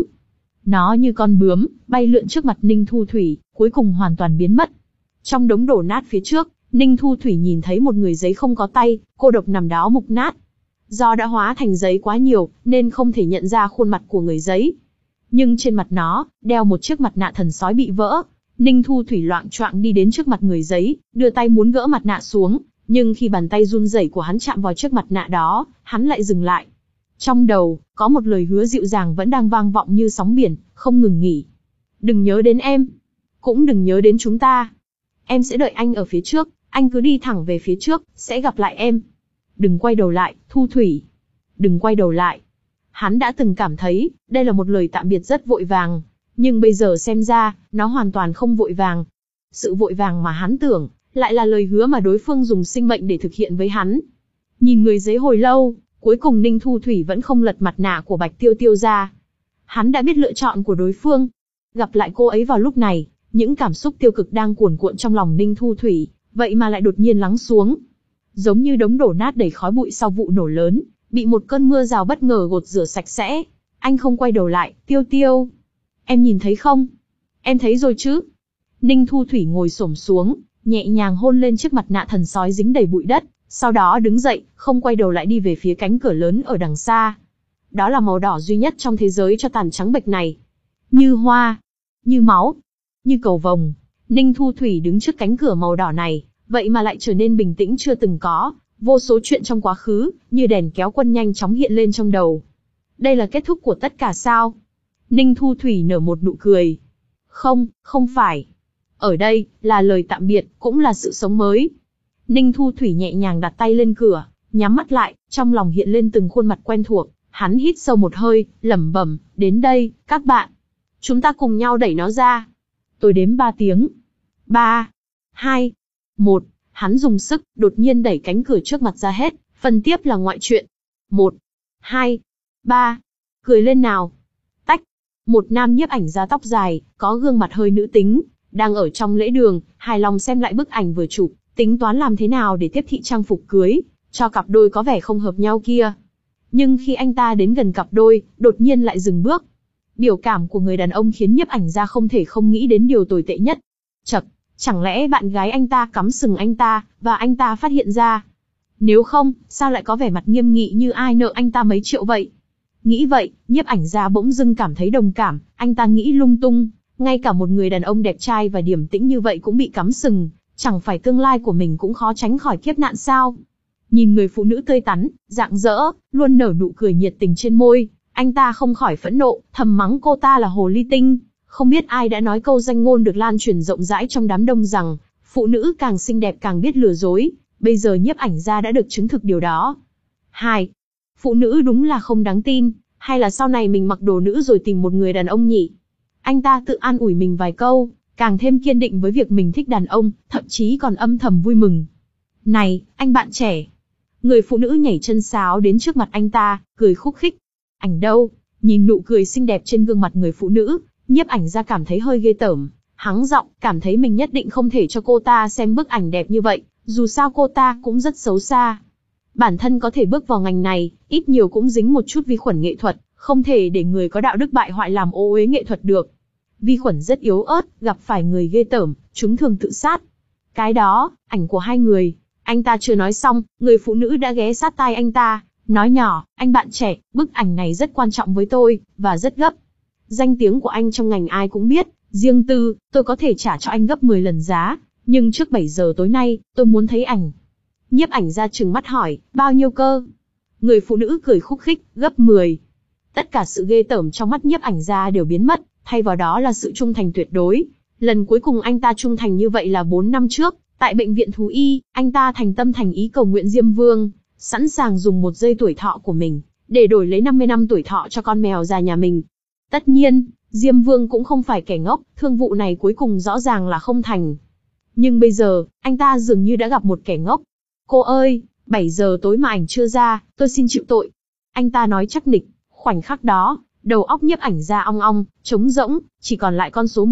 Speaker 1: Nó như con bướm, bay lượn trước mặt Ninh Thu Thủy, cuối cùng hoàn toàn biến mất. Trong đống đổ nát phía trước, Ninh Thu Thủy nhìn thấy một người giấy không có tay, cô độc nằm đó mục nát. Do đã hóa thành giấy quá nhiều, nên không thể nhận ra khuôn mặt của người giấy. Nhưng trên mặt nó, đeo một chiếc mặt nạ thần sói bị vỡ. Ninh Thu Thủy loạng choạng đi đến trước mặt người giấy, đưa tay muốn gỡ mặt nạ xuống, nhưng khi bàn tay run rẩy của hắn chạm vào chiếc mặt nạ đó, hắn lại dừng lại. Trong đầu, có một lời hứa dịu dàng vẫn đang vang vọng như sóng biển, không ngừng nghỉ. Đừng nhớ đến em, cũng đừng nhớ đến chúng ta. Em sẽ đợi anh ở phía trước, anh cứ đi thẳng về phía trước, sẽ gặp lại em. Đừng quay đầu lại, Thu Thủy. Đừng quay đầu lại. Hắn đã từng cảm thấy, đây là một lời tạm biệt rất vội vàng. Nhưng bây giờ xem ra, nó hoàn toàn không vội vàng. Sự vội vàng mà hắn tưởng, lại là lời hứa mà đối phương dùng sinh mệnh để thực hiện với hắn. Nhìn người giấy hồi lâu, cuối cùng Ninh Thu Thủy vẫn không lật mặt nạ của Bạch Tiêu Tiêu ra. Hắn đã biết lựa chọn của đối phương. Gặp lại cô ấy vào lúc này, những cảm xúc tiêu cực đang cuồn cuộn trong lòng Ninh Thu Thủy, vậy mà lại đột nhiên lắng xuống. Giống như đống đổ nát đầy khói bụi sau vụ nổ lớn, bị một cơn mưa rào bất ngờ gột rửa sạch sẽ. Anh không quay đầu lại, Tiêu Tiêu. Em nhìn thấy không? Em thấy rồi chứ? Ninh Thu Thủy ngồi xổm xuống, nhẹ nhàng hôn lên chiếc mặt nạ thần sói dính đầy bụi đất, sau đó đứng dậy, không quay đầu lại đi về phía cánh cửa lớn ở đằng xa. Đó là màu đỏ duy nhất trong thế giới cho tàn trắng bệch này. Như hoa, như máu, như cầu vồng. Ninh Thu Thủy đứng trước cánh cửa màu đỏ này, vậy mà lại trở nên bình tĩnh chưa từng có. Vô số chuyện trong quá khứ, như đèn kéo quân nhanh chóng hiện lên trong đầu. Đây là kết thúc của tất cả sao? Ninh Thu Thủy nở một nụ cười. Không, không phải. Ở đây, là lời tạm biệt, cũng là sự sống mới. Ninh Thu Thủy nhẹ nhàng đặt tay lên cửa, nhắm mắt lại, trong lòng hiện lên từng khuôn mặt quen thuộc. Hắn hít sâu một hơi, lẩm bẩm, đến đây, các bạn. Chúng ta cùng nhau đẩy nó ra. Tôi đếm ba tiếng. Ba, hai, một. Hắn dùng sức, đột nhiên đẩy cánh cửa trước mặt ra hết. Phần tiếp là ngoại truyện. Một, hai, ba. Cười lên nào. Tách. Một nam nhiếp ảnh gia tóc dài, có gương mặt hơi nữ tính, đang ở trong lễ đường, hài lòng xem lại bức ảnh vừa chụp, tính toán làm thế nào để tiếp thị trang phục cưới, cho cặp đôi có vẻ không hợp nhau kia. Nhưng khi anh ta đến gần cặp đôi, đột nhiên lại dừng bước. Biểu cảm của người đàn ông khiến nhiếp ảnh gia không thể không nghĩ đến điều tồi tệ nhất. Chậc, chẳng lẽ bạn gái anh ta cắm sừng anh ta, và anh ta phát hiện ra? Nếu không, sao lại có vẻ mặt nghiêm nghị như ai nợ anh ta mấy triệu vậy? Nghĩ vậy, nhiếp ảnh gia bỗng dưng cảm thấy đồng cảm, anh ta nghĩ lung tung, ngay cả một người đàn ông đẹp trai và điềm tĩnh như vậy cũng bị cắm sừng, chẳng phải tương lai của mình cũng khó tránh khỏi kiếp nạn sao? Nhìn người phụ nữ tươi tắn, rạng rỡ, luôn nở nụ cười nhiệt tình trên môi, anh ta không khỏi phẫn nộ, thầm mắng cô ta là hồ ly tinh. Không biết ai đã nói câu danh ngôn được lan truyền rộng rãi trong đám đông rằng, phụ nữ càng xinh đẹp càng biết lừa dối, bây giờ nhiếp ảnh gia đã được chứng thực điều đó. Hai. Phụ nữ đúng là không đáng tin, hay là sau này mình mặc đồ nữ rồi tìm một người đàn ông nhỉ? Anh ta tự an ủi mình vài câu, càng thêm kiên định với việc mình thích đàn ông, thậm chí còn âm thầm vui mừng. Này, anh bạn trẻ. Người phụ nữ nhảy chân sáo đến trước mặt anh ta, cười khúc khích. Ảnh đâu? Nhìn nụ cười xinh đẹp trên gương mặt người phụ nữ, nhiếp ảnh gia cảm thấy hơi ghê tởm, hắng giọng, cảm thấy mình nhất định không thể cho cô ta xem bức ảnh đẹp như vậy, dù sao cô ta cũng rất xấu xa. Bản thân có thể bước vào ngành này, ít nhiều cũng dính một chút vi khuẩn nghệ thuật, không thể để người có đạo đức bại hoại làm ô uế nghệ thuật được. Vi khuẩn rất yếu ớt, gặp phải người ghê tởm, chúng thường tự sát. Cái đó, ảnh của hai người. Anh ta chưa nói xong, người phụ nữ đã ghé sát tai anh ta, nói nhỏ, anh bạn trẻ, bức ảnh này rất quan trọng với tôi, và rất gấp. Danh tiếng của anh trong ngành ai cũng biết, riêng tư, tôi có thể trả cho anh gấp mười lần giá, nhưng trước bảy giờ tối nay, tôi muốn thấy ảnh. Nhiếp ảnh ra trừng mắt hỏi, bao nhiêu cơ? Người phụ nữ cười khúc khích, gấp mười. Tất cả sự ghê tởm trong mắt nhiếp ảnh ra đều biến mất, thay vào đó là sự trung thành tuyệt đối. Lần cuối cùng anh ta trung thành như vậy là bốn năm trước, tại bệnh viện thú y, anh ta thành tâm thành ý cầu nguyện Diêm Vương, sẵn sàng dùng một giây tuổi thọ của mình, để đổi lấy năm mươi năm tuổi thọ cho con mèo già nhà mình. Tất nhiên, Diêm Vương cũng không phải kẻ ngốc, thương vụ này cuối cùng rõ ràng là không thành. Nhưng bây giờ, anh ta dường như đã gặp một kẻ ngốc. Cô ơi, bảy giờ tối mà ảnh chưa ra, tôi xin chịu tội. Anh ta nói chắc nịch, khoảnh khắc đó, đầu óc nhiếp ảnh ra ong ong, trống rỗng, chỉ còn lại con số mười.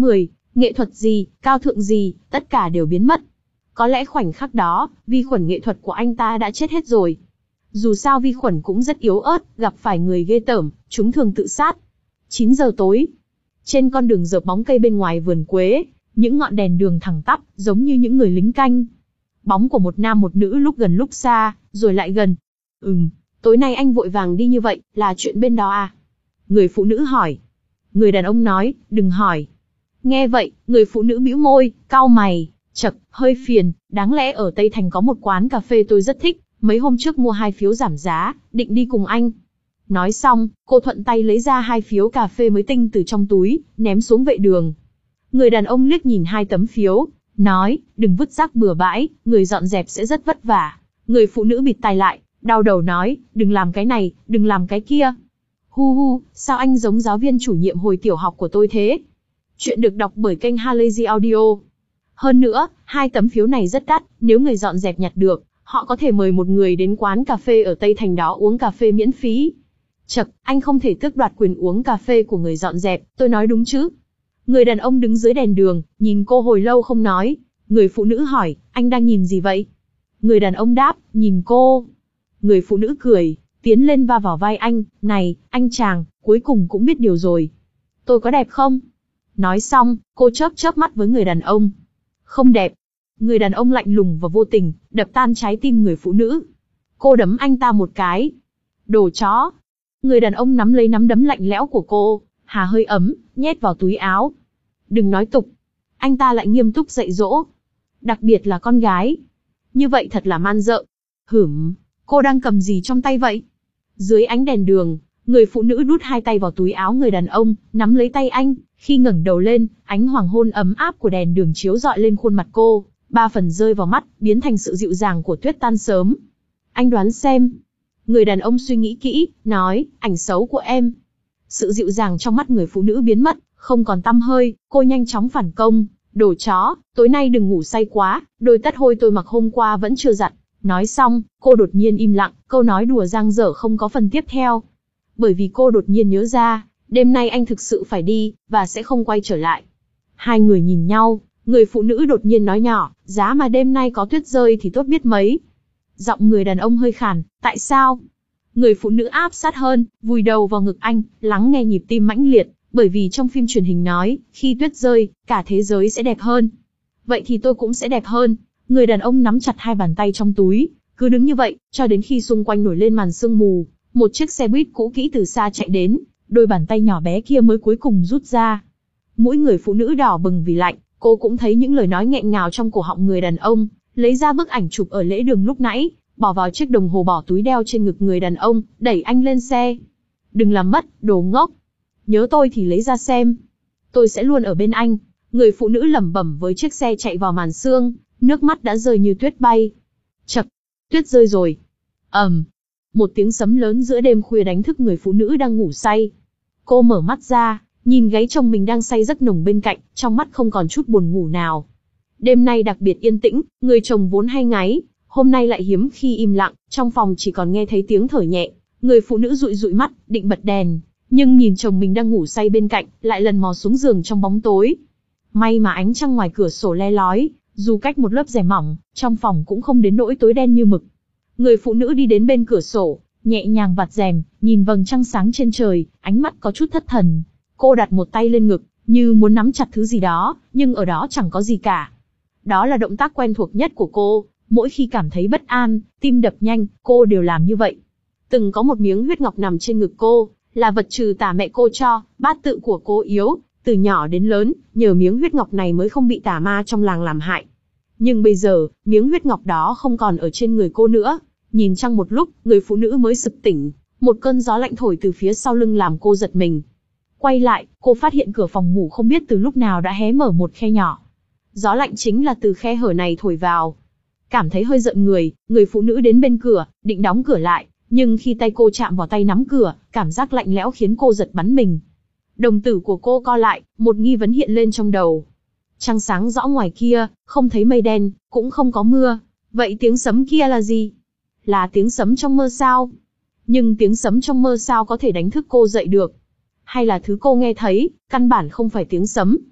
Speaker 1: Nghệ thuật gì, cao thượng gì, tất cả đều biến mất. Có lẽ khoảnh khắc đó, vi khuẩn nghệ thuật của anh ta đã chết hết rồi. Dù sao vi khuẩn cũng rất yếu ớt, gặp phải người ghê tởm, chúng thường tự sát. chín giờ tối. Trên con đường rợp bóng cây bên ngoài vườn quế, những ngọn đèn đường thẳng tắp, giống như những người lính canh. Bóng của một nam một nữ lúc gần lúc xa, rồi lại gần. Ừm, tối nay anh vội vàng đi như vậy, là chuyện bên đó à? Người phụ nữ hỏi. Người đàn ông nói, đừng hỏi. Nghe vậy, người phụ nữ bĩu môi, cau mày, chậc, hơi phiền, đáng lẽ ở Tây Thành có một quán cà phê tôi rất thích, mấy hôm trước mua hai phiếu giảm giá, định đi cùng anh. Nói xong, cô thuận tay lấy ra hai phiếu cà phê mới tinh từ trong túi, ném xuống vệ đường. Người đàn ông liếc nhìn hai tấm phiếu, nói, đừng vứt rác bừa bãi, người dọn dẹp sẽ rất vất vả. Người phụ nữ bịt tai lại, đau đầu nói, đừng làm cái này, đừng làm cái kia. Hu hu, sao anh giống giáo viên chủ nhiệm hồi tiểu học của tôi thế? Chuyện được đọc bởi kênh Halazy Audio. Hơn nữa, hai tấm phiếu này rất đắt, nếu người dọn dẹp nhặt được, họ có thể mời một người đến quán cà phê ở Tây Thành đó uống cà phê miễn phí. Chậc, anh không thể tước đoạt quyền uống cà phê của người dọn dẹp, tôi nói đúng chứ? Người đàn ông đứng dưới đèn đường, nhìn cô hồi lâu không nói. Người phụ nữ hỏi, anh đang nhìn gì vậy? Người đàn ông đáp, nhìn cô. Người phụ nữ cười, tiến lên va vào vai anh, này, anh chàng, cuối cùng cũng biết điều rồi. Tôi có đẹp không? Nói xong, cô chớp chớp mắt với người đàn ông. Không đẹp. Người đàn ông lạnh lùng và vô tình, đập tan trái tim người phụ nữ. Cô đấm anh ta một cái. Đồ chó. Người đàn ông nắm lấy nắm đấm lạnh lẽo của cô, hà hơi ấm, nhét vào túi áo. Đừng nói tục. Anh ta lại nghiêm túc dạy dỗ. Đặc biệt là con gái. Như vậy thật là man dợ. Hửm, cô đang cầm gì trong tay vậy? Dưới ánh đèn đường, người phụ nữ đút hai tay vào túi áo người đàn ông, nắm lấy tay anh. Khi ngẩng đầu lên, ánh hoàng hôn ấm áp của đèn đường chiếu rọi lên khuôn mặt cô, ba phần rơi vào mắt, biến thành sự dịu dàng của tuyết tan sớm. Anh đoán xem. Người đàn ông suy nghĩ kỹ, nói, ảnh xấu của em. Sự dịu dàng trong mắt người phụ nữ biến mất, không còn tăm hơi, cô nhanh chóng phản công. Đồ chó, tối nay đừng ngủ say quá, đôi tất hôi tôi mặc hôm qua vẫn chưa giặt. Nói xong, cô đột nhiên im lặng, câu nói đùa dang dở không có phần tiếp theo. Bởi vì cô đột nhiên nhớ ra, đêm nay anh thực sự phải đi, và sẽ không quay trở lại. Hai người nhìn nhau, người phụ nữ đột nhiên nói nhỏ, giá mà đêm nay có tuyết rơi thì tốt biết mấy. Giọng người đàn ông hơi khàn, tại sao? Người phụ nữ áp sát hơn, vùi đầu vào ngực anh, lắng nghe nhịp tim mãnh liệt, bởi vì trong phim truyền hình nói, khi tuyết rơi, cả thế giới sẽ đẹp hơn. Vậy thì tôi cũng sẽ đẹp hơn. Người đàn ông nắm chặt hai bàn tay trong túi, cứ đứng như vậy, cho đến khi xung quanh nổi lên màn sương mù, một chiếc xe buýt cũ kỹ từ xa chạy đến, đôi bàn tay nhỏ bé kia mới cuối cùng rút ra. Mũi người phụ nữ đỏ bừng vì lạnh, cô cũng thấy những lời nói nghẹn ngào trong cổ họng người đàn ông, lấy ra bức ảnh chụp ở lễ đường lúc nãy, bỏ vào chiếc đồng hồ bỏ túi đeo trên ngực người đàn ông, đẩy anh lên xe. Đừng làm mất, đồ ngốc. Nhớ tôi thì lấy ra xem. Tôi sẽ luôn ở bên anh. Người phụ nữ lẩm bẩm với chiếc xe chạy vào màn sương, nước mắt đã rơi như tuyết bay. Chậc, tuyết rơi rồi. ầm, um, một tiếng sấm lớn giữa đêm khuya đánh thức người phụ nữ đang ngủ say. Cô mở mắt ra, nhìn gáy chồng mình đang say giấc nồng bên cạnh, trong mắt không còn chút buồn ngủ nào. Đêm nay đặc biệt yên tĩnh, người chồng vốn hay ngáy, hôm nay lại hiếm khi im lặng, trong phòng chỉ còn nghe thấy tiếng thở nhẹ. Người phụ nữ dụi dụi mắt, định bật đèn, nhưng nhìn chồng mình đang ngủ say bên cạnh, lại lần mò xuống giường trong bóng tối. May mà ánh trăng ngoài cửa sổ le lói, dù cách một lớp rèm mỏng, trong phòng cũng không đến nỗi tối đen như mực. Người phụ nữ đi đến bên cửa sổ, nhẹ nhàng vặt rèm, nhìn vầng trăng sáng trên trời, ánh mắt có chút thất thần. Cô đặt một tay lên ngực, như muốn nắm chặt thứ gì đó, nhưng ở đó chẳng có gì cả. Đó là động tác quen thuộc nhất của cô, mỗi khi cảm thấy bất an, tim đập nhanh, cô đều làm như vậy. Từng có một miếng huyết ngọc nằm trên ngực cô, là vật trừ tà mẹ cô cho, bát tự của cô yếu, từ nhỏ đến lớn, nhờ miếng huyết ngọc này mới không bị tà ma trong làng làm hại. Nhưng bây giờ, miếng huyết ngọc đó không còn ở trên người cô nữa. Nhìn trăng một lúc, người phụ nữ mới sực tỉnh, một cơn gió lạnh thổi từ phía sau lưng làm cô giật mình. Quay lại, cô phát hiện cửa phòng ngủ không biết từ lúc nào đã hé mở một khe nhỏ. Gió lạnh chính là từ khe hở này thổi vào. Cảm thấy hơi giận người, người phụ nữ đến bên cửa, định đóng cửa lại, nhưng khi tay cô chạm vào tay nắm cửa, cảm giác lạnh lẽo khiến cô giật bắn mình. Đồng tử của cô co lại, một nghi vấn hiện lên trong đầu. Trăng sáng rõ ngoài kia, không thấy mây đen, cũng không có mưa. Vậy tiếng sấm kia là gì? Là tiếng sấm trong mơ sao? Nhưng tiếng sấm trong mơ sao có thể đánh thức cô dậy được? Hay là thứ cô nghe thấy, căn bản không phải tiếng sấm?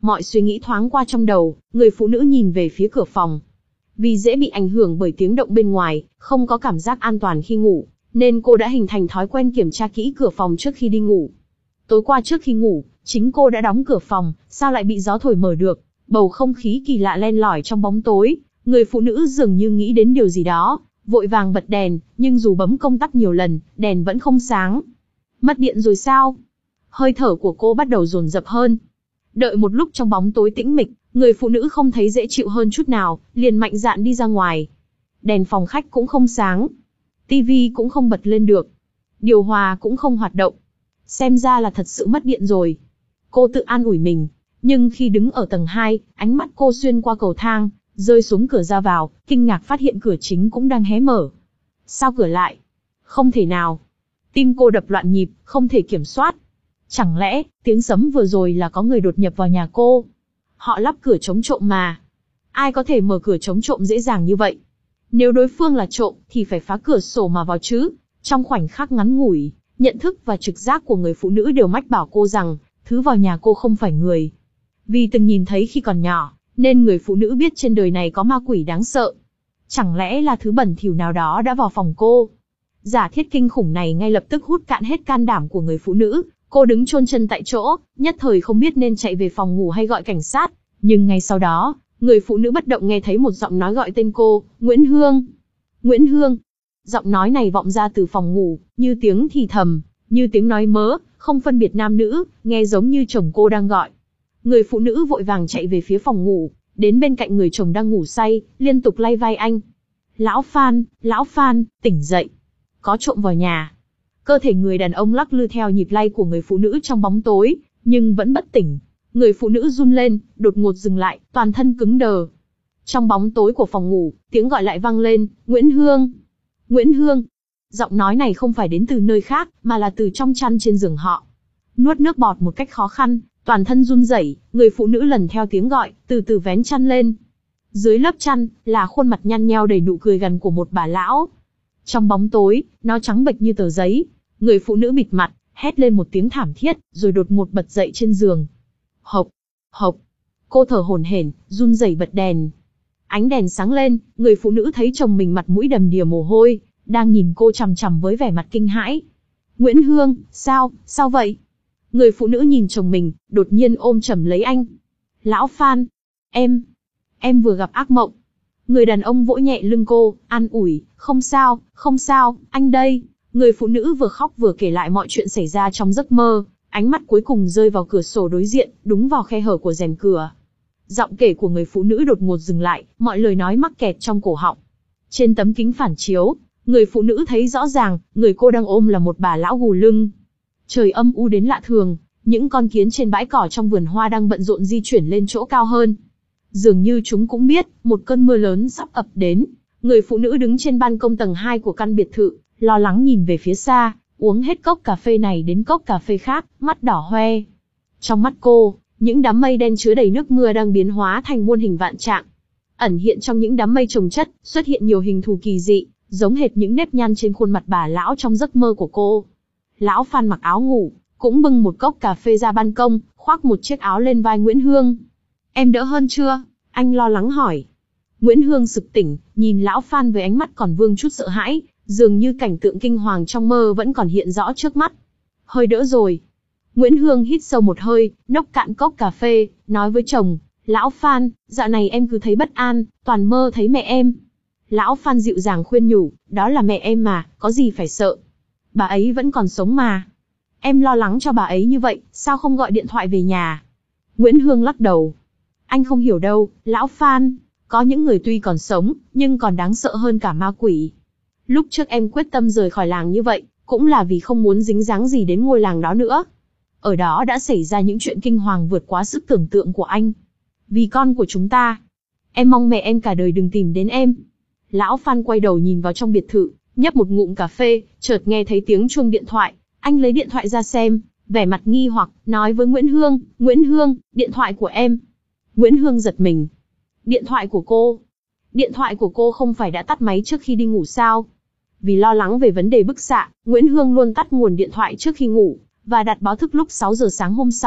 Speaker 1: Mọi suy nghĩ thoáng qua trong đầu, người phụ nữ nhìn về phía cửa phòng. Vì dễ bị ảnh hưởng bởi tiếng động bên ngoài, không có cảm giác an toàn khi ngủ, nên cô đã hình thành thói quen kiểm tra kỹ cửa phòng trước khi đi ngủ. Tối qua trước khi ngủ, chính cô đã đóng cửa phòng, sao lại bị gió thổi mở được? Bầu không khí kỳ lạ len lỏi trong bóng tối, người phụ nữ dường như nghĩ đến điều gì đó, vội vàng bật đèn, nhưng dù bấm công tắc nhiều lần, đèn vẫn không sáng. Mất điện rồi sao? Hơi thở của cô bắt đầu dồn dập hơn. Đợi một lúc trong bóng tối tĩnh mịch, người phụ nữ không thấy dễ chịu hơn chút nào, liền mạnh dạn đi ra ngoài. Đèn phòng khách cũng không sáng, tivi cũng không bật lên được, điều hòa cũng không hoạt động. Xem ra là thật sự mất điện rồi. Cô tự an ủi mình, nhưng khi đứng ở tầng hai, ánh mắt cô xuyên qua cầu thang, rơi xuống cửa ra vào, kinh ngạc phát hiện cửa chính cũng đang hé mở. Sao cửa lại? Không thể nào. Tim cô đập loạn nhịp, không thể kiểm soát. Chẳng lẽ, tiếng sấm vừa rồi là có người đột nhập vào nhà cô? Họ lắp cửa chống trộm mà. Ai có thể mở cửa chống trộm dễ dàng như vậy? Nếu đối phương là trộm, thì phải phá cửa sổ mà vào chứ. Trong khoảnh khắc ngắn ngủi, nhận thức và trực giác của người phụ nữ đều mách bảo cô rằng, thứ vào nhà cô không phải người. Vì từng nhìn thấy khi còn nhỏ, nên người phụ nữ biết trên đời này có ma quỷ đáng sợ. Chẳng lẽ là thứ bẩn thỉu nào đó đã vào phòng cô? Giả thiết kinh khủng này ngay lập tức hút cạn hết can đảm của người phụ nữ. Cô đứng chôn chân tại chỗ, nhất thời không biết nên chạy về phòng ngủ hay gọi cảnh sát. Nhưng ngay sau đó, người phụ nữ bất động nghe thấy một giọng nói gọi tên cô, Nguyễn Hương. Nguyễn Hương. Giọng nói này vọng ra từ phòng ngủ, như tiếng thì thầm, như tiếng nói mớ, không phân biệt nam nữ, nghe giống như chồng cô đang gọi. Người phụ nữ vội vàng chạy về phía phòng ngủ, đến bên cạnh người chồng đang ngủ say, liên tục lay vai anh. Lão Phan, Lão Phan, tỉnh dậy. Có trộm vào nhà. Cơ thể người đàn ông lắc lư theo nhịp lay của người phụ nữ trong bóng tối, nhưng vẫn bất tỉnh. Người phụ nữ run lên, đột ngột dừng lại, toàn thân cứng đờ. Trong bóng tối của phòng ngủ, tiếng gọi lại vang lên, Nguyễn Hương. Nguyễn Hương. Giọng nói này không phải đến từ nơi khác, mà là từ trong chăn trên giường họ. Nuốt nước bọt một cách khó khăn, toàn thân run rẩy, người phụ nữ lần theo tiếng gọi, từ từ vén chăn lên. Dưới lớp chăn, là khuôn mặt nhăn nheo đầy nụ cười gằn của một bà lão. Trong bóng tối, nó trắng bệch như tờ giấy. Người phụ nữ bịt mặt, hét lên một tiếng thảm thiết, rồi đột ngột bật dậy trên giường. Hộc, hộc. Cô thở hổn hển, run rẩy bật đèn. Ánh đèn sáng lên, người phụ nữ thấy chồng mình mặt mũi đầm đìa mồ hôi, đang nhìn cô chằm chằm với vẻ mặt kinh hãi. Nguyễn Hương, sao, sao vậy? Người phụ nữ nhìn chồng mình, đột nhiên ôm chầm lấy anh. Lão Phan, em, em vừa gặp ác mộng. Người đàn ông vỗ nhẹ lưng cô, an ủi, không sao, không sao, anh đây. Người phụ nữ vừa khóc vừa kể lại mọi chuyện xảy ra trong giấc mơ, ánh mắt cuối cùng rơi vào cửa sổ đối diện, đúng vào khe hở của rèm cửa. Giọng kể của người phụ nữ đột ngột dừng lại, mọi lời nói mắc kẹt trong cổ họng. Trên tấm kính phản chiếu, người phụ nữ thấy rõ ràng, người cô đang ôm là một bà lão gù lưng. Trời âm u đến lạ thường, những con kiến trên bãi cỏ trong vườn hoa đang bận rộn di chuyển lên chỗ cao hơn. Dường như chúng cũng biết, một cơn mưa lớn sắp ập đến. Người phụ nữ đứng trên ban công tầng hai của căn biệt thự, lo lắng nhìn về phía xa, uống hết cốc cà phê này đến cốc cà phê khác, mắt đỏ hoe. Trong mắt cô, những đám mây đen chứa đầy nước mưa đang biến hóa thành muôn hình vạn trạng. Ẩn hiện trong những đám mây chồng chất, xuất hiện nhiều hình thù kỳ dị, giống hệt những nếp nhăn trên khuôn mặt bà lão trong giấc mơ của cô. Lão Phan mặc áo ngủ, cũng bưng một cốc cà phê ra ban công, khoác một chiếc áo lên vai Nguyễn Hương. Em đỡ hơn chưa? Anh lo lắng hỏi. Nguyễn Hương sực tỉnh, nhìn Lão Phan với ánh mắt còn vương chút sợ hãi, dường như cảnh tượng kinh hoàng trong mơ vẫn còn hiện rõ trước mắt. Hơi đỡ rồi. Nguyễn Hương hít sâu một hơi, nốc cạn cốc cà phê, nói với chồng, Lão Phan, dạo này em cứ thấy bất an, toàn mơ thấy mẹ em. Lão Phan dịu dàng khuyên nhủ, đó là mẹ em mà, có gì phải sợ. Bà ấy vẫn còn sống mà. Em lo lắng cho bà ấy như vậy, sao không gọi điện thoại về nhà? Nguyễn Hương lắc đầu. Anh không hiểu đâu, Lão Phan, có những người tuy còn sống, nhưng còn đáng sợ hơn cả ma quỷ. Lúc trước em quyết tâm rời khỏi làng như vậy, cũng là vì không muốn dính dáng gì đến ngôi làng đó nữa. Ở đó đã xảy ra những chuyện kinh hoàng vượt quá sức tưởng tượng của anh. Vì con của chúng ta, em mong mẹ em cả đời đừng tìm đến em. Lão Phan quay đầu nhìn vào trong biệt thự, nhấp một ngụm cà phê, chợt nghe thấy tiếng chuông điện thoại. Anh lấy điện thoại ra xem, vẻ mặt nghi hoặc, nói với Nguyễn Hương, Nguyễn Hương, điện thoại của em. Nguyễn Hương giật mình. Điện thoại của cô? Điện thoại của cô không phải đã tắt máy trước khi đi ngủ sao? Vì lo lắng về vấn đề bức xạ, Nguyễn Hương luôn tắt nguồn điện thoại trước khi ngủ, và đặt báo thức lúc sáu giờ sáng hôm sau,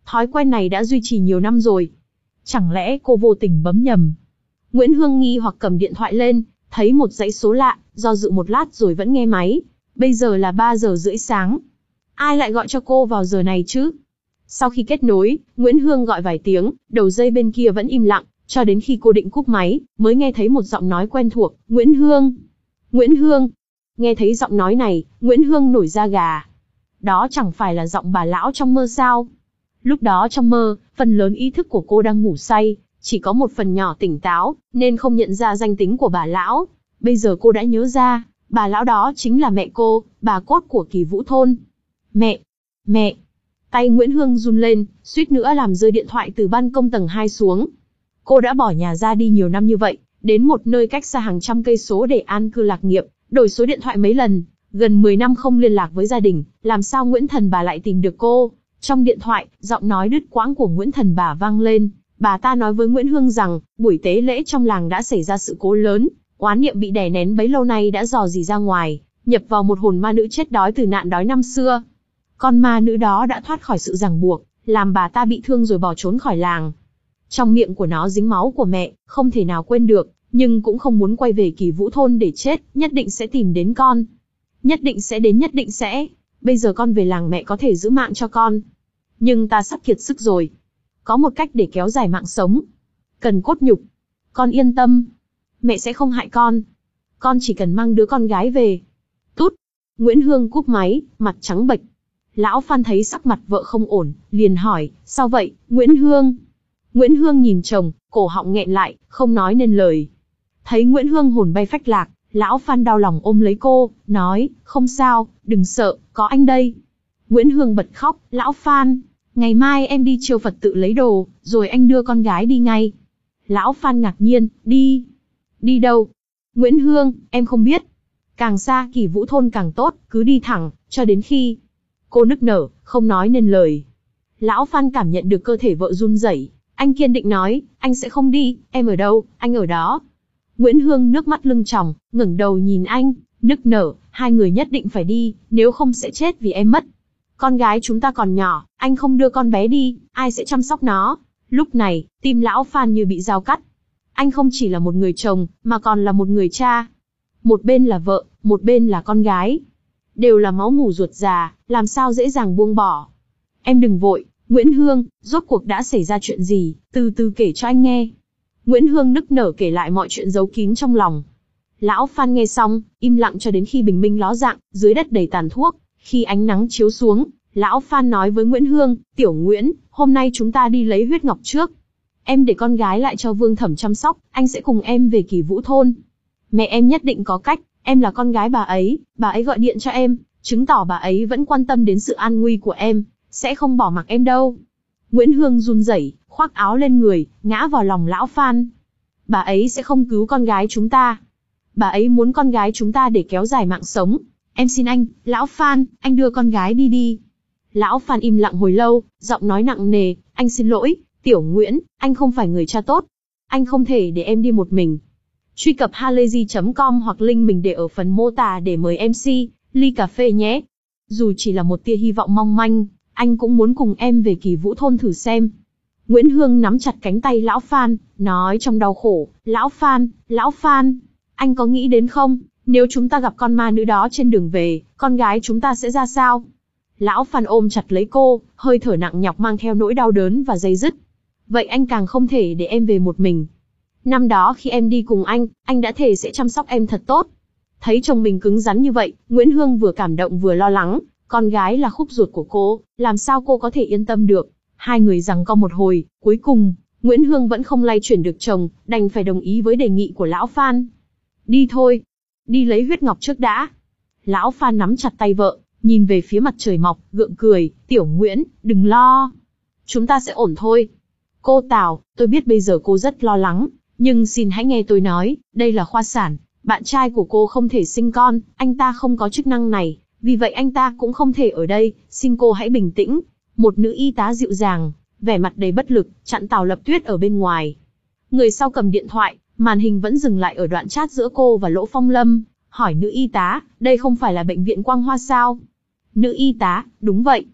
Speaker 1: Thói quen này đã duy trì nhiều năm rồi. Chẳng lẽ cô vô tình bấm nhầm? Nguyễn Hương nghi hoặc cầm điện thoại lên, thấy một dãy số lạ, do dự một lát rồi vẫn nghe máy. Bây giờ là ba giờ rưỡi sáng. Ai lại gọi cho cô vào giờ này chứ? Sau khi kết nối, Nguyễn Hương gọi vài tiếng, đầu dây bên kia vẫn im lặng, cho đến khi cô định cúp máy, mới nghe thấy một giọng nói quen thuộc, Nguyễn Hương. Nguyễn Hương. Nghe thấy giọng nói này, Nguyễn Hương nổi da gà. Đó chẳng phải là giọng bà lão trong mơ sao? Lúc đó trong mơ, phần lớn ý thức của cô đang ngủ say, chỉ có một phần nhỏ tỉnh táo, nên không nhận ra danh tính của bà lão. Bây giờ cô đã nhớ ra, bà lão đó chính là mẹ cô, bà Cốt của Kỳ Vũ Thôn. Mẹ! Mẹ! Tay Nguyễn Hương run lên, suýt nữa làm rơi điện thoại từ ban công tầng hai xuống. Cô đã bỏ nhà ra đi nhiều năm như vậy, đến một nơi cách xa hàng trăm cây số để an cư lạc nghiệp, đổi số điện thoại mấy lần, gần mười năm không liên lạc với gia đình, làm sao Nguyễn Thần bà lại tìm được cô? Trong điện thoại, giọng nói đứt quãng của Nguyễn Thần bà vang lên, bà ta nói với Nguyễn Hương rằng, buổi tế lễ trong làng đã xảy ra sự cố lớn, oán niệm bị đè nén bấy lâu nay đã dò dỉ ra ngoài, nhập vào một hồn ma nữ chết đói từ nạn đói năm xưa. Con ma nữ đó đã thoát khỏi sự ràng buộc, làm bà ta bị thương rồi bỏ trốn khỏi làng. Trong miệng của nó dính máu của mẹ, không thể nào quên được, nhưng cũng không muốn quay về Kỳ Vũ Thôn để chết, nhất định sẽ tìm đến con. Nhất định sẽ đến nhất định sẽ. Bây giờ con về làng mẹ có thể giữ mạng cho con. Nhưng ta sắp kiệt sức rồi. Có một cách để kéo dài mạng sống. Cần cốt nhục. Con yên tâm. Mẹ sẽ không hại con. Con chỉ cần mang đứa con gái về. Tút. Nguyễn Hương cúp máy, mặt trắng bệch. Lão Phan thấy sắc mặt vợ không ổn, liền hỏi, sao vậy, Nguyễn Hương? Nguyễn Hương nhìn chồng, cổ họng nghẹn lại, không nói nên lời. Thấy Nguyễn Hương hồn bay phách lạc, Lão Phan đau lòng ôm lấy cô, nói, không sao, đừng sợ, có anh đây. Nguyễn Hương bật khóc, Lão Phan, ngày mai em đi chiêu Phật tự lấy đồ, rồi anh đưa con gái đi ngay. Lão Phan ngạc nhiên, đi. Đi đâu? Nguyễn Hương, em không biết. Càng xa Kỳ Vũ Thôn càng tốt, cứ đi thẳng, cho đến khi... Cô nức nở, không nói nên lời. Lão Phan cảm nhận được cơ thể vợ run rẩy, anh kiên định nói, anh sẽ không đi, em ở đâu, anh ở đó. Nguyễn Hương nước mắt lưng tròng, ngẩng đầu nhìn anh, nức nở, hai người nhất định phải đi, nếu không sẽ chết vì em mất. Con gái chúng ta còn nhỏ, anh không đưa con bé đi, ai sẽ chăm sóc nó? Lúc này, tim Lão Phan như bị dao cắt. Anh không chỉ là một người chồng, mà còn là một người cha. Một bên là vợ, một bên là con gái. Đều là máu mủ ruột già, làm sao dễ dàng buông bỏ. Em đừng vội, Nguyễn Hương, rốt cuộc đã xảy ra chuyện gì, từ từ kể cho anh nghe. Nguyễn Hương nức nở kể lại mọi chuyện giấu kín trong lòng. Lão Phan nghe xong, im lặng cho đến khi bình minh ló dạng, dưới đất đầy tàn thuốc. Khi ánh nắng chiếu xuống, Lão Phan nói với Nguyễn Hương, Tiểu Nguyễn, hôm nay chúng ta đi lấy huyết ngọc trước. Em để con gái lại cho Vương Thẩm chăm sóc, anh sẽ cùng em về Kỳ Vũ Thôn. Mẹ em nhất định có cách, em là con gái bà ấy, bà ấy gọi điện cho em, chứng tỏ bà ấy vẫn quan tâm đến sự an nguy của em, sẽ không bỏ mặc em đâu. Nguyễn Hương run rẩy, khoác áo lên người, ngã vào lòng Lão Phan. Bà ấy sẽ không cứu con gái chúng ta. Bà ấy muốn con gái chúng ta để kéo dài mạng sống. Em xin anh, Lão Phan, anh đưa con gái đi đi. Lão Phan im lặng hồi lâu, giọng nói nặng nề, anh xin lỗi, Tiểu Nguyễn, anh không phải người cha tốt. Anh không thể để em đi một mình. Truy cập halayzi chấm com hoặc link mình để ở phần mô tả để mời em xê, ly cà phê nhé. Dù chỉ là một tia hy vọng mong manh, anh cũng muốn cùng em về Kỳ Vũ Thôn thử xem. Nguyễn Hương nắm chặt cánh tay Lão Phan, nói trong đau khổ, Lão Phan, Lão Phan, anh có nghĩ đến không, nếu chúng ta gặp con ma nữ đó trên đường về, con gái chúng ta sẽ ra sao? Lão Phan ôm chặt lấy cô, hơi thở nặng nhọc mang theo nỗi đau đớn và day dứt. Vậy anh càng không thể để em về một mình. Năm đó khi em đi cùng anh, anh đã thề sẽ chăm sóc em thật tốt. Thấy chồng mình cứng rắn như vậy, Nguyễn Hương vừa cảm động vừa lo lắng, con gái là khúc ruột của cô, làm sao cô có thể yên tâm được. Hai người giằng co một hồi, cuối cùng, Nguyễn Hương vẫn không lay chuyển được chồng, đành phải đồng ý với đề nghị của Lão Phan. Đi thôi, đi lấy huyết ngọc trước đã. Lão Phan nắm chặt tay vợ, nhìn về phía mặt trời mọc, gượng cười, Tiểu Nguyễn, đừng lo. Chúng ta sẽ ổn thôi. Cô Tào, tôi biết bây giờ cô rất lo lắng, nhưng xin hãy nghe tôi nói, đây là khoa sản, bạn trai của cô không thể sinh con, anh ta không có chức năng này, vì vậy anh ta cũng không thể ở đây, xin cô hãy bình tĩnh. Một nữ y tá dịu dàng, vẻ mặt đầy bất lực, chặn Tào Lập Tuyết ở bên ngoài. Người sau cầm điện thoại, màn hình vẫn dừng lại ở đoạn chat giữa cô và Lỗ Phong Lâm, hỏi nữ y tá, đây không phải là bệnh viện Quang Hoa sao? Nữ y tá, đúng vậy.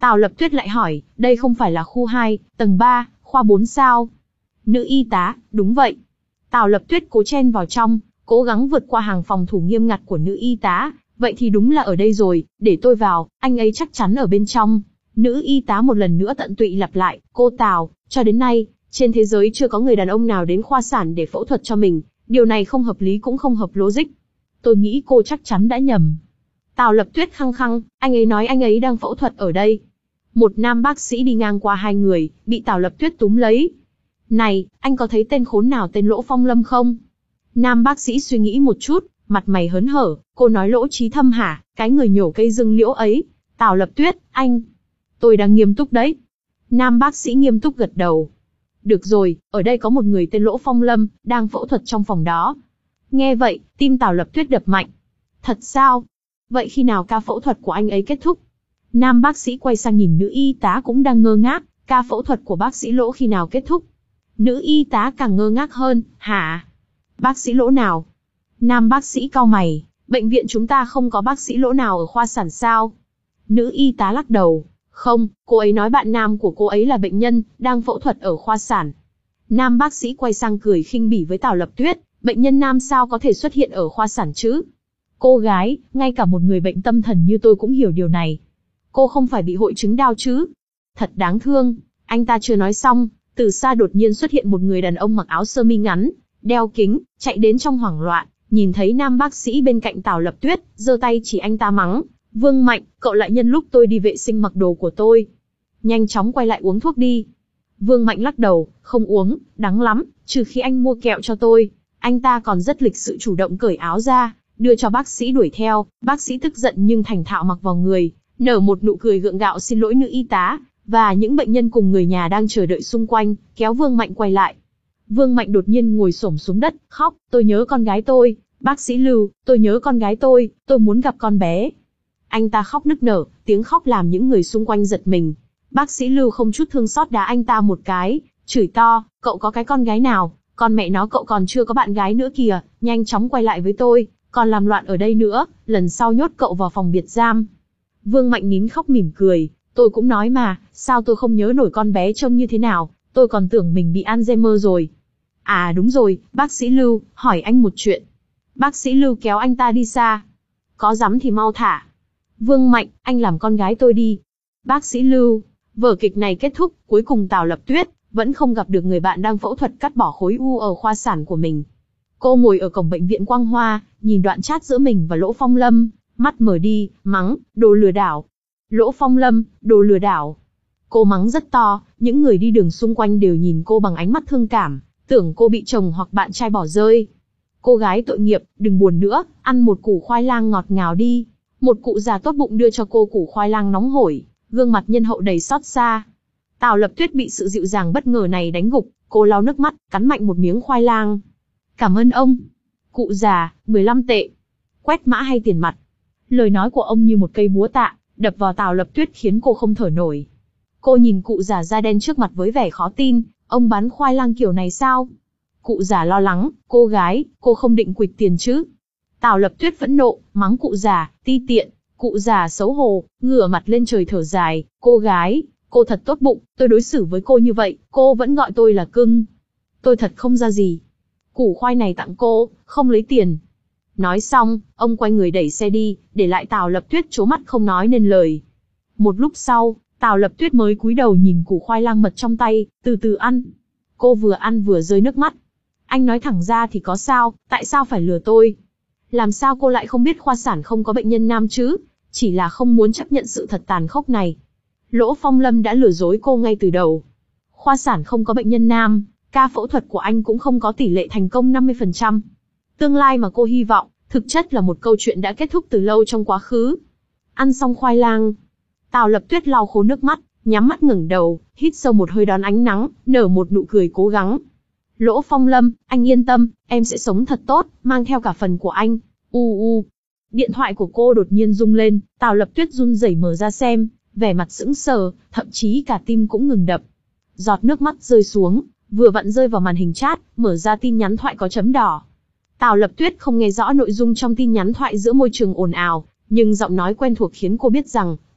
Speaker 1: Tào Lập Tuyết lại hỏi, đây không phải là khu hai, tầng ba, khoa bốn sao? Nữ y tá, đúng vậy. Tào Lập Tuyết cố chen vào trong, cố gắng vượt qua hàng phòng thủ nghiêm ngặt của nữ y tá. Vậy thì đúng là ở đây rồi, để tôi vào, anh ấy chắc chắn ở bên trong. Nữ y tá một lần nữa tận tụy lặp lại, cô Tào, cho đến nay, trên thế giới chưa có người đàn ông nào đến khoa sản để phẫu thuật cho mình, điều này không hợp lý cũng không hợp logic. Tôi nghĩ cô chắc chắn đã nhầm. Tào Lập Tuyết khăng khăng, anh ấy nói anh ấy đang phẫu thuật ở đây. Một nam bác sĩ đi ngang qua hai người, bị Tào Lập Tuyết túm lấy. Này, anh có thấy tên khốn nào tên Lỗ Phong Lâm không? Nam bác sĩ suy nghĩ một chút, mặt mày hớn hở, cô nói Lỗ Chí Thâm hả, cái người nhổ cây dương liễu ấy. Tào Lập Tuyết, anh. Tôi đang nghiêm túc đấy. Nam bác sĩ nghiêm túc gật đầu. Được rồi, ở đây có một người tên Lỗ Phong Lâm, đang phẫu thuật trong phòng đó. Nghe vậy, tim Tào Lập Tuyết đập mạnh. Thật sao? Vậy khi nào ca phẫu thuật của anh ấy kết thúc? Nam bác sĩ quay sang nhìn nữ y tá cũng đang ngơ ngác, ca phẫu thuật của bác sĩ Lỗ khi nào kết thúc? Nữ y tá càng ngơ ngác hơn, hả? Bác sĩ Lỗ nào? Nam bác sĩ cau mày, bệnh viện chúng ta không có bác sĩ Lỗ nào ở khoa sản sao? Nữ y tá lắc đầu, không, cô ấy nói bạn nam của cô ấy là bệnh nhân, đang phẫu thuật ở khoa sản. Nam bác sĩ quay sang cười khinh bỉ với Tào Lập Tuyết, bệnh nhân nam sao có thể xuất hiện ở khoa sản chứ? Cô gái, ngay cả một người bệnh tâm thần như tôi cũng hiểu điều này. Cô không phải bị hội chứng đau chứ? Thật đáng thương, anh ta chưa nói xong, từ xa đột nhiên xuất hiện một người đàn ông mặc áo sơ mi ngắn, đeo kính, chạy đến trong hoảng loạn, nhìn thấy nam bác sĩ bên cạnh Tào Lập Tuyết, giơ tay chỉ anh ta mắng, Vương Mạnh, cậu lại nhân lúc tôi đi vệ sinh mặc đồ của tôi. Nhanh chóng quay lại uống thuốc đi. Vương Mạnh lắc đầu, không uống, đắng lắm, trừ khi anh mua kẹo cho tôi. Anh ta còn rất lịch sự chủ động cởi áo ra, đưa cho bác sĩ đuổi theo, bác sĩ tức giận nhưng thành thạo mặc vào người, nở một nụ cười gượng gạo xin lỗi nữ y tá, và những bệnh nhân cùng người nhà đang chờ đợi xung quanh, kéo Vương Mạnh quay lại. Vương Mạnh đột nhiên ngồi xổm xuống đất, khóc, tôi nhớ con gái tôi, bác sĩ Lưu, tôi nhớ con gái tôi, tôi muốn gặp con bé. Anh ta khóc nức nở, tiếng khóc làm những người xung quanh giật mình. Bác sĩ Lưu không chút thương xót đá anh ta một cái, chửi to, cậu có cái con gái nào, con mẹ nó cậu còn chưa có bạn gái nữa kìa, nhanh chóng quay lại với tôi, còn làm loạn ở đây nữa, lần sau nhốt cậu vào phòng biệt giam. Vương Mạnh nín khóc mỉm cười, tôi cũng nói mà, sao tôi không nhớ nổi con bé trông như thế nào, tôi còn tưởng mình bị Alzheimer rồi. À đúng rồi, bác sĩ Lưu, hỏi anh một chuyện. Bác sĩ Lưu kéo anh ta đi xa. Có dám thì mau thả. Vương Mạnh, anh làm con gái tôi đi. Bác sĩ Lưu, vở kịch này kết thúc, cuối cùng Tào Lập Tuyết vẫn không gặp được người bạn đang phẫu thuật cắt bỏ khối u ở khoa sản của mình. Cô ngồi ở cổng bệnh viện Quang Hoa, nhìn đoạn chat giữa mình và Lỗ Phong Lâm, mắt mở đi, mắng, đồ lừa đảo. Lỗ Phong Lâm, đồ lừa đảo. Cô mắng rất to, những người đi đường xung quanh đều nhìn cô bằng ánh mắt thương cảm, tưởng cô bị chồng hoặc bạn trai bỏ rơi. Cô gái tội nghiệp, đừng buồn nữa, ăn một củ khoai lang ngọt ngào đi. Một cụ già tốt bụng đưa cho cô củ khoai lang nóng hổi, gương mặt nhân hậu đầy xót xa. Tào Lập Tuyết bị sự dịu dàng bất ngờ này đánh gục, cô lau nước mắt, cắn mạnh một miếng khoai lang. Cảm ơn ông. Cụ già, mười lăm tệ. Quét mã hay tiền mặt? Lời nói của ông như một cây búa tạ, đập vào Tào Lập Tuyết khiến cô không thở nổi. Cô nhìn cụ già da đen trước mặt với vẻ khó tin, ông bán khoai lang kiểu này sao? Cụ già lo lắng, cô gái, cô không định quỵt tiền chứ? Tào Lập Tuyết phẫn nộ, mắng cụ già, ti tiện. Cụ già xấu hổ, ngửa mặt lên trời thở dài, cô gái, cô thật tốt bụng, tôi đối xử với cô như vậy, cô vẫn gọi tôi là cưng. Tôi thật không ra gì. Củ khoai này tặng cô, không lấy tiền. Nói xong, ông quay người đẩy xe đi, để lại Tào Lập Tuyết trố mắt không nói nên lời. Một lúc sau, Tào Lập Tuyết mới cúi đầu nhìn củ khoai lang mật trong tay, từ từ ăn. Cô vừa ăn vừa rơi nước mắt. Anh nói thẳng ra thì có sao, tại sao phải lừa tôi? Làm sao cô lại không biết khoa sản không có bệnh nhân nam chứ? Chỉ là không muốn chấp nhận sự thật tàn khốc này. Lỗ Phong Lâm đã lừa dối cô ngay từ đầu. Khoa sản không có bệnh nhân nam, ca phẫu thuật của anh cũng không có tỷ lệ thành công năm mươi phần trăm. Tương lai mà cô hy vọng, thực chất là một câu chuyện đã kết thúc từ lâu trong quá khứ. Ăn xong khoai lang, Tào Lập Tuyết lau khô nước mắt, nhắm mắt ngẩng đầu, hít sâu một hơi đón ánh nắng, nở một nụ cười cố gắng. Lỗ Phong Lâm, anh yên tâm, em sẽ sống thật tốt, mang theo cả phần của anh. U u. Điện thoại của cô đột nhiên rung lên, Tào Lập Tuyết run rẩy mở ra xem, vẻ mặt sững sờ, thậm chí cả tim cũng ngừng đập. Giọt nước mắt rơi xuống, vừa vặn rơi vào màn hình chat, mở ra tin nhắn thoại có chấm đỏ. Tào Lập Tuyết không nghe rõ nội dung trong tin nhắn thoại giữa môi trường ồn ào, nhưng giọng nói quen thuộc khiến cô biết rằng,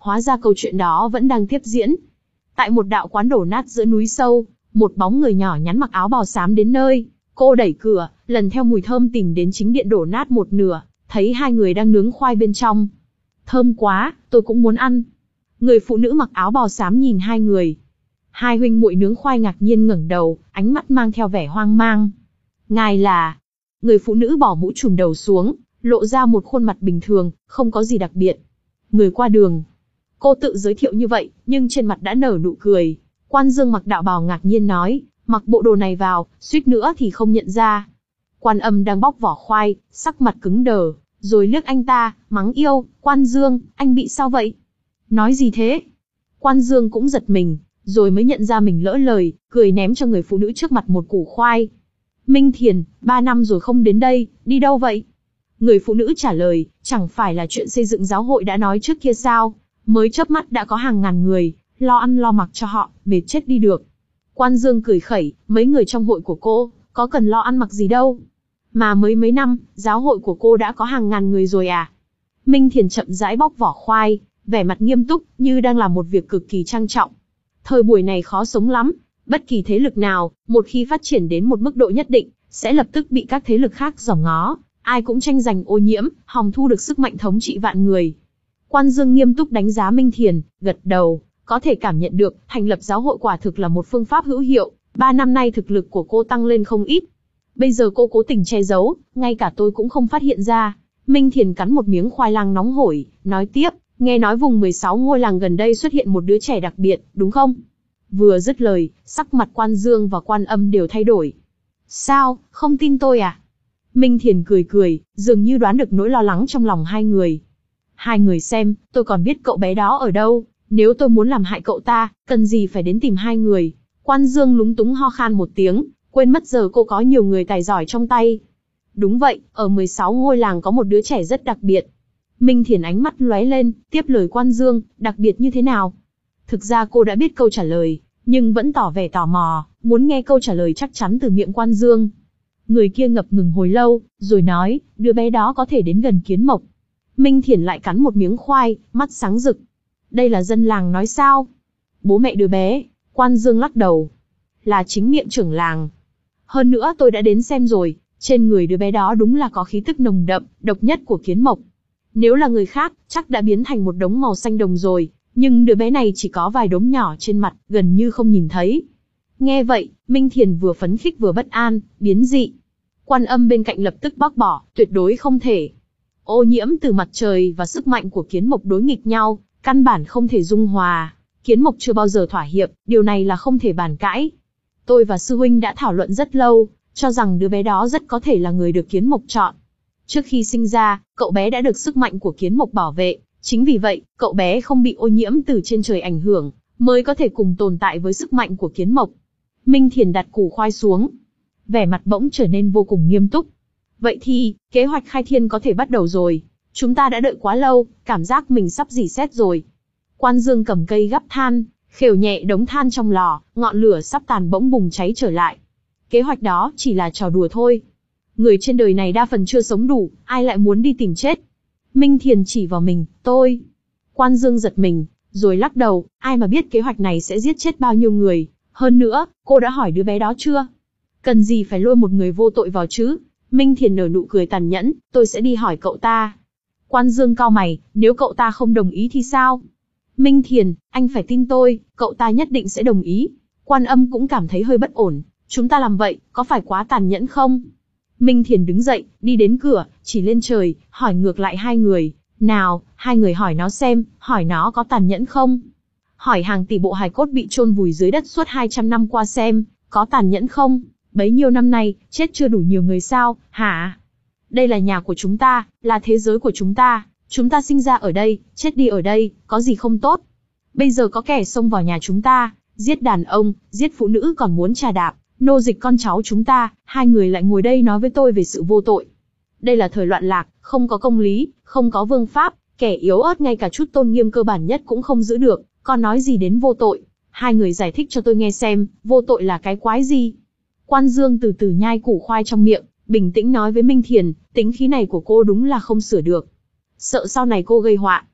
Speaker 1: Hóa ra câu chuyện đó vẫn đang tiếp diễn. Tại một đạo quán đổ nát giữa núi sâu, một bóng người nhỏ nhắn mặc áo bào xám đến nơi. Cô đẩy cửa, lần theo mùi thơm tìm đến chính điện đổ nát một nửa, thấy hai người đang nướng khoai bên trong. Thơm quá, tôi cũng muốn ăn. Người phụ nữ mặc áo bào xám nhìn hai người. Hai huynh muội nướng khoai ngạc nhiên ngẩng đầu, ánh mắt mang theo vẻ hoang mang. Ngài là... Người phụ nữ bỏ mũ trùm đầu xuống, lộ ra một khuôn mặt bình thường, không có gì đặc biệt. Người qua đường. Cô tự giới thiệu như vậy, nhưng trên mặt đã nở nụ cười. Quan Dương mặc đạo bào ngạc nhiên nói, mặc bộ đồ này vào, suýt nữa thì không nhận ra. Quan Âm đang bóc vỏ khoai, sắc mặt cứng đờ, rồi liếc anh ta, mắng yêu, Quan Dương, anh bị sao vậy? Nói gì thế? Quan Dương cũng giật mình, rồi mới nhận ra mình lỡ lời, cười ném cho người phụ nữ trước mặt một củ khoai. Minh Thiền, ba năm rồi không đến đây, đi đâu vậy? Người phụ nữ trả lời, chẳng phải là chuyện xây dựng giáo hội đã nói trước kia sao? Mới chớp mắt đã có hàng ngàn người, lo ăn lo mặc cho họ, mệt chết đi được. Quan Dương cười khẩy, mấy người trong hội của cô, có cần lo ăn mặc gì đâu. Mà mới mấy năm, giáo hội của cô đã có hàng ngàn người rồi à? Minh Thiền chậm rãi bóc vỏ khoai, vẻ mặt nghiêm túc, như đang làm một việc cực kỳ trang trọng. Thời buổi này khó sống lắm, bất kỳ thế lực nào, một khi phát triển đến một mức độ nhất định, sẽ lập tức bị các thế lực khác giòm ngó, ai cũng tranh giành ô nhiễm, hòng thu được sức mạnh thống trị vạn người. Quan Dương nghiêm túc đánh giá Minh Thiền, gật đầu, có thể cảm nhận được, thành lập giáo hội quả thực là một phương pháp hữu hiệu, ba năm nay thực lực của cô tăng lên không ít. Bây giờ cô cố tình che giấu, ngay cả tôi cũng không phát hiện ra. Minh Thiền cắn một miếng khoai lang nóng hổi, nói tiếp, nghe nói vùng mười sáu ngôi làng gần đây xuất hiện một đứa trẻ đặc biệt, đúng không? Vừa dứt lời, sắc mặt Quan Dương và Quan Âm đều thay đổi. Sao, không tin tôi à? Minh Thiền cười cười, dường như đoán được nỗi lo lắng trong lòng hai người. Hai người xem, tôi còn biết cậu bé đó ở đâu, nếu tôi muốn làm hại cậu ta, cần gì phải đến tìm hai người. Quan Dương lúng túng ho khan một tiếng, quên mất giờ cô có nhiều người tài giỏi trong tay. Đúng vậy, ở mười sáu ngôi làng có một đứa trẻ rất đặc biệt. Minh Thiền ánh mắt lóe lên, tiếp lời Quan Dương, đặc biệt như thế nào? Thực ra cô đã biết câu trả lời, nhưng vẫn tỏ vẻ tò mò, muốn nghe câu trả lời chắc chắn từ miệng Quan Dương. Người kia ngập ngừng hồi lâu, rồi nói, đứa bé đó có thể đến gần Kiến Mộc. Minh Thiền lại cắn một miếng khoai, mắt sáng rực. Đây là dân làng nói sao? Bố mẹ đứa bé, Quan Dương lắc đầu. Là chính miệng trưởng làng. Hơn nữa tôi đã đến xem rồi, trên người đứa bé đó đúng là có khí tức nồng đậm, độc nhất của Kiến Mộc. Nếu là người khác, chắc đã biến thành một đống màu xanh đồng rồi, nhưng đứa bé này chỉ có vài đốm nhỏ trên mặt, gần như không nhìn thấy. Nghe vậy, Minh Thiền vừa phấn khích vừa bất an, biến dị. Quan Âm bên cạnh lập tức bác bỏ, tuyệt đối không thể. Ô nhiễm từ mặt trời và sức mạnh của Kiến Mộc đối nghịch nhau, căn bản không thể dung hòa. Kiến Mộc chưa bao giờ thỏa hiệp, điều này là không thể bàn cãi. Tôi và sư huynh đã thảo luận rất lâu, cho rằng đứa bé đó rất có thể là người được Kiến Mộc chọn. Trước khi sinh ra, cậu bé đã được sức mạnh của Kiến Mộc bảo vệ, chính vì vậy, cậu bé không bị ô nhiễm từ trên trời ảnh hưởng, mới có thể cùng tồn tại với sức mạnh của Kiến Mộc. Minh Thiền đặt củ khoai xuống, vẻ mặt bỗng trở nên vô cùng nghiêm túc. Vậy thì, kế hoạch khai thiên có thể bắt đầu rồi. Chúng ta đã đợi quá lâu, cảm giác mình sắp rỉ sét rồi. Quan Dương cầm cây gắp than, khều nhẹ đống than trong lò, ngọn lửa sắp tàn bỗng bùng cháy trở lại. Kế hoạch đó chỉ là trò đùa thôi. Người trên đời này đa phần chưa sống đủ, ai lại muốn đi tìm chết. Minh Thiền chỉ vào mình, tôi. Quan Dương giật mình, rồi lắc đầu, ai mà biết kế hoạch này sẽ giết chết bao nhiêu người. Hơn nữa, cô đã hỏi đứa bé đó chưa? Cần gì phải lôi một người vô tội vào chứ? Minh Thiền nở nụ cười tàn nhẫn, tôi sẽ đi hỏi cậu ta. Quan Dương cau mày, nếu cậu ta không đồng ý thì sao? Minh Thiền, anh phải tin tôi, cậu ta nhất định sẽ đồng ý. Quan Âm cũng cảm thấy hơi bất ổn, chúng ta làm vậy, có phải quá tàn nhẫn không? Minh Thiền đứng dậy, đi đến cửa, chỉ lên trời, hỏi ngược lại hai người. Nào, hai người hỏi nó xem, hỏi nó có tàn nhẫn không? Hỏi hàng tỷ bộ hài cốt bị chôn vùi dưới đất suốt hai trăm năm qua xem, có tàn nhẫn không? Bấy nhiêu năm nay, chết chưa đủ nhiều người sao, hả? Đây là nhà của chúng ta, là thế giới của chúng ta, chúng ta sinh ra ở đây, chết đi ở đây, có gì không tốt? Bây giờ có kẻ xông vào nhà chúng ta, giết đàn ông, giết phụ nữ còn muốn trà đạp, nô dịch con cháu chúng ta, hai người lại ngồi đây nói với tôi về sự vô tội. Đây là thời loạn lạc, không có công lý, không có vương pháp, kẻ yếu ớt ngay cả chút tôn nghiêm cơ bản nhất cũng không giữ được, còn nói gì đến vô tội? Hai người giải thích cho tôi nghe xem, vô tội là cái quái gì? Quan Dương từ từ nhai củ khoai trong miệng, bình tĩnh nói với Minh Thiền, tính khí này của cô đúng là không sửa được. Sợ sau này cô gây họa.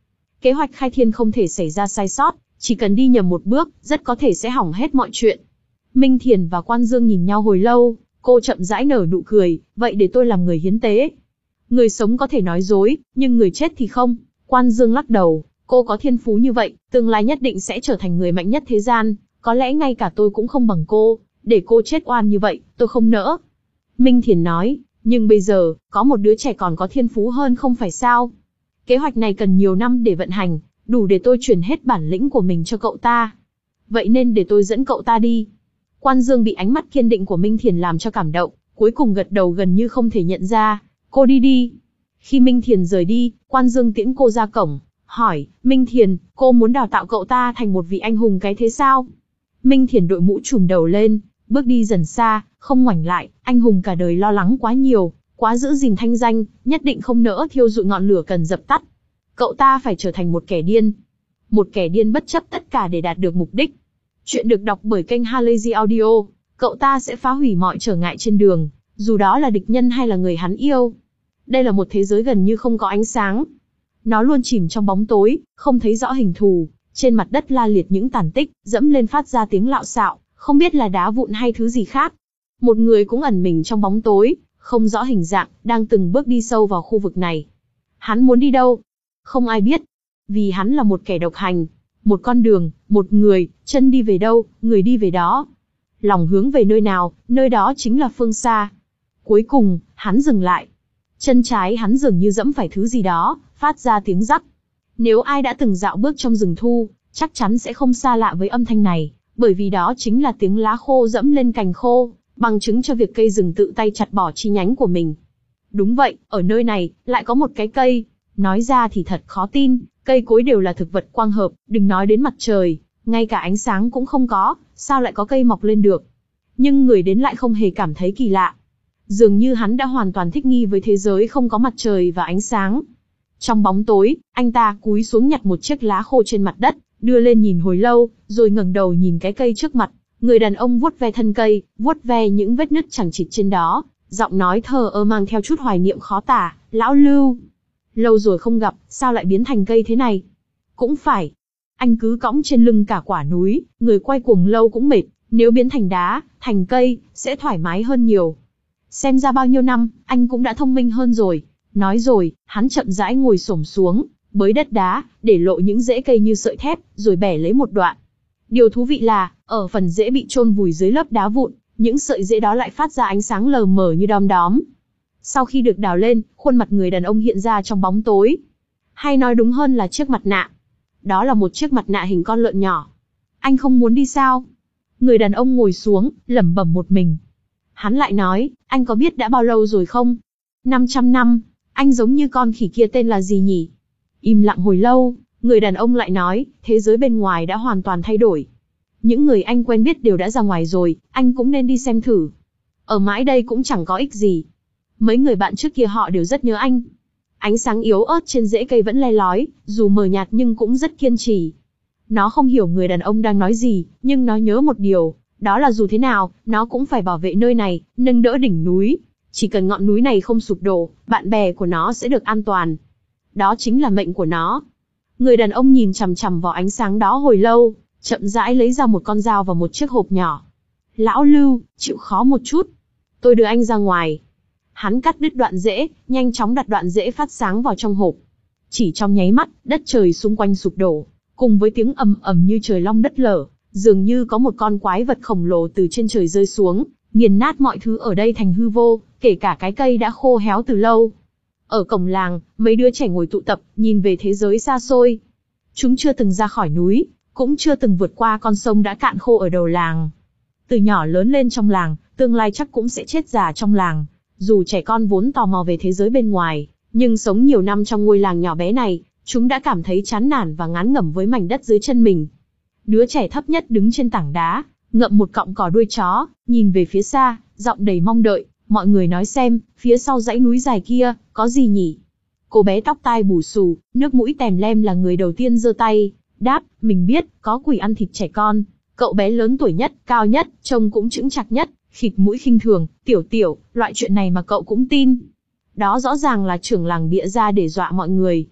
Speaker 1: Kế hoạch khai thiên không thể xảy ra sai sót, chỉ cần đi nhầm một bước, rất có thể sẽ hỏng hết mọi chuyện. Minh Thiền và Quan Dương nhìn nhau hồi lâu, cô chậm rãi nở nụ cười, vậy để tôi làm người hiến tế. Người sống có thể nói dối, nhưng người chết thì không. Quan Dương lắc đầu, cô có thiên phú như vậy, tương lai nhất định sẽ trở thành người mạnh nhất thế gian, có lẽ ngay cả tôi cũng không bằng cô, để cô chết oan như vậy, tôi không nỡ. Minh Thiền nói, nhưng bây giờ, có một đứa trẻ còn có thiên phú hơn không phải sao? Kế hoạch này cần nhiều năm để vận hành, đủ để tôi truyền hết bản lĩnh của mình cho cậu ta. Vậy nên để tôi dẫn cậu ta đi. Quan Dương bị ánh mắt kiên định của Minh Thiền làm cho cảm động, cuối cùng gật đầu gần như không thể nhận ra. Cô đi đi. Khi Minh Thiền rời đi, Quan Dương tiễn cô ra cổng, hỏi, Minh Thiền, cô muốn đào tạo cậu ta thành một vị anh hùng cái thế sao? Minh Thiền đội mũ trùm đầu lên, bước đi dần xa, không ngoảnh lại, anh hùng cả đời lo lắng quá nhiều, quá giữ gìn thanh danh, nhất định không nỡ thiêu dụi ngọn lửa cần dập tắt. Cậu ta phải trở thành một kẻ điên. Một kẻ điên bất chấp tất cả để đạt được mục đích. Chuyện được đọc bởi kênh Halazy Audio. Cậu ta sẽ phá hủy mọi trở ngại trên đường, dù đó là địch nhân hay là người hắn yêu. Đây là một thế giới gần như không có ánh sáng. Nó luôn chìm trong bóng tối, không thấy rõ hình thù. Trên mặt đất la liệt những tàn tích, dẫm lên phát ra tiếng lạo xạo, không biết là đá vụn hay thứ gì khác. Một người cũng ẩn mình trong bóng tối, không rõ hình dạng, đang từng bước đi sâu vào khu vực này. Hắn muốn đi đâu? Không ai biết. Vì hắn là một kẻ độc hành. Một con đường, một người, chân đi về đâu, người đi về đó. Lòng hướng về nơi nào, nơi đó chính là phương xa. Cuối cùng, hắn dừng lại. Chân trái hắn dường như dẫm phải thứ gì đó, phát ra tiếng rắc. Nếu ai đã từng dạo bước trong rừng thu, chắc chắn sẽ không xa lạ với âm thanh này, bởi vì đó chính là tiếng lá khô dẫm lên cành khô, bằng chứng cho việc cây rừng tự tay chặt bỏ chi nhánh của mình. Đúng vậy, ở nơi này, lại có một cái cây. Nói ra thì thật khó tin, cây cối đều là thực vật quang hợp, đừng nói đến mặt trời, ngay cả ánh sáng cũng không có, sao lại có cây mọc lên được. Nhưng người đến lại không hề cảm thấy kỳ lạ. Dường như hắn đã hoàn toàn thích nghi với thế giới không có mặt trời và ánh sáng. Trong bóng tối, anh ta cúi xuống nhặt một chiếc lá khô trên mặt đất, đưa lên nhìn hồi lâu, rồi ngẩng đầu nhìn cái cây trước mặt. Người đàn ông vuốt ve thân cây, vuốt ve những vết nứt chằng chịt trên đó, giọng nói thờ ơ mang theo chút hoài niệm khó tả, lão Lưu. Lâu rồi không gặp, sao lại biến thành cây thế này? Cũng phải. Anh cứ cõng trên lưng cả quả núi, người quay cuồng lâu cũng mệt, nếu biến thành đá, thành cây, sẽ thoải mái hơn nhiều. Xem ra bao nhiêu năm, anh cũng đã thông minh hơn rồi. Nói rồi, hắn chậm rãi ngồi xổm xuống, bới đất đá, để lộ những rễ cây như sợi thép, rồi bẻ lấy một đoạn. Điều thú vị là, ở phần rễ bị chôn vùi dưới lớp đá vụn, những sợi rễ đó lại phát ra ánh sáng lờ mờ như đom đóm. Sau khi được đào lên, khuôn mặt người đàn ông hiện ra trong bóng tối. Hay nói đúng hơn là chiếc mặt nạ. Đó là một chiếc mặt nạ hình con lợn nhỏ. Anh không muốn đi sao? Người đàn ông ngồi xuống, lẩm bẩm một mình. Hắn lại nói, anh có biết đã bao lâu rồi không? năm trăm năm, anh giống như con khỉ kia tên là gì nhỉ? Im lặng hồi lâu, người đàn ông lại nói, thế giới bên ngoài đã hoàn toàn thay đổi. Những người anh quen biết đều đã ra ngoài rồi, anh cũng nên đi xem thử. Ở mãi đây cũng chẳng có ích gì. Mấy người bạn trước kia họ đều rất nhớ anh. Ánh sáng yếu ớt trên rễ cây vẫn le lói, dù mờ nhạt nhưng cũng rất kiên trì. Nó không hiểu người đàn ông đang nói gì, nhưng nó nhớ một điều, đó là dù thế nào, nó cũng phải bảo vệ nơi này, nâng đỡ đỉnh núi. Chỉ cần ngọn núi này không sụp đổ, bạn bè của nó sẽ được an toàn. Đó chính là mệnh của nó. Người đàn ông nhìn chằm chằm vào ánh sáng đó hồi lâu, chậm rãi lấy ra một con dao và một chiếc hộp nhỏ. Lão Lưu, chịu khó một chút. Tôi đưa anh ra ngoài. Hắn cắt đứt đoạn rễ, nhanh chóng đặt đoạn rễ phát sáng vào trong hộp. Chỉ trong nháy mắt, đất trời xung quanh sụp đổ, cùng với tiếng ầm ầm như trời long đất lở, dường như có một con quái vật khổng lồ từ trên trời rơi xuống, nghiền nát mọi thứ ở đây thành hư vô, kể cả cái cây đã khô héo từ lâu. Ở cổng làng, mấy đứa trẻ ngồi tụ tập, nhìn về thế giới xa xôi. Chúng chưa từng ra khỏi núi, cũng chưa từng vượt qua con sông đã cạn khô ở đầu làng. Từ nhỏ lớn lên trong làng, tương lai chắc cũng sẽ chết già trong làng. Dù trẻ con vốn tò mò về thế giới bên ngoài, nhưng sống nhiều năm trong ngôi làng nhỏ bé này, chúng đã cảm thấy chán nản và ngán ngẩm với mảnh đất dưới chân mình. Đứa trẻ thấp nhất đứng trên tảng đá, ngậm một cọng cỏ đuôi chó, nhìn về phía xa, giọng đầy mong đợi. Mọi người nói xem, phía sau dãy núi dài kia, có gì nhỉ? Cô bé tóc tai bù xù, nước mũi tèm lem là người đầu tiên giơ tay, đáp, mình biết, có quỷ ăn thịt trẻ con. Cậu bé lớn tuổi nhất, cao nhất, trông cũng chững chạc nhất, khịt mũi khinh thường, tiểu tiểu, loại chuyện này mà cậu cũng tin. Đó rõ ràng là trưởng làng bịa ra để dọa mọi người.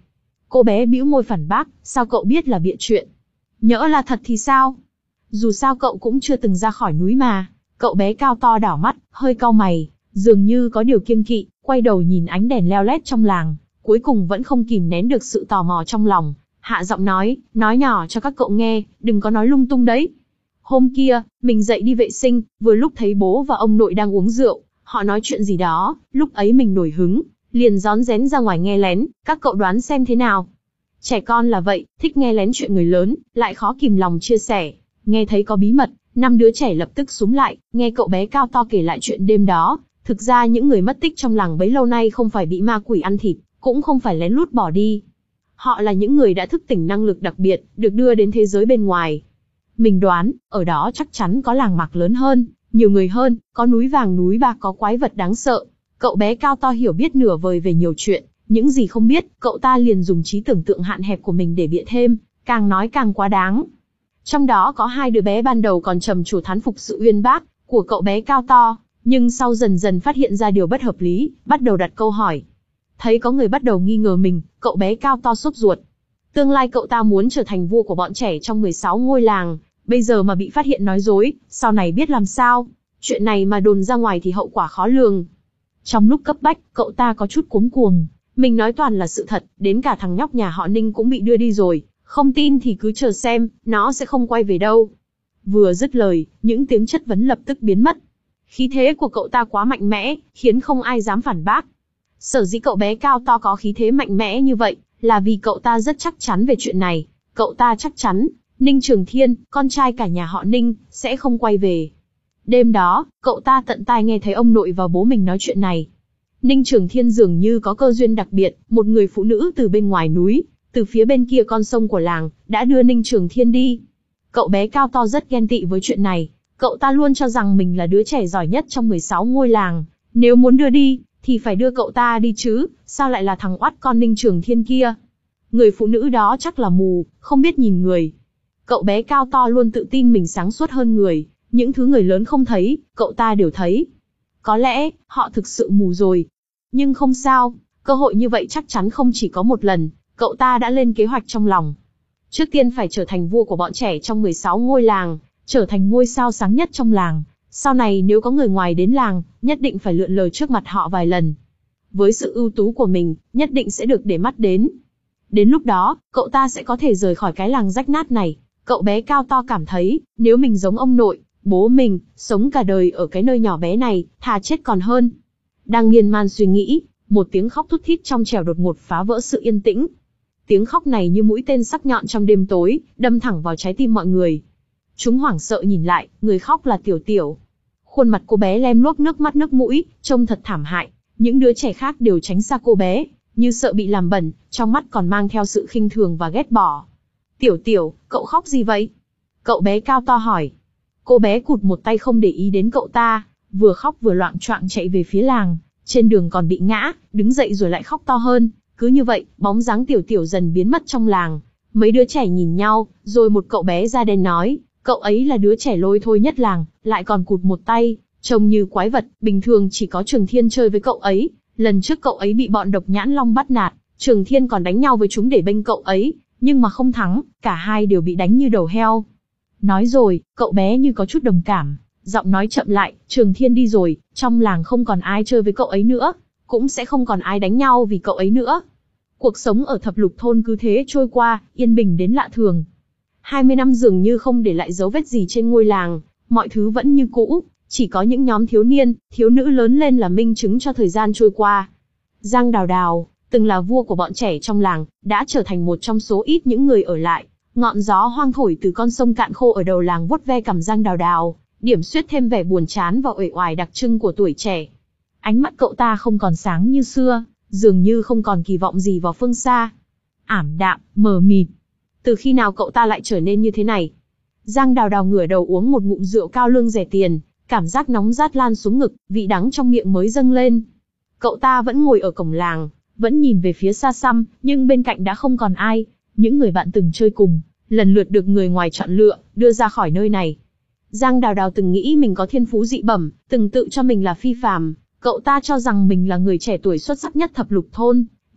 Speaker 1: Cô bé bĩu môi phản bác, sao cậu biết là bịa chuyện? Nhỡ là thật thì sao? Dù sao cậu cũng chưa từng ra khỏi núi mà. Cậu bé cao to đảo mắt, hơi cau mày, dường như có điều kiêng kỵ, quay đầu nhìn ánh đèn leo lét trong làng, cuối cùng vẫn không kìm nén được sự tò mò trong lòng, hạ giọng nói, nói nhỏ cho các cậu nghe, đừng có nói lung tung đấy. Hôm kia, mình dậy đi vệ sinh, vừa lúc thấy bố và ông nội đang uống rượu, họ nói chuyện gì đó, lúc ấy mình nổi hứng, liền rón rén ra ngoài nghe lén, các cậu đoán xem thế nào. Trẻ con là vậy, thích nghe lén chuyện người lớn, lại khó kìm lòng chia sẻ. Nghe thấy có bí mật, năm đứa trẻ lập tức xúm lại, nghe cậu bé cao to kể lại chuyện đêm đó. Thực ra những người mất tích trong làng bấy lâu nay không phải bị ma quỷ ăn thịt, cũng không phải lén lút bỏ đi. Họ là những người đã thức tỉnh năng lực đặc biệt, được đưa đến thế giới bên ngoài. Mình đoán, ở đó chắc chắn có làng mạc lớn hơn, nhiều người hơn, có núi vàng núi bạc, có quái vật đáng sợ. Cậu bé cao to hiểu biết nửa vời về nhiều chuyện, những gì không biết, cậu ta liền dùng trí tưởng tượng hạn hẹp của mình để bịa thêm, càng nói càng quá đáng. Trong đó có hai đứa bé ban đầu còn trầm trồ thán phục sự uyên bác của cậu bé cao to, nhưng sau dần dần phát hiện ra điều bất hợp lý, bắt đầu đặt câu hỏi. Thấy có người bắt đầu nghi ngờ mình, cậu bé cao to sốt ruột. Tương lai cậu ta muốn trở thành vua của bọn trẻ trong mười sáu ngôi làng, bây giờ mà bị phát hiện nói dối, sau này biết làm sao. Chuyện này mà đồn ra ngoài thì hậu quả khó lường. Trong lúc cấp bách, cậu ta có chút cuống cuồng. Mình nói toàn là sự thật, đến cả thằng nhóc nhà họ Ninh cũng bị đưa đi rồi. Không tin thì cứ chờ xem, nó sẽ không quay về đâu. Vừa dứt lời, những tiếng chất vấn lập tức biến mất. Khí thế của cậu ta quá mạnh mẽ, khiến không ai dám phản bác. Sở dĩ cậu bé cao to có khí thế mạnh mẽ như vậy, là vì cậu ta rất chắc chắn về chuyện này. Cậu ta chắc chắn, Ninh Trường Thiên, con trai cả nhà họ Ninh, sẽ không quay về. Đêm đó, cậu ta tận tai nghe thấy ông nội và bố mình nói chuyện này. Ninh Trường Thiên dường như có cơ duyên đặc biệt, một người phụ nữ từ bên ngoài núi, từ phía bên kia con sông của làng, đã đưa Ninh Trường Thiên đi. Cậu bé cao to rất ghen tị với chuyện này, cậu ta luôn cho rằng mình là đứa trẻ giỏi nhất trong mười sáu ngôi làng, nếu muốn đưa đi, thì phải đưa cậu ta đi chứ, sao lại là thằng oắt con Ninh Trường Thiên kia. Người phụ nữ đó chắc là mù, không biết nhìn người. Cậu bé cao to luôn tự tin mình sáng suốt hơn người, những thứ người lớn không thấy, cậu ta đều thấy. Có lẽ, họ thực sự mù rồi. Nhưng không sao, cơ hội như vậy chắc chắn không chỉ có một lần, cậu ta đã lên kế hoạch trong lòng. Trước tiên phải trở thành vua của bọn trẻ trong mười sáu ngôi làng, trở thành ngôi sao sáng nhất trong làng. Sau này nếu có người ngoài đến làng, nhất định phải lượn lờ trước mặt họ vài lần. Với sự ưu tú của mình, nhất định sẽ được để mắt đến. Đến lúc đó, cậu ta sẽ có thể rời khỏi cái làng rách nát này. Cậu bé cao to cảm thấy, nếu mình giống ông nội, bố mình, sống cả đời ở cái nơi nhỏ bé này, thà chết còn hơn. Đang miên man suy nghĩ, một tiếng khóc thút thít trong trẻo đột ngột phá vỡ sự yên tĩnh. Tiếng khóc này như mũi tên sắc nhọn trong đêm tối, đâm thẳng vào trái tim mọi người. Chúng hoảng sợ nhìn lại, người khóc là Tiểu Tiểu. Khuôn mặt cô bé lem luốc nước mắt nước mũi, trông thật thảm hại. Những đứa trẻ khác đều tránh xa cô bé, như sợ bị làm bẩn, trong mắt còn mang theo sự khinh thường và ghét bỏ. Tiểu Tiểu, cậu khóc gì vậy? Cậu bé cao to hỏi. Cô bé cụt một tay không để ý đến cậu ta, vừa khóc vừa loạng choạng chạy về phía làng, trên đường còn bị ngã, đứng dậy rồi lại khóc to hơn. Cứ như vậy, bóng dáng Tiểu Tiểu dần biến mất trong làng. Mấy đứa trẻ nhìn nhau, rồi một cậu bé da đen nói, cậu ấy là đứa trẻ lôi thôi nhất làng, lại còn cụt một tay, trông như quái vật, bình thường chỉ có Trường Thiên chơi với cậu ấy. Lần trước cậu ấy bị bọn Độc Nhãn Long bắt nạt, Trường Thiên còn đánh nhau với chúng để bênh cậu ấy, nhưng mà không thắng, cả hai đều bị đánh như đầu heo. Nói rồi, cậu bé như có chút đồng cảm, giọng nói chậm lại, Trường Thiên đi rồi, trong làng không còn ai chơi với cậu ấy nữa, cũng sẽ không còn ai đánh nhau vì cậu ấy nữa. Cuộc sống ở thập lục thôn cứ thế trôi qua, yên bình đến lạ thường. hai mươi năm dường như không để lại dấu vết gì trên ngôi làng, mọi thứ vẫn như cũ, chỉ có những nhóm thiếu niên, thiếu nữ lớn lên là minh chứng cho thời gian trôi qua. Giang Đào Đào, từng là vua của bọn trẻ trong làng, đã trở thành một trong số ít những người ở lại. Ngọn gió hoang thổi từ con sông cạn khô ở đầu làng vuốt ve cằm Giang Đào Đào, điểm xuyết thêm vẻ buồn chán và uể oải đặc trưng của tuổi trẻ. Ánh mắt cậu ta không còn sáng như xưa, dường như không còn kỳ vọng gì vào phương xa. Ảm đạm, mờ mịt. Từ khi nào cậu ta lại trở nên như thế này? Giang Đào Đào ngửa đầu uống một ngụm rượu cao lương rẻ tiền, cảm giác nóng rát lan xuống ngực, vị đắng trong miệng mới dâng lên. Cậu ta vẫn ngồi ở cổng làng, vẫn nhìn về phía xa xăm, nhưng bên cạnh đã không còn ai. Những người bạn từng chơi cùng, lần lượt được người ngoài chọn lựa, đưa ra khỏi nơi này. Giang Đào Đào từng nghĩ mình có thiên phú dị bẩm, từng tự cho mình là phi phàm. Cậu ta cho rằng mình là người trẻ tuổi xuất sắc nhất thập lục thôn,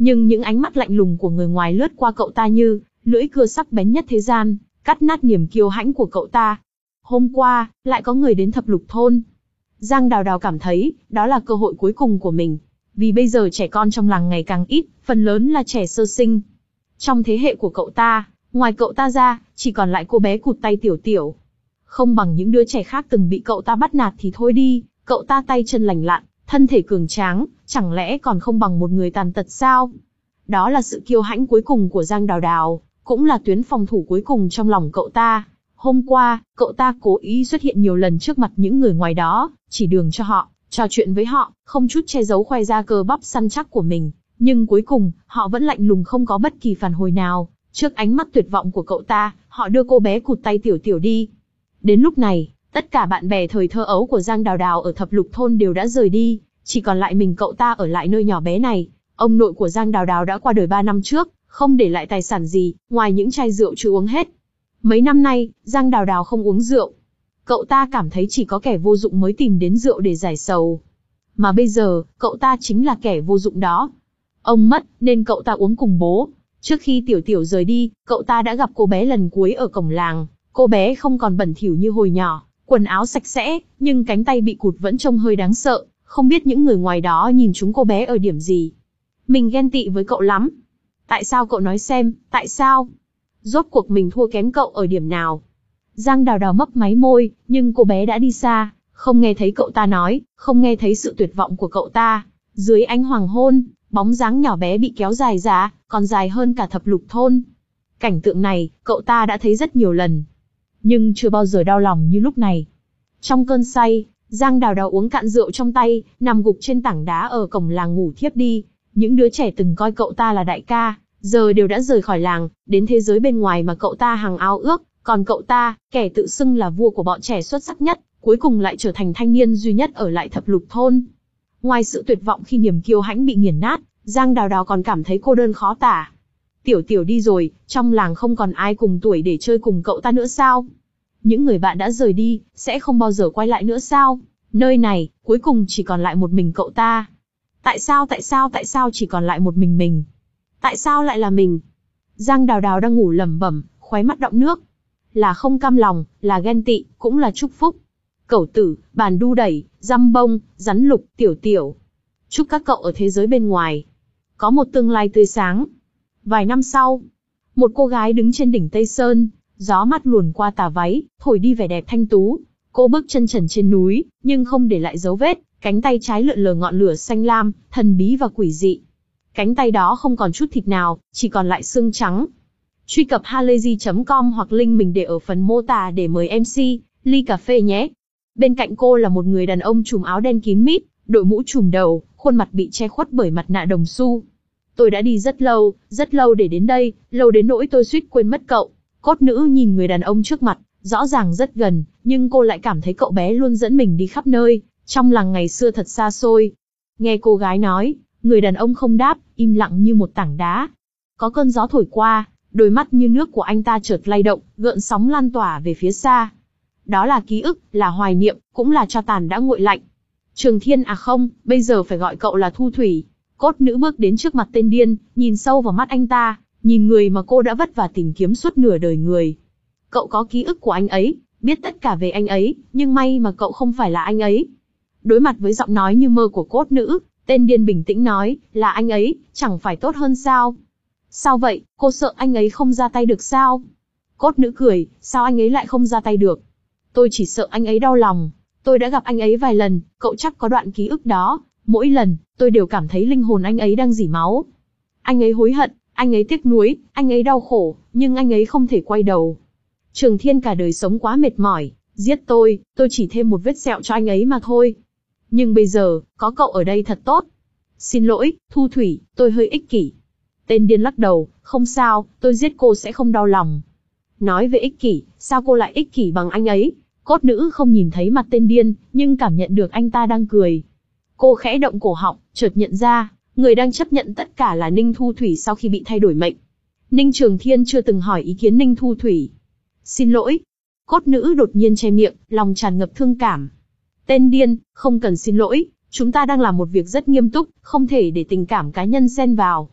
Speaker 1: Nhưng những ánh mắt lạnh lùng của người ngoài lướt qua cậu ta như lưỡi cưa sắc bén nhất thế gian, cắt nát niềm kiêu hãnh của cậu ta. Hôm qua, lại có người đến thập lục thôn. Giang Đào Đào cảm thấy, đó là cơ hội cuối cùng của mình. Vì bây giờ trẻ con trong làng ngày càng ít, phần lớn là trẻ sơ sinh. Trong thế hệ của cậu ta, ngoài cậu ta ra, chỉ còn lại cô bé cụt tay Tiểu Tiểu. Không bằng những đứa trẻ khác từng bị cậu ta bắt nạt thì thôi đi, cậu ta tay chân lành lặn, thân thể cường tráng, chẳng lẽ còn không bằng một người tàn tật sao? Đó là sự kiêu hãnh cuối cùng của Giang Đào Đào, cũng là tuyến phòng thủ cuối cùng trong lòng cậu ta. Hôm qua, cậu ta cố ý xuất hiện nhiều lần trước mặt những người ngoài đó, chỉ đường cho họ, trò chuyện với họ, không chút che giấu khoe ra cơ bắp săn chắc của mình. Nhưng cuối cùng, họ vẫn lạnh lùng không có bất kỳ phản hồi nào. Trước ánh mắt tuyệt vọng của cậu ta, họ đưa cô bé cụt tay Tiểu Tiểu đi. Đến lúc này, tất cả bạn bè thời thơ ấu của Giang Đào Đào ở thập lục thôn đều đã rời đi, chỉ còn lại mình cậu ta ở lại nơi nhỏ bé này. Ông nội của Giang Đào Đào đã qua đời ba năm trước, không để lại tài sản gì, ngoài những chai rượu chưa uống hết. Mấy năm nay, Giang Đào Đào không uống rượu. Cậu ta cảm thấy chỉ có kẻ vô dụng mới tìm đến rượu để giải sầu. Mà bây giờ, cậu ta chính là kẻ vô dụng đó. Ông mất, nên cậu ta uống cùng bố. Trước khi Tiểu Tiểu rời đi, cậu ta đã gặp cô bé lần cuối ở cổng làng. Cô bé không còn bẩn thỉu như hồi nhỏ, quần áo sạch sẽ, nhưng cánh tay bị cụt vẫn trông hơi đáng sợ. Không biết những người ngoài đó nhìn chúng cô bé ở điểm gì. Mình ghen tị với cậu lắm. Tại sao cậu nói xem, tại sao? Rốt cuộc mình thua kém cậu ở điểm nào? Giang Đào Đào mấp máy môi, nhưng cô bé đã đi xa, không nghe thấy cậu ta nói, không nghe thấy sự tuyệt vọng của cậu ta. Dưới ánh hoàng hôn, bóng dáng nhỏ bé bị kéo dài ra, còn dài hơn cả thập lục thôn. Cảnh tượng này, cậu ta đã thấy rất nhiều lần. Nhưng chưa bao giờ đau lòng như lúc này. Trong cơn say, Giang Đào Đào uống cạn rượu trong tay, nằm gục trên tảng đá ở cổng làng ngủ thiếp đi. Những đứa trẻ từng coi cậu ta là đại ca, giờ đều đã rời khỏi làng, đến thế giới bên ngoài mà cậu ta hằng ao ước. Còn cậu ta, kẻ tự xưng là vua của bọn trẻ xuất sắc nhất, cuối cùng lại trở thành thanh niên duy nhất ở lại thập lục thôn. Ngoài sự tuyệt vọng khi niềm kiêu hãnh bị nghiền nát, Giang Đào Đào còn cảm thấy cô đơn khó tả. Tiểu Tiểu đi rồi, trong làng không còn ai cùng tuổi để chơi cùng cậu ta nữa sao? Những người bạn đã rời đi, sẽ không bao giờ quay lại nữa sao? Nơi này, cuối cùng chỉ còn lại một mình cậu ta. Tại sao tại sao tại sao chỉ còn lại một mình mình? Tại sao lại là mình? Giang Đào Đào đang ngủ lẩm bẩm, khóe mắt đọng nước. Là không cam lòng, là ghen tị, cũng là chúc phúc. Cẩu tử, bàn đu đẩy, dăm bông, rắn lục, Tiểu Tiểu. Chúc các cậu ở thế giới bên ngoài có một tương lai tươi sáng. Vài năm sau, một cô gái đứng trên đỉnh Tây Sơn, gió mát luồn qua tà váy, thổi đi vẻ đẹp thanh tú. Cô bước chân trần trên núi, nhưng không để lại dấu vết, cánh tay trái lượn lờ ngọn lửa xanh lam, thần bí và quỷ dị. Cánh tay đó không còn chút thịt nào, chỉ còn lại xương trắng. Truy cập halayzi chấm com hoặc link mình để ở phần mô tả để mời em xê, ly cà phê nhé. Bên cạnh cô là một người đàn ông trùm áo đen kín mít, đội mũ trùm đầu, khuôn mặt bị che khuất bởi mặt nạ đồng xu. Tôi đã đi rất lâu, rất lâu để đến đây, lâu đến nỗi tôi suýt quên mất cậu. Cốt nữ nhìn người đàn ông trước mặt, rõ ràng rất gần, nhưng cô lại cảm thấy cậu bé luôn dẫn mình đi khắp nơi, trong làng ngày xưa thật xa xôi. Nghe cô gái nói, người đàn ông không đáp, im lặng như một tảng đá. Có cơn gió thổi qua, đôi mắt như nước của anh ta chợt lay động, gợn sóng lan tỏa về phía xa. Đó là ký ức, là hoài niệm, cũng là tro tàn đã nguội lạnh. Trường Thiên à không, bây giờ phải gọi cậu là Thu Thủy. Cốt nữ bước đến trước mặt tên điên, nhìn sâu vào mắt anh ta, nhìn người mà cô đã vất vả tìm kiếm suốt nửa đời người. Cậu có ký ức của anh ấy, biết tất cả về anh ấy, nhưng may mà cậu không phải là anh ấy. Đối mặt với giọng nói như mơ của cốt nữ, tên điên bình tĩnh nói, là anh ấy, chẳng phải tốt hơn sao? Sao vậy, cô sợ anh ấy không ra tay được sao? Cốt nữ cười, sao anh ấy lại không ra tay được? Tôi chỉ sợ anh ấy đau lòng. Tôi đã gặp anh ấy vài lần, cậu chắc có đoạn ký ức đó. Mỗi lần, tôi đều cảm thấy linh hồn anh ấy đang rỉ máu. Anh ấy hối hận, anh ấy tiếc nuối, anh ấy đau khổ, nhưng anh ấy không thể quay đầu. Trường Thiên cả đời sống quá mệt mỏi, giết tôi, tôi chỉ thêm một vết sẹo cho anh ấy mà thôi. Nhưng bây giờ, có cậu ở đây thật tốt. Xin lỗi, Thu Thủy, tôi hơi ích kỷ. Tên điên lắc đầu, không sao, tôi giết cô sẽ không đau lòng. Nói về ích kỷ, sao cô lại ích kỷ bằng anh ấy? Cốt nữ không nhìn thấy mặt tên điên, nhưng cảm nhận được anh ta đang cười. Cô khẽ động cổ họng, chợt nhận ra, người đang chấp nhận tất cả là Ninh Thu Thủy sau khi bị thay đổi mệnh. Ninh Trường Thiên chưa từng hỏi ý kiến Ninh Thu Thủy. Xin lỗi. Cốt nữ đột nhiên che miệng, lòng tràn ngập thương cảm. Tên điên, không cần xin lỗi, chúng ta đang làm một việc rất nghiêm túc, không thể để tình cảm cá nhân xen vào.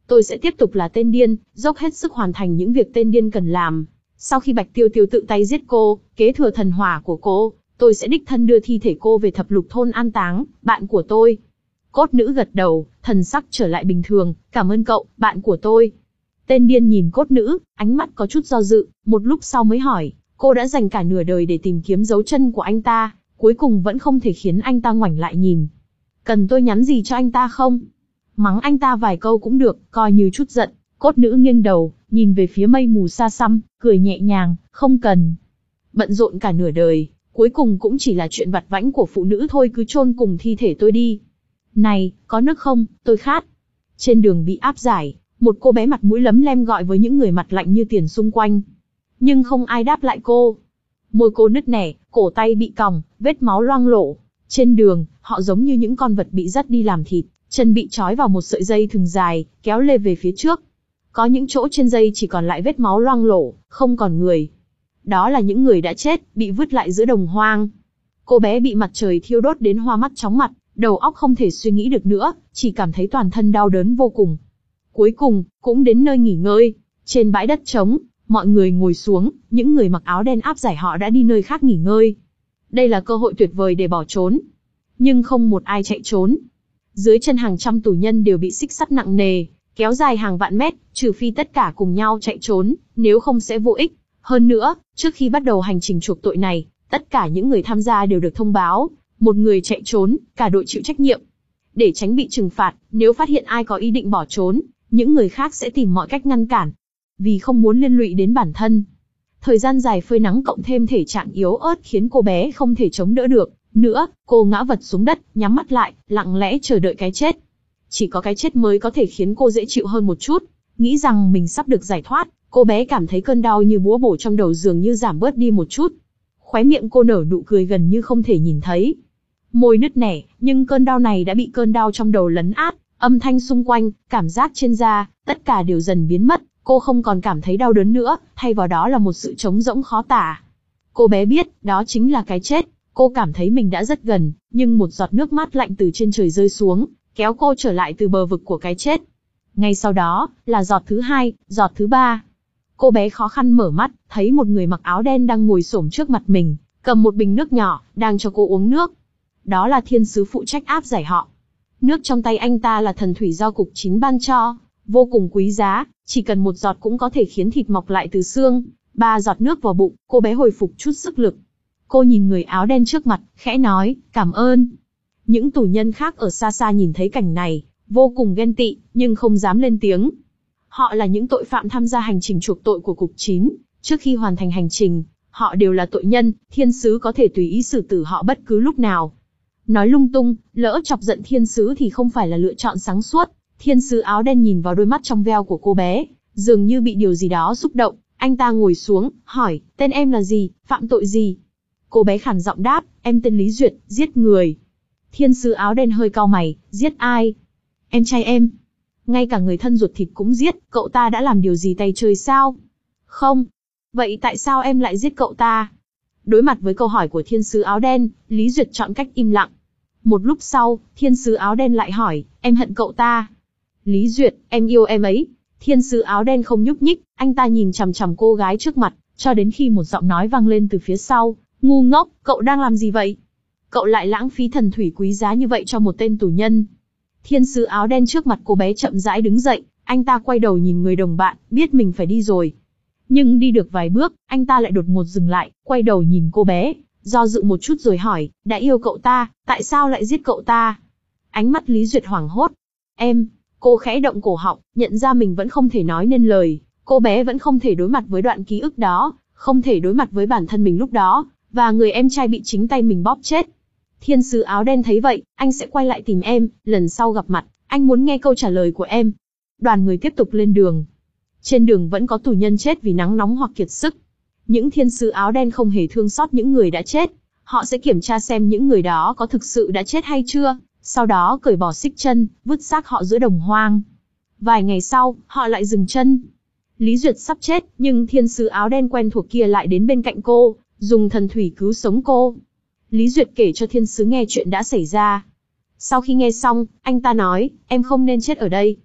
Speaker 1: tôi sẽ tiếp tục là tên điên, dốc hết sức hoàn thành những việc tên điên cần làm. Sau khi Bạch Tiêu Tiêu tự tay giết cô, kế thừa thần hỏa của cô, tôi sẽ đích thân đưa thi thể cô về thập lục thôn an táng, bạn của tôi. Cốt nữ gật đầu, thần sắc trở lại bình thường, cảm ơn cậu, bạn của tôi. Tên điên nhìn cốt nữ, ánh mắt có chút do dự, một lúc sau mới hỏi, cô đã dành cả nửa đời để tìm kiếm dấu chân của anh ta, cuối cùng vẫn không thể khiến anh ta ngoảnh lại nhìn. Cần tôi nhắn gì cho anh ta không? Mắng anh ta vài câu cũng được, coi như chút giận. Cốt nữ nghiêng đầu, nhìn về phía mây mù xa xăm, cười nhẹ nhàng, không cần. Bận rộn cả nửa đời, cuối cùng cũng chỉ là chuyện vặt vãnh của phụ nữ thôi, cứ chôn cùng thi thể tôi đi. Này, có nước không, tôi khát. Trên đường bị áp giải, một cô bé mặt mũi lấm lem gọi với những người mặt lạnh như tiền xung quanh. Nhưng không ai đáp lại cô. Môi cô nứt nẻ, cổ tay bị còng, vết máu loang lổ. Trên đường, họ giống như những con vật bị dắt đi làm thịt, chân bị trói vào một sợi dây thừng dài, kéo lê về phía trước. Có những chỗ trên dây chỉ còn lại vết máu loang lổ, không còn người. Đó là những người đã chết, bị vứt lại giữa đồng hoang. Cô bé bị mặt trời thiêu đốt đến hoa mắt chóng mặt, đầu óc không thể suy nghĩ được nữa, chỉ cảm thấy toàn thân đau đớn vô cùng. Cuối cùng, cũng đến nơi nghỉ ngơi. Trên bãi đất trống, mọi người ngồi xuống, những người mặc áo đen áp giải họ đã đi nơi khác nghỉ ngơi. Đây là cơ hội tuyệt vời để bỏ trốn. Nhưng không một ai chạy trốn. Dưới chân hàng trăm tù nhân đều bị xích sắt nặng nề, kéo dài hàng vạn mét, trừ phi tất cả cùng nhau chạy trốn, nếu không sẽ vô ích. Hơn nữa, trước khi bắt đầu hành trình chuộc tội này, tất cả những người tham gia đều được thông báo, một người chạy trốn, cả đội chịu trách nhiệm. Để tránh bị trừng phạt, nếu phát hiện ai có ý định bỏ trốn, những người khác sẽ tìm mọi cách ngăn cản. Vì không muốn liên lụy đến bản thân. Thời gian dài phơi nắng cộng thêm thể trạng yếu ớt khiến cô bé không thể chống đỡ được. Nữa, cô ngã vật xuống đất, nhắm mắt lại, lặng lẽ chờ đợi cái chết. Chỉ có cái chết mới có thể khiến cô dễ chịu hơn một chút. Nghĩ rằng mình sắp được giải thoát, cô bé cảm thấy cơn đau như búa bổ trong đầu dường như giảm bớt đi một chút. Khóe miệng cô nở nụ cười gần như không thể nhìn thấy. Môi nứt nẻ, nhưng cơn đau này đã bị cơn đau trong đầu lấn át. Âm thanh xung quanh, cảm giác trên da, tất cả đều dần biến mất. Cô không còn cảm thấy đau đớn nữa, thay vào đó là một sự trống rỗng khó tả. Cô bé biết, đó chính là cái chết. Cô cảm thấy mình đã rất gần, nhưng một giọt nước mát lạnh từ trên trời rơi xuống, kéo cô trở lại từ bờ vực của cái chết. Ngay sau đó, là giọt thứ hai, giọt thứ ba. Cô bé khó khăn mở mắt, thấy một người mặc áo đen đang ngồi xổm trước mặt mình, cầm một bình nước nhỏ, đang cho cô uống nước. Đó là thiên sứ phụ trách áp giải họ. Nước trong tay anh ta là thần thủy do cục chín ban cho, vô cùng quý giá, chỉ cần một giọt cũng có thể khiến thịt mọc lại từ xương. Ba giọt nước vào bụng, cô bé hồi phục chút sức lực. Cô nhìn người áo đen trước mặt, khẽ nói, cảm ơn. Những tù nhân khác ở xa xa nhìn thấy cảnh này, vô cùng ghen tị, nhưng không dám lên tiếng. Họ là những tội phạm tham gia hành trình chuộc tội của cục chín. Trước khi hoàn thành hành trình, họ đều là tội nhân, thiên sứ có thể tùy ý xử tử họ bất cứ lúc nào. Nói lung tung, lỡ chọc giận thiên sứ thì không phải là lựa chọn sáng suốt. Thiên sứ áo đen nhìn vào đôi mắt trong veo của cô bé, dường như bị điều gì đó xúc động. Anh ta ngồi xuống, hỏi, tên em là gì, phạm tội gì? Cô bé khàn giọng đáp, em tên Lý Duyệt, giết người. Thiên sứ áo đen hơi cau mày, giết ai? Em trai em. Ngay cả người thân ruột thịt cũng giết, cậu ta đã làm điều gì tay trời sao? Không. Vậy tại sao em lại giết cậu ta? Đối mặt với câu hỏi của thiên sứ áo đen, Lý Duyệt chọn cách im lặng. Một lúc sau, thiên sứ áo đen lại hỏi, em hận cậu ta. Lý Duyệt, em yêu em ấy. Thiên sứ áo đen không nhúc nhích, anh ta nhìn chằm chằm cô gái trước mặt, cho đến khi một giọng nói vang lên từ phía sau, ngu ngốc, cậu đang làm gì vậy? Cậu lại lãng phí thần thủy quý giá như vậy cho một tên tù nhân. Thiên sứ áo đen trước mặt cô bé chậm rãi đứng dậy, anh ta quay đầu nhìn người đồng bạn, biết mình phải đi rồi. Nhưng đi được vài bước, anh ta lại đột ngột dừng lại, quay đầu nhìn cô bé, do dự một chút rồi hỏi, đã yêu cậu ta, tại sao lại giết cậu ta? Ánh mắt Lý Duyệt hoảng hốt. Em, cô khẽ động cổ họng, nhận ra mình vẫn không thể nói nên lời, cô bé vẫn không thể đối mặt với đoạn ký ức đó, không thể đối mặt với bản thân mình lúc đó, và người em trai bị chính tay mình bóp chết. Thiên sứ áo đen thấy vậy, anh sẽ quay lại tìm em, lần sau gặp mặt, anh muốn nghe câu trả lời của em. Đoàn người tiếp tục lên đường. Trên đường vẫn có tù nhân chết vì nắng nóng hoặc kiệt sức. Những thiên sứ áo đen không hề thương xót những người đã chết. Họ sẽ kiểm tra xem những người đó có thực sự đã chết hay chưa, sau đó cởi bỏ xích chân, vứt xác họ giữa đồng hoang. Vài ngày sau, họ lại dừng chân. Lý Duyệt sắp chết, nhưng thiên sứ áo đen quen thuộc kia lại đến bên cạnh cô, dùng thần thủy cứu sống cô. Lý Duyệt kể cho thiên sứ nghe chuyện đã xảy ra. Sau khi nghe xong, anh ta nói, em không nên chết ở đây.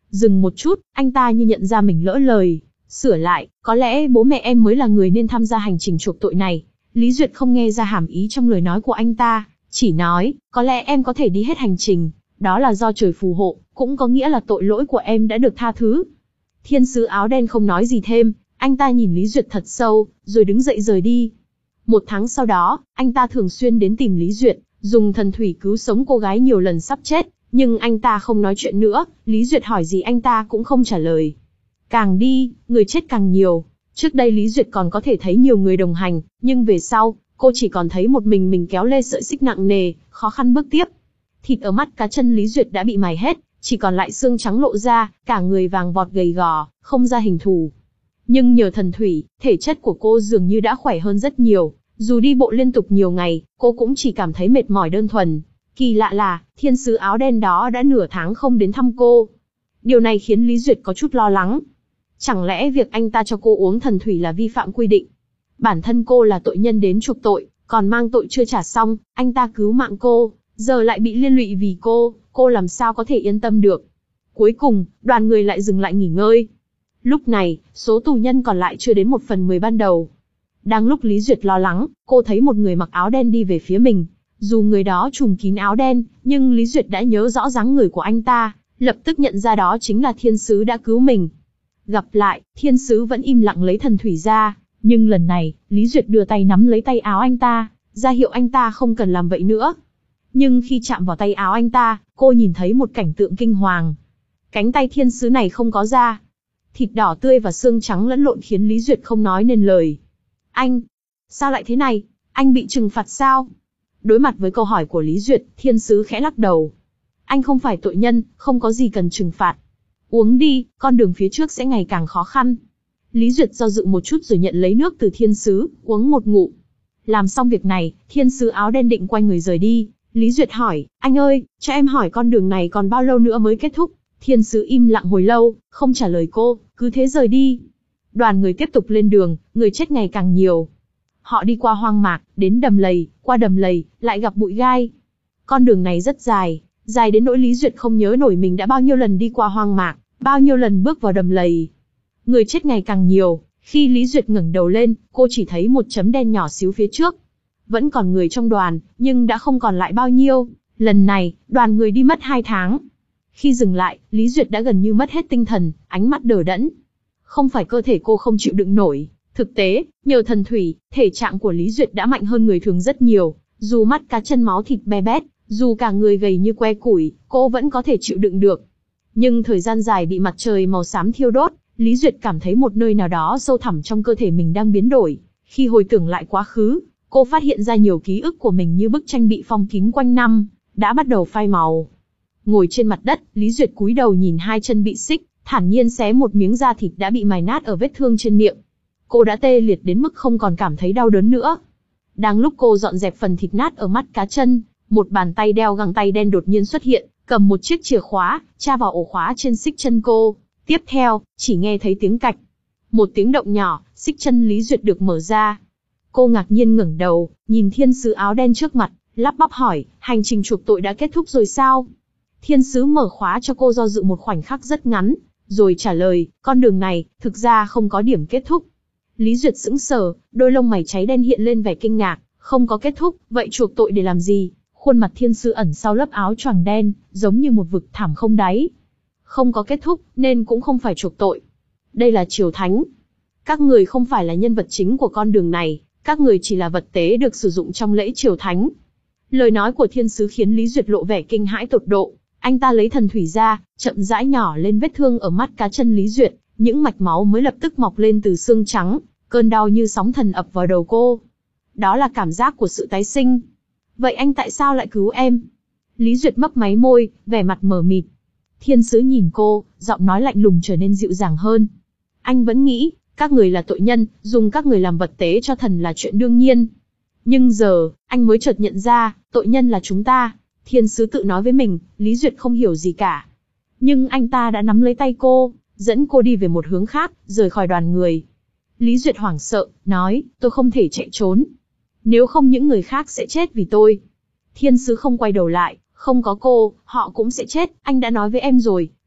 Speaker 1: Dừng một chút, anh ta như nhận ra mình lỡ lời, sửa lại, có lẽ bố mẹ em mới là người nên tham gia hành trình chuộc tội này. Lý Duyệt không nghe ra hàm ý trong lời nói của anh ta, chỉ nói, có lẽ em có thể đi hết hành trình, đó là do trời phù hộ, cũng có nghĩa là tội lỗi của em đã được tha thứ. Thiên sứ áo đen không nói gì thêm, anh ta nhìn Lý Duyệt thật sâu, rồi đứng dậy rời đi. Một tháng sau đó, anh ta thường xuyên đến tìm Lý Duyệt, dùng thần thủy cứu sống cô gái nhiều lần sắp chết, nhưng anh ta không nói chuyện nữa, Lý Duyệt hỏi gì anh ta cũng không trả lời. Càng đi, người chết càng nhiều. Trước đây Lý Duyệt còn có thể thấy nhiều người đồng hành, nhưng về sau, cô chỉ còn thấy một mình mình kéo lê sợi xích nặng nề, khó khăn bước tiếp. Thịt ở mắt cá chân Lý Duyệt đã bị mài hết, chỉ còn lại xương trắng lộ ra, cả người vàng vọt gầy gò, không ra hình thù. Nhưng nhờ thần thủy, thể chất của cô dường như đã khỏe hơn rất nhiều, dù đi bộ liên tục nhiều ngày, cô cũng chỉ cảm thấy mệt mỏi đơn thuần. Kỳ lạ là, thiên sứ áo đen đó đã nửa tháng không đến thăm cô. Điều này khiến Lý Duyệt có chút lo lắng. Chẳng lẽ việc anh ta cho cô uống thần thủy là vi phạm quy định? Bản thân cô là tội nhân đến chuộc tội, còn mang tội chưa trả xong, anh ta cứu mạng cô, giờ lại bị liên lụy vì cô, cô làm sao có thể yên tâm được. Cuối cùng, đoàn người lại dừng lại nghỉ ngơi. Lúc này, số tù nhân còn lại chưa đến một phần mười ban đầu. Đang lúc Lý Duyệt lo lắng, cô thấy một người mặc áo đen đi về phía mình. Dù người đó trùm kín áo đen, nhưng Lý Duyệt đã nhớ rõ dáng người của anh ta, lập tức nhận ra đó chính là thiên sứ đã cứu mình. Gặp lại, thiên sứ vẫn im lặng lấy thần thủy ra, nhưng lần này, Lý Duyệt đưa tay nắm lấy tay áo anh ta, ra hiệu anh ta không cần làm vậy nữa. Nhưng khi chạm vào tay áo anh ta, cô nhìn thấy một cảnh tượng kinh hoàng. Cánh tay thiên sứ này không có da. Thịt đỏ tươi và xương trắng lẫn lộn khiến Lý Duyệt không nói nên lời. Anh, sao lại thế này? Anh bị trừng phạt sao? Đối mặt với câu hỏi của Lý Duyệt, thiên sứ khẽ lắc đầu. Anh không phải tội nhân, không có gì cần trừng phạt. Uống đi, con đường phía trước sẽ ngày càng khó khăn. Lý Duyệt do dự một chút rồi nhận lấy nước từ thiên sứ, uống một ngụm. Làm xong việc này, thiên sứ áo đen định quay người rời đi. Lý Duyệt hỏi, anh ơi, cho em hỏi con đường này còn bao lâu nữa mới kết thúc? Thiên sứ im lặng hồi lâu, không trả lời cô, cứ thế rời đi. Đoàn người tiếp tục lên đường, người chết ngày càng nhiều. Họ đi qua hoang mạc, đến đầm lầy, qua đầm lầy, lại gặp bụi gai. Con đường này rất dài, dài đến nỗi Lý Duyệt không nhớ nổi mình đã bao nhiêu lần đi qua hoang mạc, bao nhiêu lần bước vào đầm lầy. Người chết ngày càng nhiều, khi Lý Duyệt ngẩng đầu lên, cô chỉ thấy một chấm đen nhỏ xíu phía trước. Vẫn còn người trong đoàn, nhưng đã không còn lại bao nhiêu. Lần này, đoàn người đi mất hai tháng. Khi dừng lại, Lý Duyệt đã gần như mất hết tinh thần, ánh mắt đờ đẫn. Không phải cơ thể cô không chịu đựng nổi. Thực tế, nhờ thần thủy, thể trạng của Lý Duyệt đã mạnh hơn người thường rất nhiều. Dù mắt cá chân máu thịt be bét, dù cả người gầy như que củi, cô vẫn có thể chịu đựng được. Nhưng thời gian dài bị mặt trời màu xám thiêu đốt, Lý Duyệt cảm thấy một nơi nào đó sâu thẳm trong cơ thể mình đang biến đổi. Khi hồi tưởng lại quá khứ, cô phát hiện ra nhiều ký ức của mình như bức tranh bị phong kín quanh năm, đã bắt đầu phai màu. Ngồi trên mặt đất, Lý Duyệt cúi đầu nhìn hai chân bị xích, thản nhiên xé một miếng da thịt đã bị mài nát ở vết thương trên miệng. Cô đã tê liệt đến mức không còn cảm thấy đau đớn nữa. Đang lúc cô dọn dẹp phần thịt nát ở mắt cá chân, một bàn tay đeo găng tay đen đột nhiên xuất hiện, cầm một chiếc chìa khóa, tra vào ổ khóa trên xích chân cô. Tiếp theo, chỉ nghe thấy tiếng cạch. Một tiếng động nhỏ, xích chân Lý Duyệt được mở ra. Cô ngạc nhiên ngẩng đầu, nhìn thiên sứ áo đen trước mặt, lắp bắp hỏi, hành trình chuộc tội đã kết thúc rồi sao? Thiên sứ mở khóa cho cô do dự một khoảnh khắc rất ngắn, rồi trả lời, con đường này, thực ra không có điểm kết thúc. Lý Duyệt sững sờ, đôi lông mày cháy đen hiện lên vẻ kinh ngạc, không có kết thúc, vậy chuộc tội để làm gì? Khuôn mặt thiên sứ ẩn sau lớp áo choàng đen, giống như một vực thẳm không đáy. Không có kết thúc, nên cũng không phải chuộc tội. Đây là triều thánh. Các người không phải là nhân vật chính của con đường này, các người chỉ là vật tế được sử dụng trong lễ triều thánh. Lời nói của thiên sứ khiến Lý Duyệt lộ vẻ kinh hãi tột độ. Anh ta lấy thần thủy ra, chậm rãi nhỏ lên vết thương ở mắt cá chân Lý Duyệt, những mạch máu mới lập tức mọc lên từ xương trắng, cơn đau như sóng thần ập vào đầu cô. Đó là cảm giác của sự tái sinh. Vậy anh tại sao lại cứu em? Lý Duyệt mấp máy môi, vẻ mặt mờ mịt. Thiên sứ nhìn cô, giọng nói lạnh lùng trở nên dịu dàng hơn. Anh vẫn nghĩ, các người là tội nhân, dùng các người làm vật tế cho thần là chuyện đương nhiên. Nhưng giờ, anh mới chợt nhận ra, tội nhân là chúng ta. Thiên sứ tự nói với mình, Lý Duyệt không hiểu gì cả. Nhưng anh ta đã nắm lấy tay cô, dẫn cô đi về một hướng khác, rời khỏi đoàn người. Lý Duyệt hoảng sợ, nói, tôi không thể chạy trốn. Nếu không những người khác sẽ chết vì tôi. Thiên sứ không quay đầu lại, không có cô, họ cũng sẽ chết, anh đã nói với em rồi,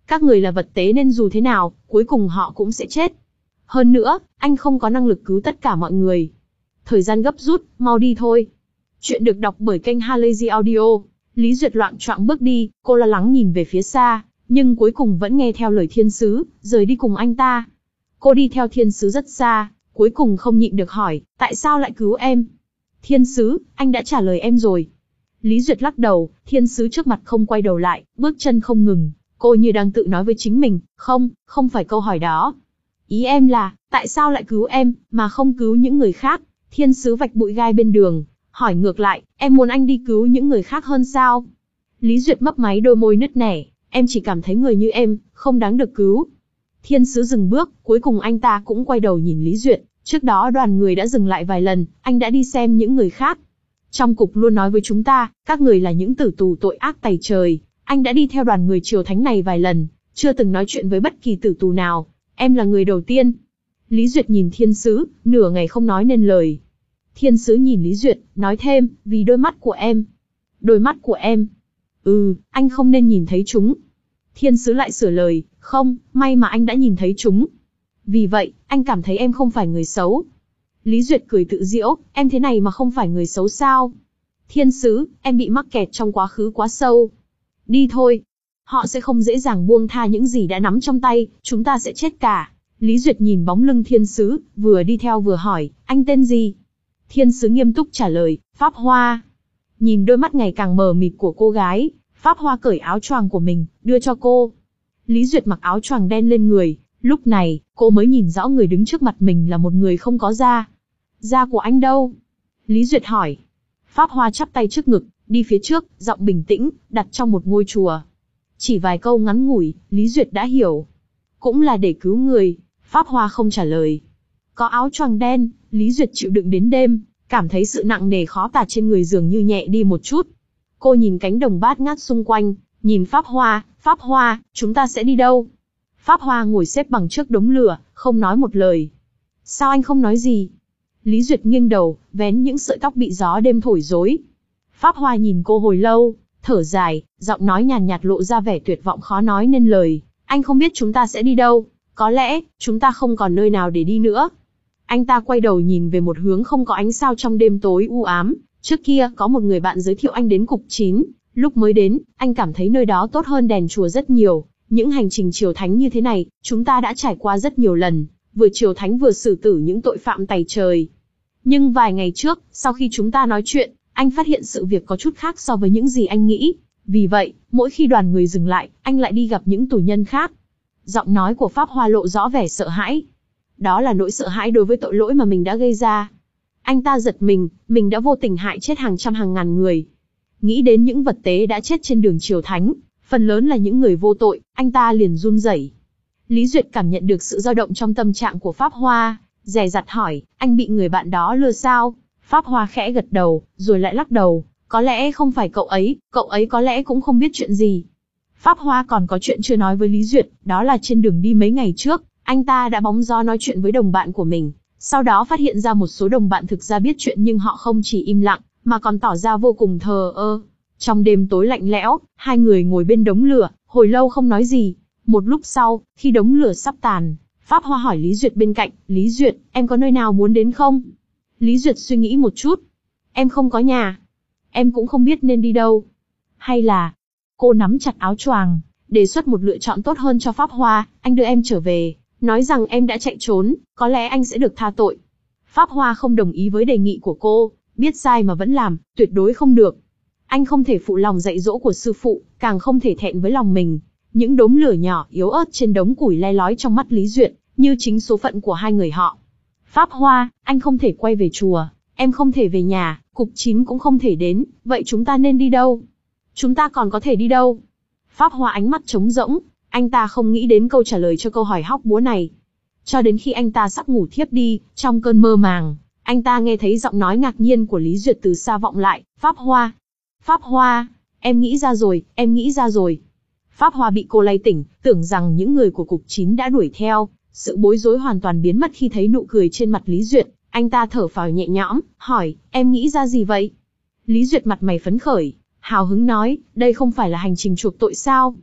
Speaker 1: Các người là vật tế nên dù thế nào, cuối cùng họ cũng sẽ chết. Hơn nữa, anh không có năng lực cứu tất cả mọi người. Thời gian gấp rút, mau đi thôi. Chuyện được đọc bởi kênh Halazy Audio. Lý Duyệt loạng choạng bước đi, cô lo lắng nhìn về phía xa, nhưng cuối cùng vẫn nghe theo lời thiên sứ, rời đi cùng anh ta. Cô đi theo thiên sứ rất xa, cuối cùng không nhịn được hỏi, tại sao lại cứu em? Thiên sứ, anh đã trả lời em rồi. Lý Duyệt lắc đầu, thiên sứ trước mặt không quay đầu lại, bước chân không ngừng. Cô như đang tự nói với chính mình, không, không phải câu hỏi đó. Ý em là, tại sao lại cứu em, mà không cứu những người khác? Thiên sứ vạch bụi gai bên đường, hỏi ngược lại, em muốn anh đi cứu những người khác hơn sao? Lý Duyệt mấp máy đôi môi nứt nẻ, em chỉ cảm thấy người như em, không đáng được cứu. Thiên sứ dừng bước, cuối cùng anh ta cũng quay đầu nhìn Lý Duyệt. Trước đó đoàn người đã dừng lại vài lần, anh đã đi xem những người khác. Trong cục luôn nói với chúng ta, các người là những tử tù tội ác tày trời. Anh đã đi theo đoàn người triều thánh này vài lần, chưa từng nói chuyện với bất kỳ tử tù nào. Em là người đầu tiên. Lý Duyệt nhìn thiên sứ, nửa ngày không nói nên lời. Thiên sứ nhìn Lý Duyệt, nói thêm, vì đôi mắt của em. Đôi mắt của em. Ừ, anh không nên nhìn thấy chúng. Thiên sứ lại sửa lời, không, may mà anh đã nhìn thấy chúng. Vì vậy, anh cảm thấy em không phải người xấu. Lý Duyệt cười tự giễu, em thế này mà không phải người xấu sao? Thiên sứ, em bị mắc kẹt trong quá khứ quá sâu. Đi thôi. Họ sẽ không dễ dàng buông tha những gì đã nắm trong tay, chúng ta sẽ chết cả. Lý Duyệt nhìn bóng lưng thiên sứ, vừa đi theo vừa hỏi, anh tên gì? Thiên sứ nghiêm túc trả lời, Pháp Hoa. Nhìn đôi mắt ngày càng mờ mịt của cô gái, Pháp Hoa cởi áo choàng của mình, đưa cho cô. Lý Duyệt mặc áo choàng đen lên người, lúc này, cô mới nhìn rõ người đứng trước mặt mình là một người không có da. Da của anh đâu? Lý Duyệt hỏi. Pháp Hoa chắp tay trước ngực, đi phía trước, giọng bình tĩnh, đặt trong một ngôi chùa. Chỉ vài câu ngắn ngủi, Lý Duyệt đã hiểu. Cũng là để cứu người, Pháp Hoa không trả lời. Có áo choàng đen, Lý Duyệt chịu đựng đến đêm, cảm thấy sự nặng nề khó tả trên người dường như nhẹ đi một chút. Cô nhìn cánh đồng bát ngát xung quanh, nhìn Pháp Hoa, Pháp Hoa, chúng ta sẽ đi đâu? Pháp Hoa ngồi xếp bằng trước đống lửa, không nói một lời. Sao anh không nói gì? Lý Duyệt nghiêng đầu, vén những sợi tóc bị gió đêm thổi rối. Pháp Hoa nhìn cô hồi lâu, thở dài, giọng nói nhàn nhạt lộ ra vẻ tuyệt vọng khó nói nên lời. Anh không biết chúng ta sẽ đi đâu, có lẽ, chúng ta không còn nơi nào để đi nữa. Anh ta quay đầu nhìn về một hướng không có ánh sao trong đêm tối u ám. Trước kia, có một người bạn giới thiệu anh đến cục chín. Lúc mới đến, anh cảm thấy nơi đó tốt hơn đèn chùa rất nhiều. Những hành trình triều thánh như thế này, chúng ta đã trải qua rất nhiều lần. Vừa triều thánh vừa xử tử những tội phạm tày trời. Nhưng vài ngày trước, sau khi chúng ta nói chuyện, anh phát hiện sự việc có chút khác so với những gì anh nghĩ. Vì vậy, mỗi khi đoàn người dừng lại, anh lại đi gặp những tù nhân khác. Giọng nói của Pháp Hoa lộ rõ vẻ sợ hãi. Đó là nỗi sợ hãi đối với tội lỗi mà mình đã gây ra. Anh ta giật mình, mình đã vô tình hại chết hàng trăm hàng ngàn người. Nghĩ đến những vật tế đã chết trên đường triều thánh, phần lớn là những người vô tội, anh ta liền run rẩy. Lý Duyệt cảm nhận được sự dao động trong tâm trạng của Pháp Hoa, dè dặt hỏi, anh bị người bạn đó lừa sao? Pháp Hoa khẽ gật đầu, rồi lại lắc đầu, có lẽ không phải cậu ấy, cậu ấy có lẽ cũng không biết chuyện gì. Pháp Hoa còn có chuyện chưa nói với Lý Duyệt, đó là trên đường đi mấy ngày trước, anh ta đã bóng gió nói chuyện với đồng bạn của mình, sau đó phát hiện ra một số đồng bạn thực ra biết chuyện nhưng họ không chỉ im lặng, mà còn tỏ ra vô cùng thờ ơ. Trong đêm tối lạnh lẽo, hai người ngồi bên đống lửa, hồi lâu không nói gì. Một lúc sau, khi đống lửa sắp tàn, Pháp Hoa hỏi Lý Duyệt bên cạnh, Lý Duyệt, em có nơi nào muốn đến không? Lý Duyệt suy nghĩ một chút. Em không có nhà. Em cũng không biết nên đi đâu. Hay là... Cô nắm chặt áo choàng, đề xuất một lựa chọn tốt hơn cho Pháp Hoa, anh đưa em trở về, nói rằng em đã chạy trốn, có lẽ anh sẽ được tha tội. Pháp Hoa không đồng ý với đề nghị của cô, biết sai mà vẫn làm, tuyệt đối không được. Anh không thể phụ lòng dạy dỗ của sư phụ, càng không thể thẹn với lòng mình. Những đốm lửa nhỏ yếu ớt trên đống củi le lói trong mắt Lý Duyệt, như chính số phận của hai người họ. Pháp Hoa, anh không thể quay về chùa, em không thể về nhà, cục chín cũng không thể đến, vậy chúng ta nên đi đâu? Chúng ta còn có thể đi đâu? Pháp Hoa ánh mắt trống rỗng, anh ta không nghĩ đến câu trả lời cho câu hỏi hóc búa này. Cho đến khi anh ta sắp ngủ thiếp đi, trong cơn mơ màng, anh ta nghe thấy giọng nói ngạc nhiên của Lý Duyệt từ xa vọng lại, Pháp Hoa. Pháp Hoa, em nghĩ ra rồi, em nghĩ ra rồi. Pháp Hoa bị cô lay tỉnh, tưởng rằng những người của cục chín đã đuổi theo, sự bối rối hoàn toàn biến mất khi thấy nụ cười trên mặt Lý Duyệt, anh ta thở phào nhẹ nhõm, hỏi, em nghĩ ra gì vậy? Lý Duyệt mặt mày phấn khởi, hào hứng nói, đây không phải là hành trình chuộc tội sao?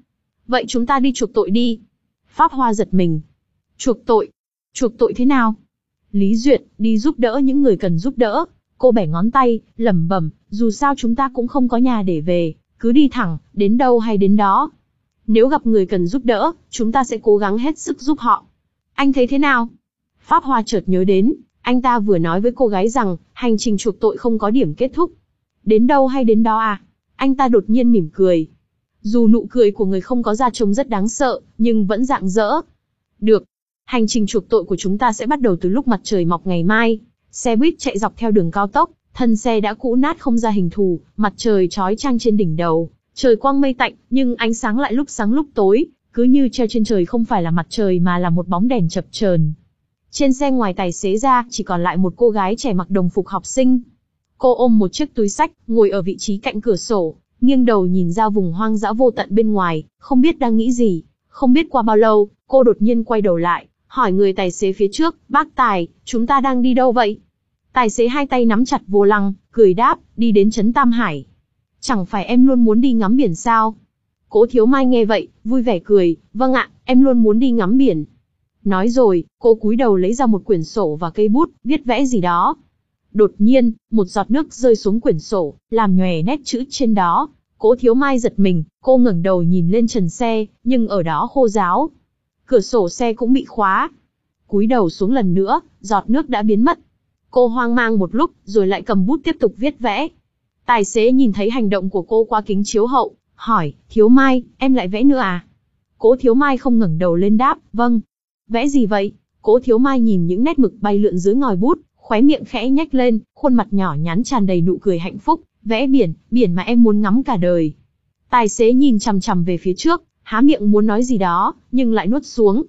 Speaker 1: Vậy chúng ta đi chuộc tội đi. Pháp Hoa giật mình. Chuộc tội? Chuộc tội thế nào? Lý Duyệt, đi giúp đỡ những người cần giúp đỡ. Cô bẻ ngón tay, lẩm bẩm, dù sao chúng ta cũng không có nhà để về, cứ đi thẳng, đến đâu hay đến đó. Nếu gặp người cần giúp đỡ, chúng ta sẽ cố gắng hết sức giúp họ. Anh thấy thế nào? Pháp Hoa chợt nhớ đến, anh ta vừa nói với cô gái rằng, hành trình chuộc tội không có điểm kết thúc. Đến đâu hay đến đó à? Anh ta đột nhiên mỉm cười. Dù nụ cười của người không có da trông rất đáng sợ, nhưng vẫn rạng rỡ. Được. Hành trình chuộc tội của chúng ta sẽ bắt đầu từ lúc mặt trời mọc ngày mai. Xe buýt chạy dọc theo đường cao tốc, thân xe đã cũ nát không ra hình thù, mặt trời chói chang trên đỉnh đầu. Trời quang mây tạnh, nhưng ánh sáng lại lúc sáng lúc tối, cứ như treo trên trời không phải là mặt trời mà là một bóng đèn chập chờn. Trên xe ngoài tài xế ra, chỉ còn lại một cô gái trẻ mặc đồng phục học sinh. Cô ôm một chiếc túi xách, ngồi ở vị trí cạnh cửa sổ, nghiêng đầu nhìn ra vùng hoang dã vô tận bên ngoài, không biết đang nghĩ gì. Không biết qua bao lâu, cô đột nhiên quay đầu lại, hỏi người tài xế phía trước, bác Tài, chúng ta đang đi đâu vậy? Tài xế hai tay nắm chặt vô lăng, cười đáp, đi đến trấn Tam Hải. Chẳng phải em luôn muốn đi ngắm biển sao? Cố Thiếu Mai nghe vậy, vui vẻ cười, vâng ạ, em luôn muốn đi ngắm biển. Nói rồi, cô cúi đầu lấy ra một quyển sổ và cây bút, viết vẽ gì đó. Đột nhiên, một giọt nước rơi xuống quyển sổ, làm nhòe nét chữ trên đó. Cố Thiếu Mai giật mình, cô ngẩng đầu nhìn lên trần xe, nhưng ở đó khô ráo. Cửa sổ xe cũng bị khóa. Cúi đầu xuống lần nữa, giọt nước đã biến mất. Cô hoang mang một lúc, rồi lại cầm bút tiếp tục viết vẽ. Tài xế nhìn thấy hành động của cô qua kính chiếu hậu, hỏi, Thiếu Mai, em lại vẽ nữa à? Cố Thiếu Mai không ngẩng đầu lên đáp, vâng. Vẽ gì vậy? Cố Thiếu Mai nhìn những nét mực bay lượn dưới ngòi bút, khóe miệng khẽ nhếch lên, khuôn mặt nhỏ nhắn tràn đầy nụ cười hạnh phúc, vẽ biển, biển mà em muốn ngắm cả đời. Tài xế nhìn chằm chằm về phía trước, há miệng muốn nói gì đó, nhưng lại nuốt xuống.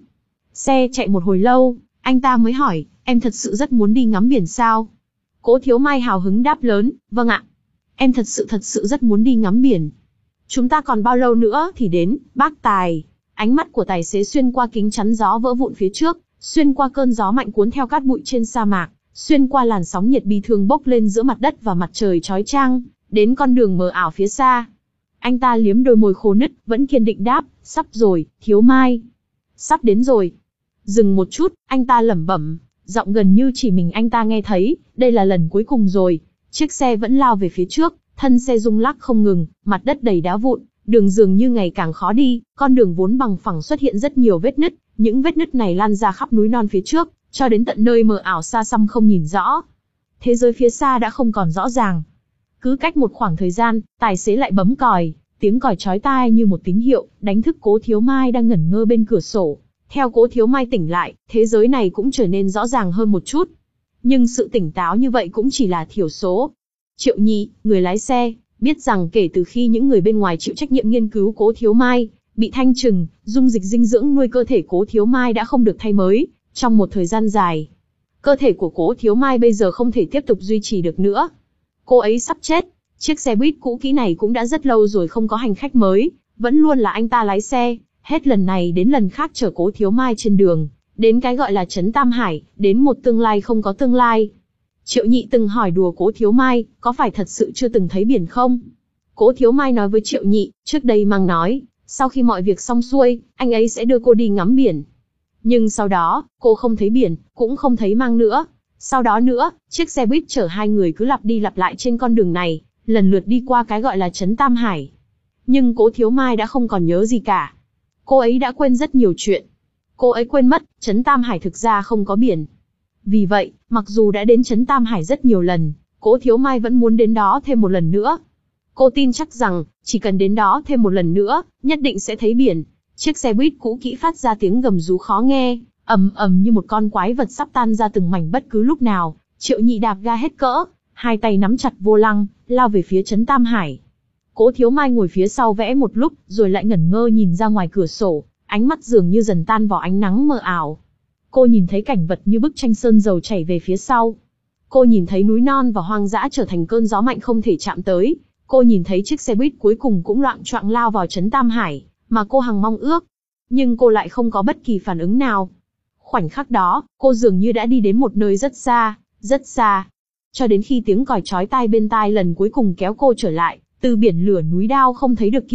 Speaker 1: Xe chạy một hồi lâu, anh ta mới hỏi, em thật sự rất muốn đi ngắm biển sao? Cố Thiếu Mai hào hứng đáp lớn, vâng ạ. Em thật sự thật sự rất muốn đi ngắm biển. Chúng ta còn bao lâu nữa thì đến, bác Tài? Ánh mắt của tài xế xuyên qua kính chắn gió vỡ vụn phía trước, xuyên qua cơn gió mạnh cuốn theo cát bụi trên sa mạc, xuyên qua làn sóng nhiệt bi thương bốc lên giữa mặt đất và mặt trời chói chang, đến con đường mờ ảo phía xa. Anh ta liếm đôi môi khô nứt, vẫn kiên định đáp, sắp rồi, Thiếu Mai. Sắp đến rồi. Dừng một chút, anh ta lẩm bẩm, giọng gần như chỉ mình anh ta nghe thấy, đây là lần cuối cùng rồi. Chiếc xe vẫn lao về phía trước, thân xe rung lắc không ngừng, mặt đất đầy đá vụn, đường dường như ngày càng khó đi, con đường vốn bằng phẳng xuất hiện rất nhiều vết nứt, những vết nứt này lan ra khắp núi non phía trước, cho đến tận nơi mờ ảo xa xăm không nhìn rõ. Thế giới phía xa đã không còn rõ ràng. Cứ cách một khoảng thời gian, tài xế lại bấm còi, tiếng còi chói tai như một tín hiệu, đánh thức Cố Thiếu Mai đang ngẩn ngơ bên cửa sổ. Theo Cố Thiếu Mai tỉnh lại, thế giới này cũng trở nên rõ ràng hơn một chút. Nhưng sự tỉnh táo như vậy cũng chỉ là thiểu số. Triệu Nhị, người lái xe, biết rằng kể từ khi những người bên ngoài chịu trách nhiệm nghiên cứu Cố Thiếu Mai, bị thanh trừng, dung dịch dinh dưỡng nuôi cơ thể Cố Thiếu Mai đã không được thay mới, trong một thời gian dài. Cơ thể của Cố Thiếu Mai bây giờ không thể tiếp tục duy trì được nữa. Cô ấy sắp chết, chiếc xe buýt cũ kỹ này cũng đã rất lâu rồi không có hành khách mới, vẫn luôn là anh ta lái xe, hết lần này đến lần khác chở Cố Thiếu Mai trên đường, đến cái gọi là trấn Tam Hải, đến một tương lai không có tương lai. Triệu Nhị từng hỏi đùa Cố Thiếu Mai, có phải thật sự chưa từng thấy biển không? Cố Thiếu Mai nói với Triệu Nhị, trước đây Mang nói, sau khi mọi việc xong xuôi, anh ấy sẽ đưa cô đi ngắm biển. Nhưng sau đó, cô không thấy biển, cũng không thấy Mang nữa. Sau đó nữa, chiếc xe buýt chở hai người cứ lặp đi lặp lại trên con đường này, lần lượt đi qua cái gọi là trấn Tam Hải. Nhưng Cố Thiếu Mai đã không còn nhớ gì cả. Cô ấy đã quên rất nhiều chuyện. Cô ấy quên mất, trấn Tam Hải thực ra không có biển. Vì vậy, mặc dù đã đến trấn Tam Hải rất nhiều lần, Cố Thiếu Mai vẫn muốn đến đó thêm một lần nữa. Cô tin chắc rằng, chỉ cần đến đó thêm một lần nữa, nhất định sẽ thấy biển. Chiếc xe buýt cũ kỹ phát ra tiếng gầm rú khó nghe, ầm ầm như một con quái vật sắp tan ra từng mảnh bất cứ lúc nào. Triệu Nhị đạp ga hết cỡ, hai tay nắm chặt vô lăng, lao về phía trấn Tam Hải. Cố Thiếu Mai ngồi phía sau vẽ một lúc, rồi lại ngẩn ngơ nhìn ra ngoài cửa sổ, ánh mắt dường như dần tan vào ánh nắng mờ ảo. Cô nhìn thấy cảnh vật như bức tranh sơn dầu chảy về phía sau. Cô nhìn thấy núi non và hoang dã trở thành cơn gió mạnh không thể chạm tới. Cô nhìn thấy chiếc xe buýt cuối cùng cũng loạng choạng lao vào trấn Tam Hải, mà cô hằng mong ước. Nhưng cô lại không có bất kỳ phản ứng nào. Khoảnh khắc đó, cô dường như đã đi đến một nơi rất xa, rất xa. Cho đến khi tiếng còi chói tai bên tai lần cuối cùng kéo cô trở lại, từ biển lửa núi đao không thấy được kia,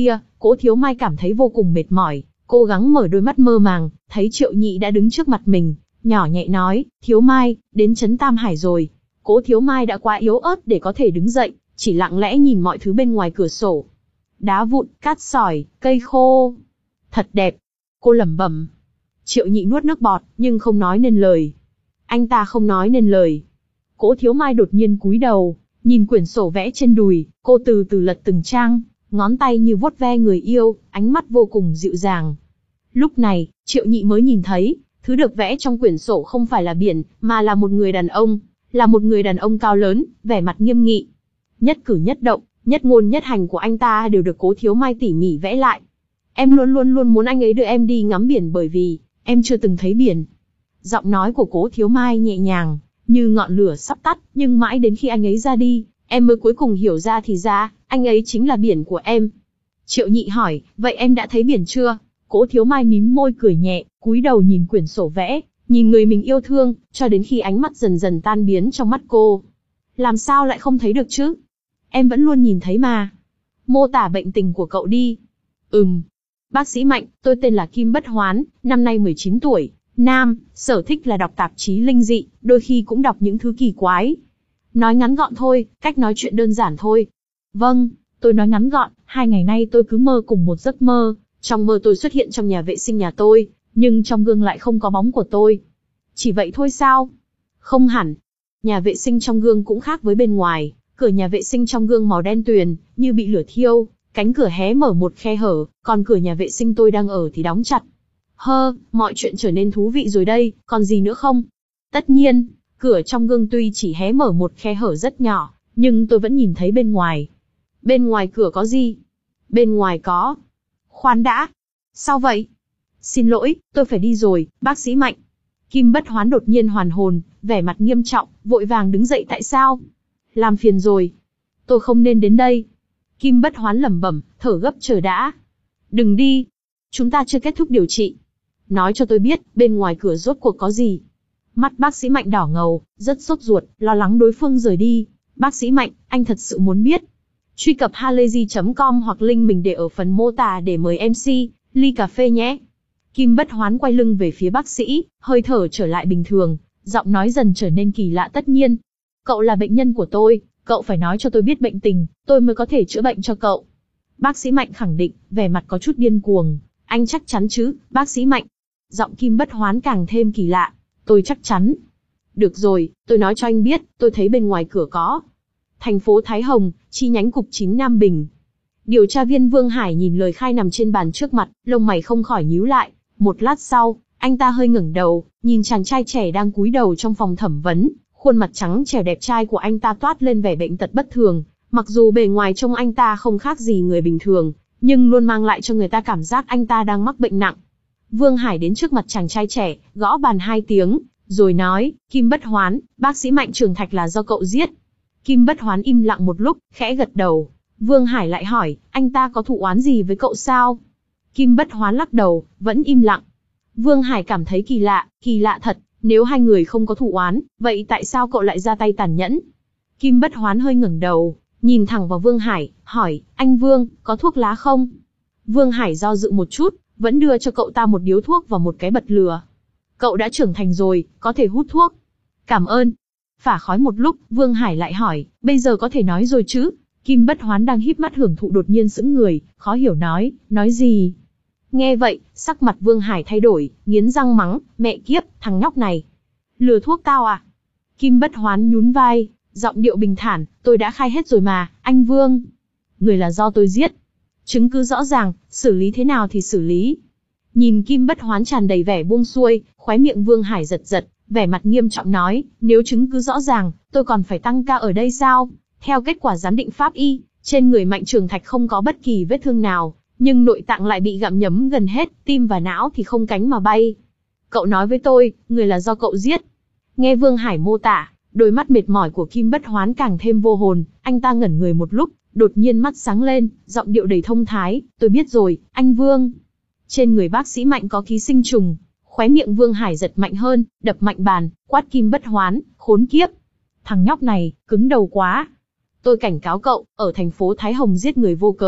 Speaker 1: Cố Thiếu Mai cảm thấy vô cùng mệt mỏi, cố gắng mở đôi mắt mơ màng, thấy Triệu Nhị đã đứng trước mặt mình, nhỏ nhẹ nói, Thiếu Mai, đến trấn Tam Hải rồi. Cố Thiếu Mai đã quá yếu ớt để có thể đứng dậy, chỉ lặng lẽ nhìn mọi thứ bên ngoài cửa sổ. Đá vụn, cát sỏi, cây khô. Thật đẹp. Cô lẩm bẩm. Triệu Nhị nuốt nước bọt, nhưng không nói nên lời. Anh ta không nói nên lời. Cố Thiếu Mai đột nhiên cúi đầu, nhìn quyển sổ vẽ trên đùi, cô từ từ lật từng trang, ngón tay như vuốt ve người yêu, ánh mắt vô cùng dịu dàng. Lúc này, Triệu Nhị mới nhìn thấy, thứ được vẽ trong quyển sổ không phải là biển, mà là một người đàn ông, là một người đàn ông cao lớn, vẻ mặt nghiêm nghị. Nhất cử nhất động, nhất ngôn nhất hành của anh ta đều được Cố Thiếu Mai tỉ mỉ vẽ lại. Em luôn luôn luôn muốn anh ấy đưa em đi ngắm biển bởi vì, em chưa từng thấy biển. Giọng nói của Cố Thiếu Mai nhẹ nhàng, như ngọn lửa sắp tắt, nhưng mãi đến khi anh ấy ra đi, em mới cuối cùng hiểu ra thì ra, anh ấy chính là biển của em. Triệu Nhị hỏi, vậy em đã thấy biển chưa? Cố Thiếu Mai mím môi cười nhẹ, cúi đầu nhìn quyển sổ vẽ, nhìn người mình yêu thương, cho đến khi ánh mắt dần dần tan biến trong mắt cô. Làm sao lại không thấy được chứ? Em vẫn luôn nhìn thấy mà. Mô tả bệnh tình của cậu đi. Ừm. Bác sĩ Mạnh, tôi tên là Kim Bất Hoán, năm nay mười chín tuổi, nam, sở thích là đọc tạp chí linh dị, đôi khi cũng đọc những thứ kỳ quái. Nói ngắn gọn thôi, cách nói chuyện đơn giản thôi. Vâng, tôi nói ngắn gọn, hai ngày nay tôi cứ mơ cùng một giấc mơ, trong mơ tôi xuất hiện trong nhà vệ sinh nhà tôi, nhưng trong gương lại không có bóng của tôi. Chỉ vậy thôi sao? Không hẳn. Nhà vệ sinh trong gương cũng khác với bên ngoài, cửa nhà vệ sinh trong gương màu đen tuyền, như bị lửa thiêu, cánh cửa hé mở một khe hở, còn cửa nhà vệ sinh tôi đang ở thì đóng chặt. Hơ, mọi chuyện trở nên thú vị rồi đây, còn gì nữa không? Tất nhiên, cửa trong gương tuy chỉ hé mở một khe hở rất nhỏ, nhưng tôi vẫn nhìn thấy bên ngoài. Bên ngoài cửa có gì? Bên ngoài có... Khoan đã. Sao vậy? Xin lỗi, tôi phải đi rồi, bác sĩ Mạnh. Kim Bất Hoán đột nhiên hoàn hồn, vẻ mặt nghiêm trọng, vội vàng đứng dậy. Tại sao? Làm phiền rồi. Tôi không nên đến đây. Kim Bất Hoán lẩm bẩm, thở gấp. Chờ đã. Đừng đi. Chúng ta chưa kết thúc điều trị. Nói cho tôi biết, bên ngoài cửa rốt cuộc có gì? Mắt bác sĩ Mạnh đỏ ngầu, rất sốt ruột, lo lắng đối phương rời đi. Bác sĩ Mạnh, anh thật sự muốn biết. Truy cập halayzi chấm com hoặc link mình để ở phần mô tả để mời em xê, ly cà phê nhé. Kim Bất Hoán quay lưng về phía bác sĩ, hơi thở trở lại bình thường, giọng nói dần trở nên kỳ lạ. Tất nhiên, cậu là bệnh nhân của tôi, cậu phải nói cho tôi biết bệnh tình, tôi mới có thể chữa bệnh cho cậu. Bác sĩ Mạnh khẳng định, vẻ mặt có chút điên cuồng. Anh chắc chắn chứ, bác sĩ Mạnh? Giọng Kim Bất Hoán càng thêm kỳ lạ. Tôi chắc chắn. Được rồi, tôi nói cho anh biết, tôi thấy bên ngoài cửa có. Thành phố Thái Hồng, chi nhánh cục chín Nam Bình. Điều tra viên Vương Hải nhìn lời khai nằm trên bàn trước mặt, lông mày không khỏi nhíu lại. Một lát sau, anh ta hơi ngẩng đầu, nhìn chàng trai trẻ đang cúi đầu trong phòng thẩm vấn. Khuôn mặt trắng trẻo đẹp trai của anh ta toát lên vẻ bệnh tật bất thường. Mặc dù bề ngoài trông anh ta không khác gì người bình thường, nhưng luôn mang lại cho người ta cảm giác anh ta đang mắc bệnh nặng. Vương Hải đến trước mặt chàng trai trẻ, gõ bàn hai tiếng, rồi nói, Kim Bất Hoán, bác sĩ Mạnh Trường Thạch là do cậu giết. Kim Bất Hoán im lặng một lúc, khẽ gật đầu. Vương Hải lại hỏi, anh ta có thù oán gì với cậu sao? Kim Bất Hoán lắc đầu, vẫn im lặng. Vương Hải cảm thấy kỳ lạ, kỳ lạ thật, nếu hai người không có thù oán, vậy tại sao cậu lại ra tay tàn nhẫn? Kim Bất Hoán hơi ngẩng đầu, nhìn thẳng vào Vương Hải, hỏi, anh Vương, có thuốc lá không? Vương Hải do dự một chút, vẫn đưa cho cậu ta một điếu thuốc và một cái bật lửa. Cậu đã trưởng thành rồi, có thể hút thuốc. Cảm ơn. Phả khói một lúc, Vương Hải lại hỏi, bây giờ có thể nói rồi chứ? Kim Bất Hoán đang híp mắt hưởng thụ đột nhiên sững người, khó hiểu nói, nói gì? Nghe vậy, sắc mặt Vương Hải thay đổi, nghiến răng mắng, mẹ kiếp, thằng nhóc này. Lừa thuốc tao à? Kim Bất Hoán nhún vai, giọng điệu bình thản, tôi đã khai hết rồi mà, anh Vương. Người là do tôi giết. Chứng cứ rõ ràng, xử lý thế nào thì xử lý. Nhìn Kim Bất Hoán tràn đầy vẻ buông xuôi, khóe miệng Vương Hải giật giật, vẻ mặt nghiêm trọng nói, nếu chứng cứ rõ ràng, tôi còn phải tăng ca ở đây sao? Theo kết quả giám định pháp y, trên người Mạnh Trường Thạch không có bất kỳ vết thương nào, nhưng nội tạng lại bị gặm nhấm gần hết, tim và não thì không cánh mà bay. Cậu nói với tôi, người là do cậu giết. Nghe Vương Hải mô tả, đôi mắt mệt mỏi của Kim Bất Hoán càng thêm vô hồn, anh ta ngẩn người một lúc, đột nhiên mắt sáng lên, giọng điệu đầy thông thái, tôi biết rồi, anh Vương. Trên người bác sĩ Mạnh có ký sinh trùng. Khóe miệng Vương Hải giật mạnh hơn, đập mạnh bàn, quát Kim Bất Hoán, khốn kiếp. Thằng nhóc này, cứng đầu quá. Tôi cảnh cáo cậu, ở thành phố Thái Hồng giết người vô cớ,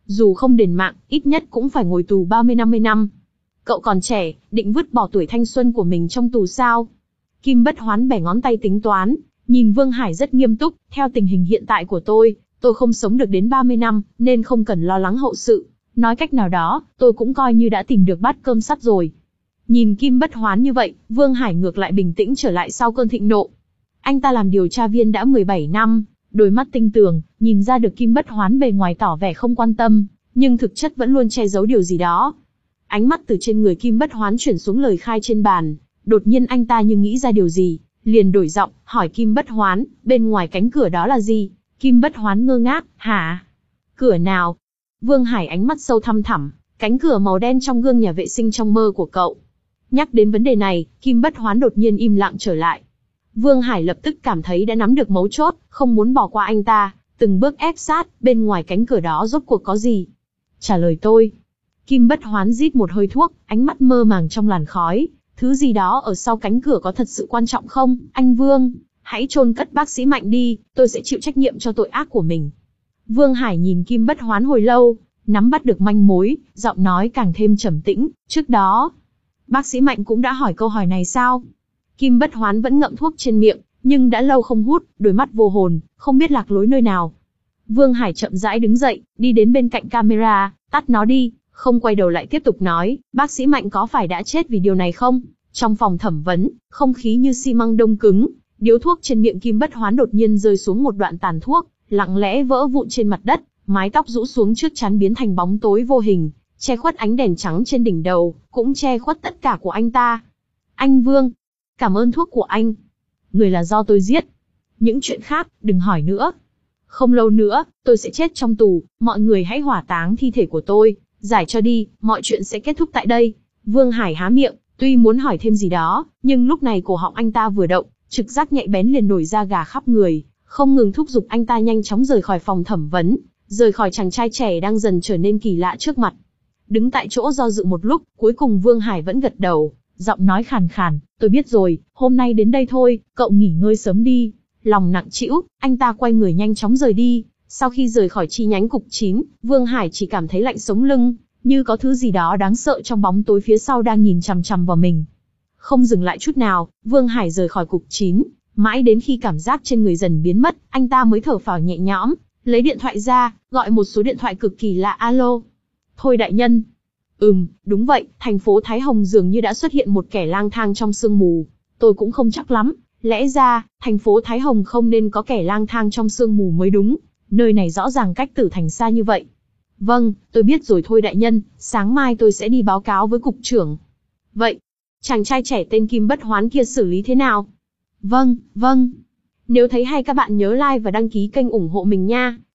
Speaker 1: Dù không đền mạng, ít nhất cũng phải ngồi tù ba mươi năm mươi năm. Cậu còn trẻ, định vứt bỏ tuổi thanh xuân của mình trong tù sao? Kim Bất Hoán bẻ ngón tay tính toán, nhìn Vương Hải rất nghiêm túc, theo tình hình hiện tại của tôi, tôi không sống được đến ba mươi năm, nên không cần lo lắng hậu sự. Nói cách nào đó, tôi cũng coi như đã tìm được bát cơm sắt rồi. Nhìn Kim Bất Hoán như vậy, Vương Hải ngược lại bình tĩnh trở lại sau cơn thịnh nộ. Anh ta làm điều tra viên đã mười bảy năm, đôi mắt tinh tường, nhìn ra được Kim Bất Hoán bề ngoài tỏ vẻ không quan tâm, nhưng thực chất vẫn luôn che giấu điều gì đó. Ánh mắt từ trên người Kim Bất Hoán chuyển xuống lời khai trên bàn, đột nhiên anh ta như nghĩ ra điều gì, liền đổi giọng, hỏi Kim Bất Hoán, bên ngoài cánh cửa đó là gì? Kim Bất Hoán ngơ ngác, hả? Cửa nào? Vương Hải ánh mắt sâu thăm thẳm, cánh cửa màu đen trong gương nhà vệ sinh trong mơ của cậu. Nhắc đến vấn đề này, Kim Bất Hoán đột nhiên im lặng trở lại. Vương Hải lập tức cảm thấy đã nắm được mấu chốt, không muốn bỏ qua anh ta, từng bước ép sát, bên ngoài cánh cửa đó rốt cuộc có gì? Trả lời tôi. Kim Bất Hoán rít một hơi thuốc, ánh mắt mơ màng trong làn khói. Thứ gì đó ở sau cánh cửa có thật sự quan trọng không, anh Vương? Hãy chôn cất bác sĩ Mạnh đi, tôi sẽ chịu trách nhiệm cho tội ác của mình. Vương Hải nhìn Kim Bất Hoán hồi lâu, nắm bắt được manh mối, giọng nói càng thêm trầm tĩnh. Trước đó, bác sĩ Mạnh cũng đã hỏi câu hỏi này sao? Kim Bất Hoán vẫn ngậm thuốc trên miệng, nhưng đã lâu không hút, đôi mắt vô hồn, không biết lạc lối nơi nào. Vương Hải chậm rãi đứng dậy, đi đến bên cạnh camera, tắt nó đi, không quay đầu lại tiếp tục nói, bác sĩ Mạnh có phải đã chết vì điều này không? Trong phòng thẩm vấn, không khí như xi măng đông cứng, điếu thuốc trên miệng Kim Bất Hoán đột nhiên rơi xuống một đoạn tàn thuốc, lặng lẽ vỡ vụn trên mặt đất, mái tóc rũ xuống trước trán biến thành bóng tối vô hình, che khuất ánh đèn trắng trên đỉnh đầu, cũng che khuất tất cả của anh ta. Anh Vương, cảm ơn thuốc của anh. Người là do tôi giết. Những chuyện khác, đừng hỏi nữa. Không lâu nữa, tôi sẽ chết trong tù, mọi người hãy hỏa táng thi thể của tôi, giải cho đi, mọi chuyện sẽ kết thúc tại đây. Vương Hải há miệng, tuy muốn hỏi thêm gì đó, nhưng lúc này cổ họng anh ta vừa động, trực giác nhạy bén liền nổi da gà khắp người, không ngừng thúc giục anh ta nhanh chóng rời khỏi phòng thẩm vấn, rời khỏi chàng trai trẻ đang dần trở nên kỳ lạ trước mặt. Đứng tại chỗ do dự một lúc, cuối cùng Vương Hải vẫn gật đầu, giọng nói khàn khàn, tôi biết rồi, hôm nay đến đây thôi, cậu nghỉ ngơi sớm đi. Lòng nặng trĩu, anh ta quay người nhanh chóng rời đi. Sau khi rời khỏi chi nhánh cục chín, Vương Hải chỉ cảm thấy lạnh sống lưng, như có thứ gì đó đáng sợ trong bóng tối phía sau đang nhìn chằm chằm vào mình. Không dừng lại chút nào, Vương Hải rời khỏi cục chín, mãi đến khi cảm giác trên người dần biến mất, anh ta mới thở phào nhẹ nhõm, lấy điện thoại ra, gọi một số điện thoại cực kỳ lạ. Alo. Thôi đại nhân. Ừm, đúng vậy, thành phố Thái Hồng dường như đã xuất hiện một kẻ lang thang trong sương mù. Tôi cũng không chắc lắm, lẽ ra, thành phố Thái Hồng không nên có kẻ lang thang trong sương mù mới đúng. Nơi này rõ ràng cách Tử Thành xa như vậy. Vâng, tôi biết rồi thôi đại nhân, sáng mai tôi sẽ đi báo cáo với cục trưởng. Vậy, chàng trai trẻ tên Kim Bất Hoán kia xử lý thế nào? Vâng, vâng. Nếu thấy hay các bạn nhớ like và đăng ký kênh ủng hộ mình nha.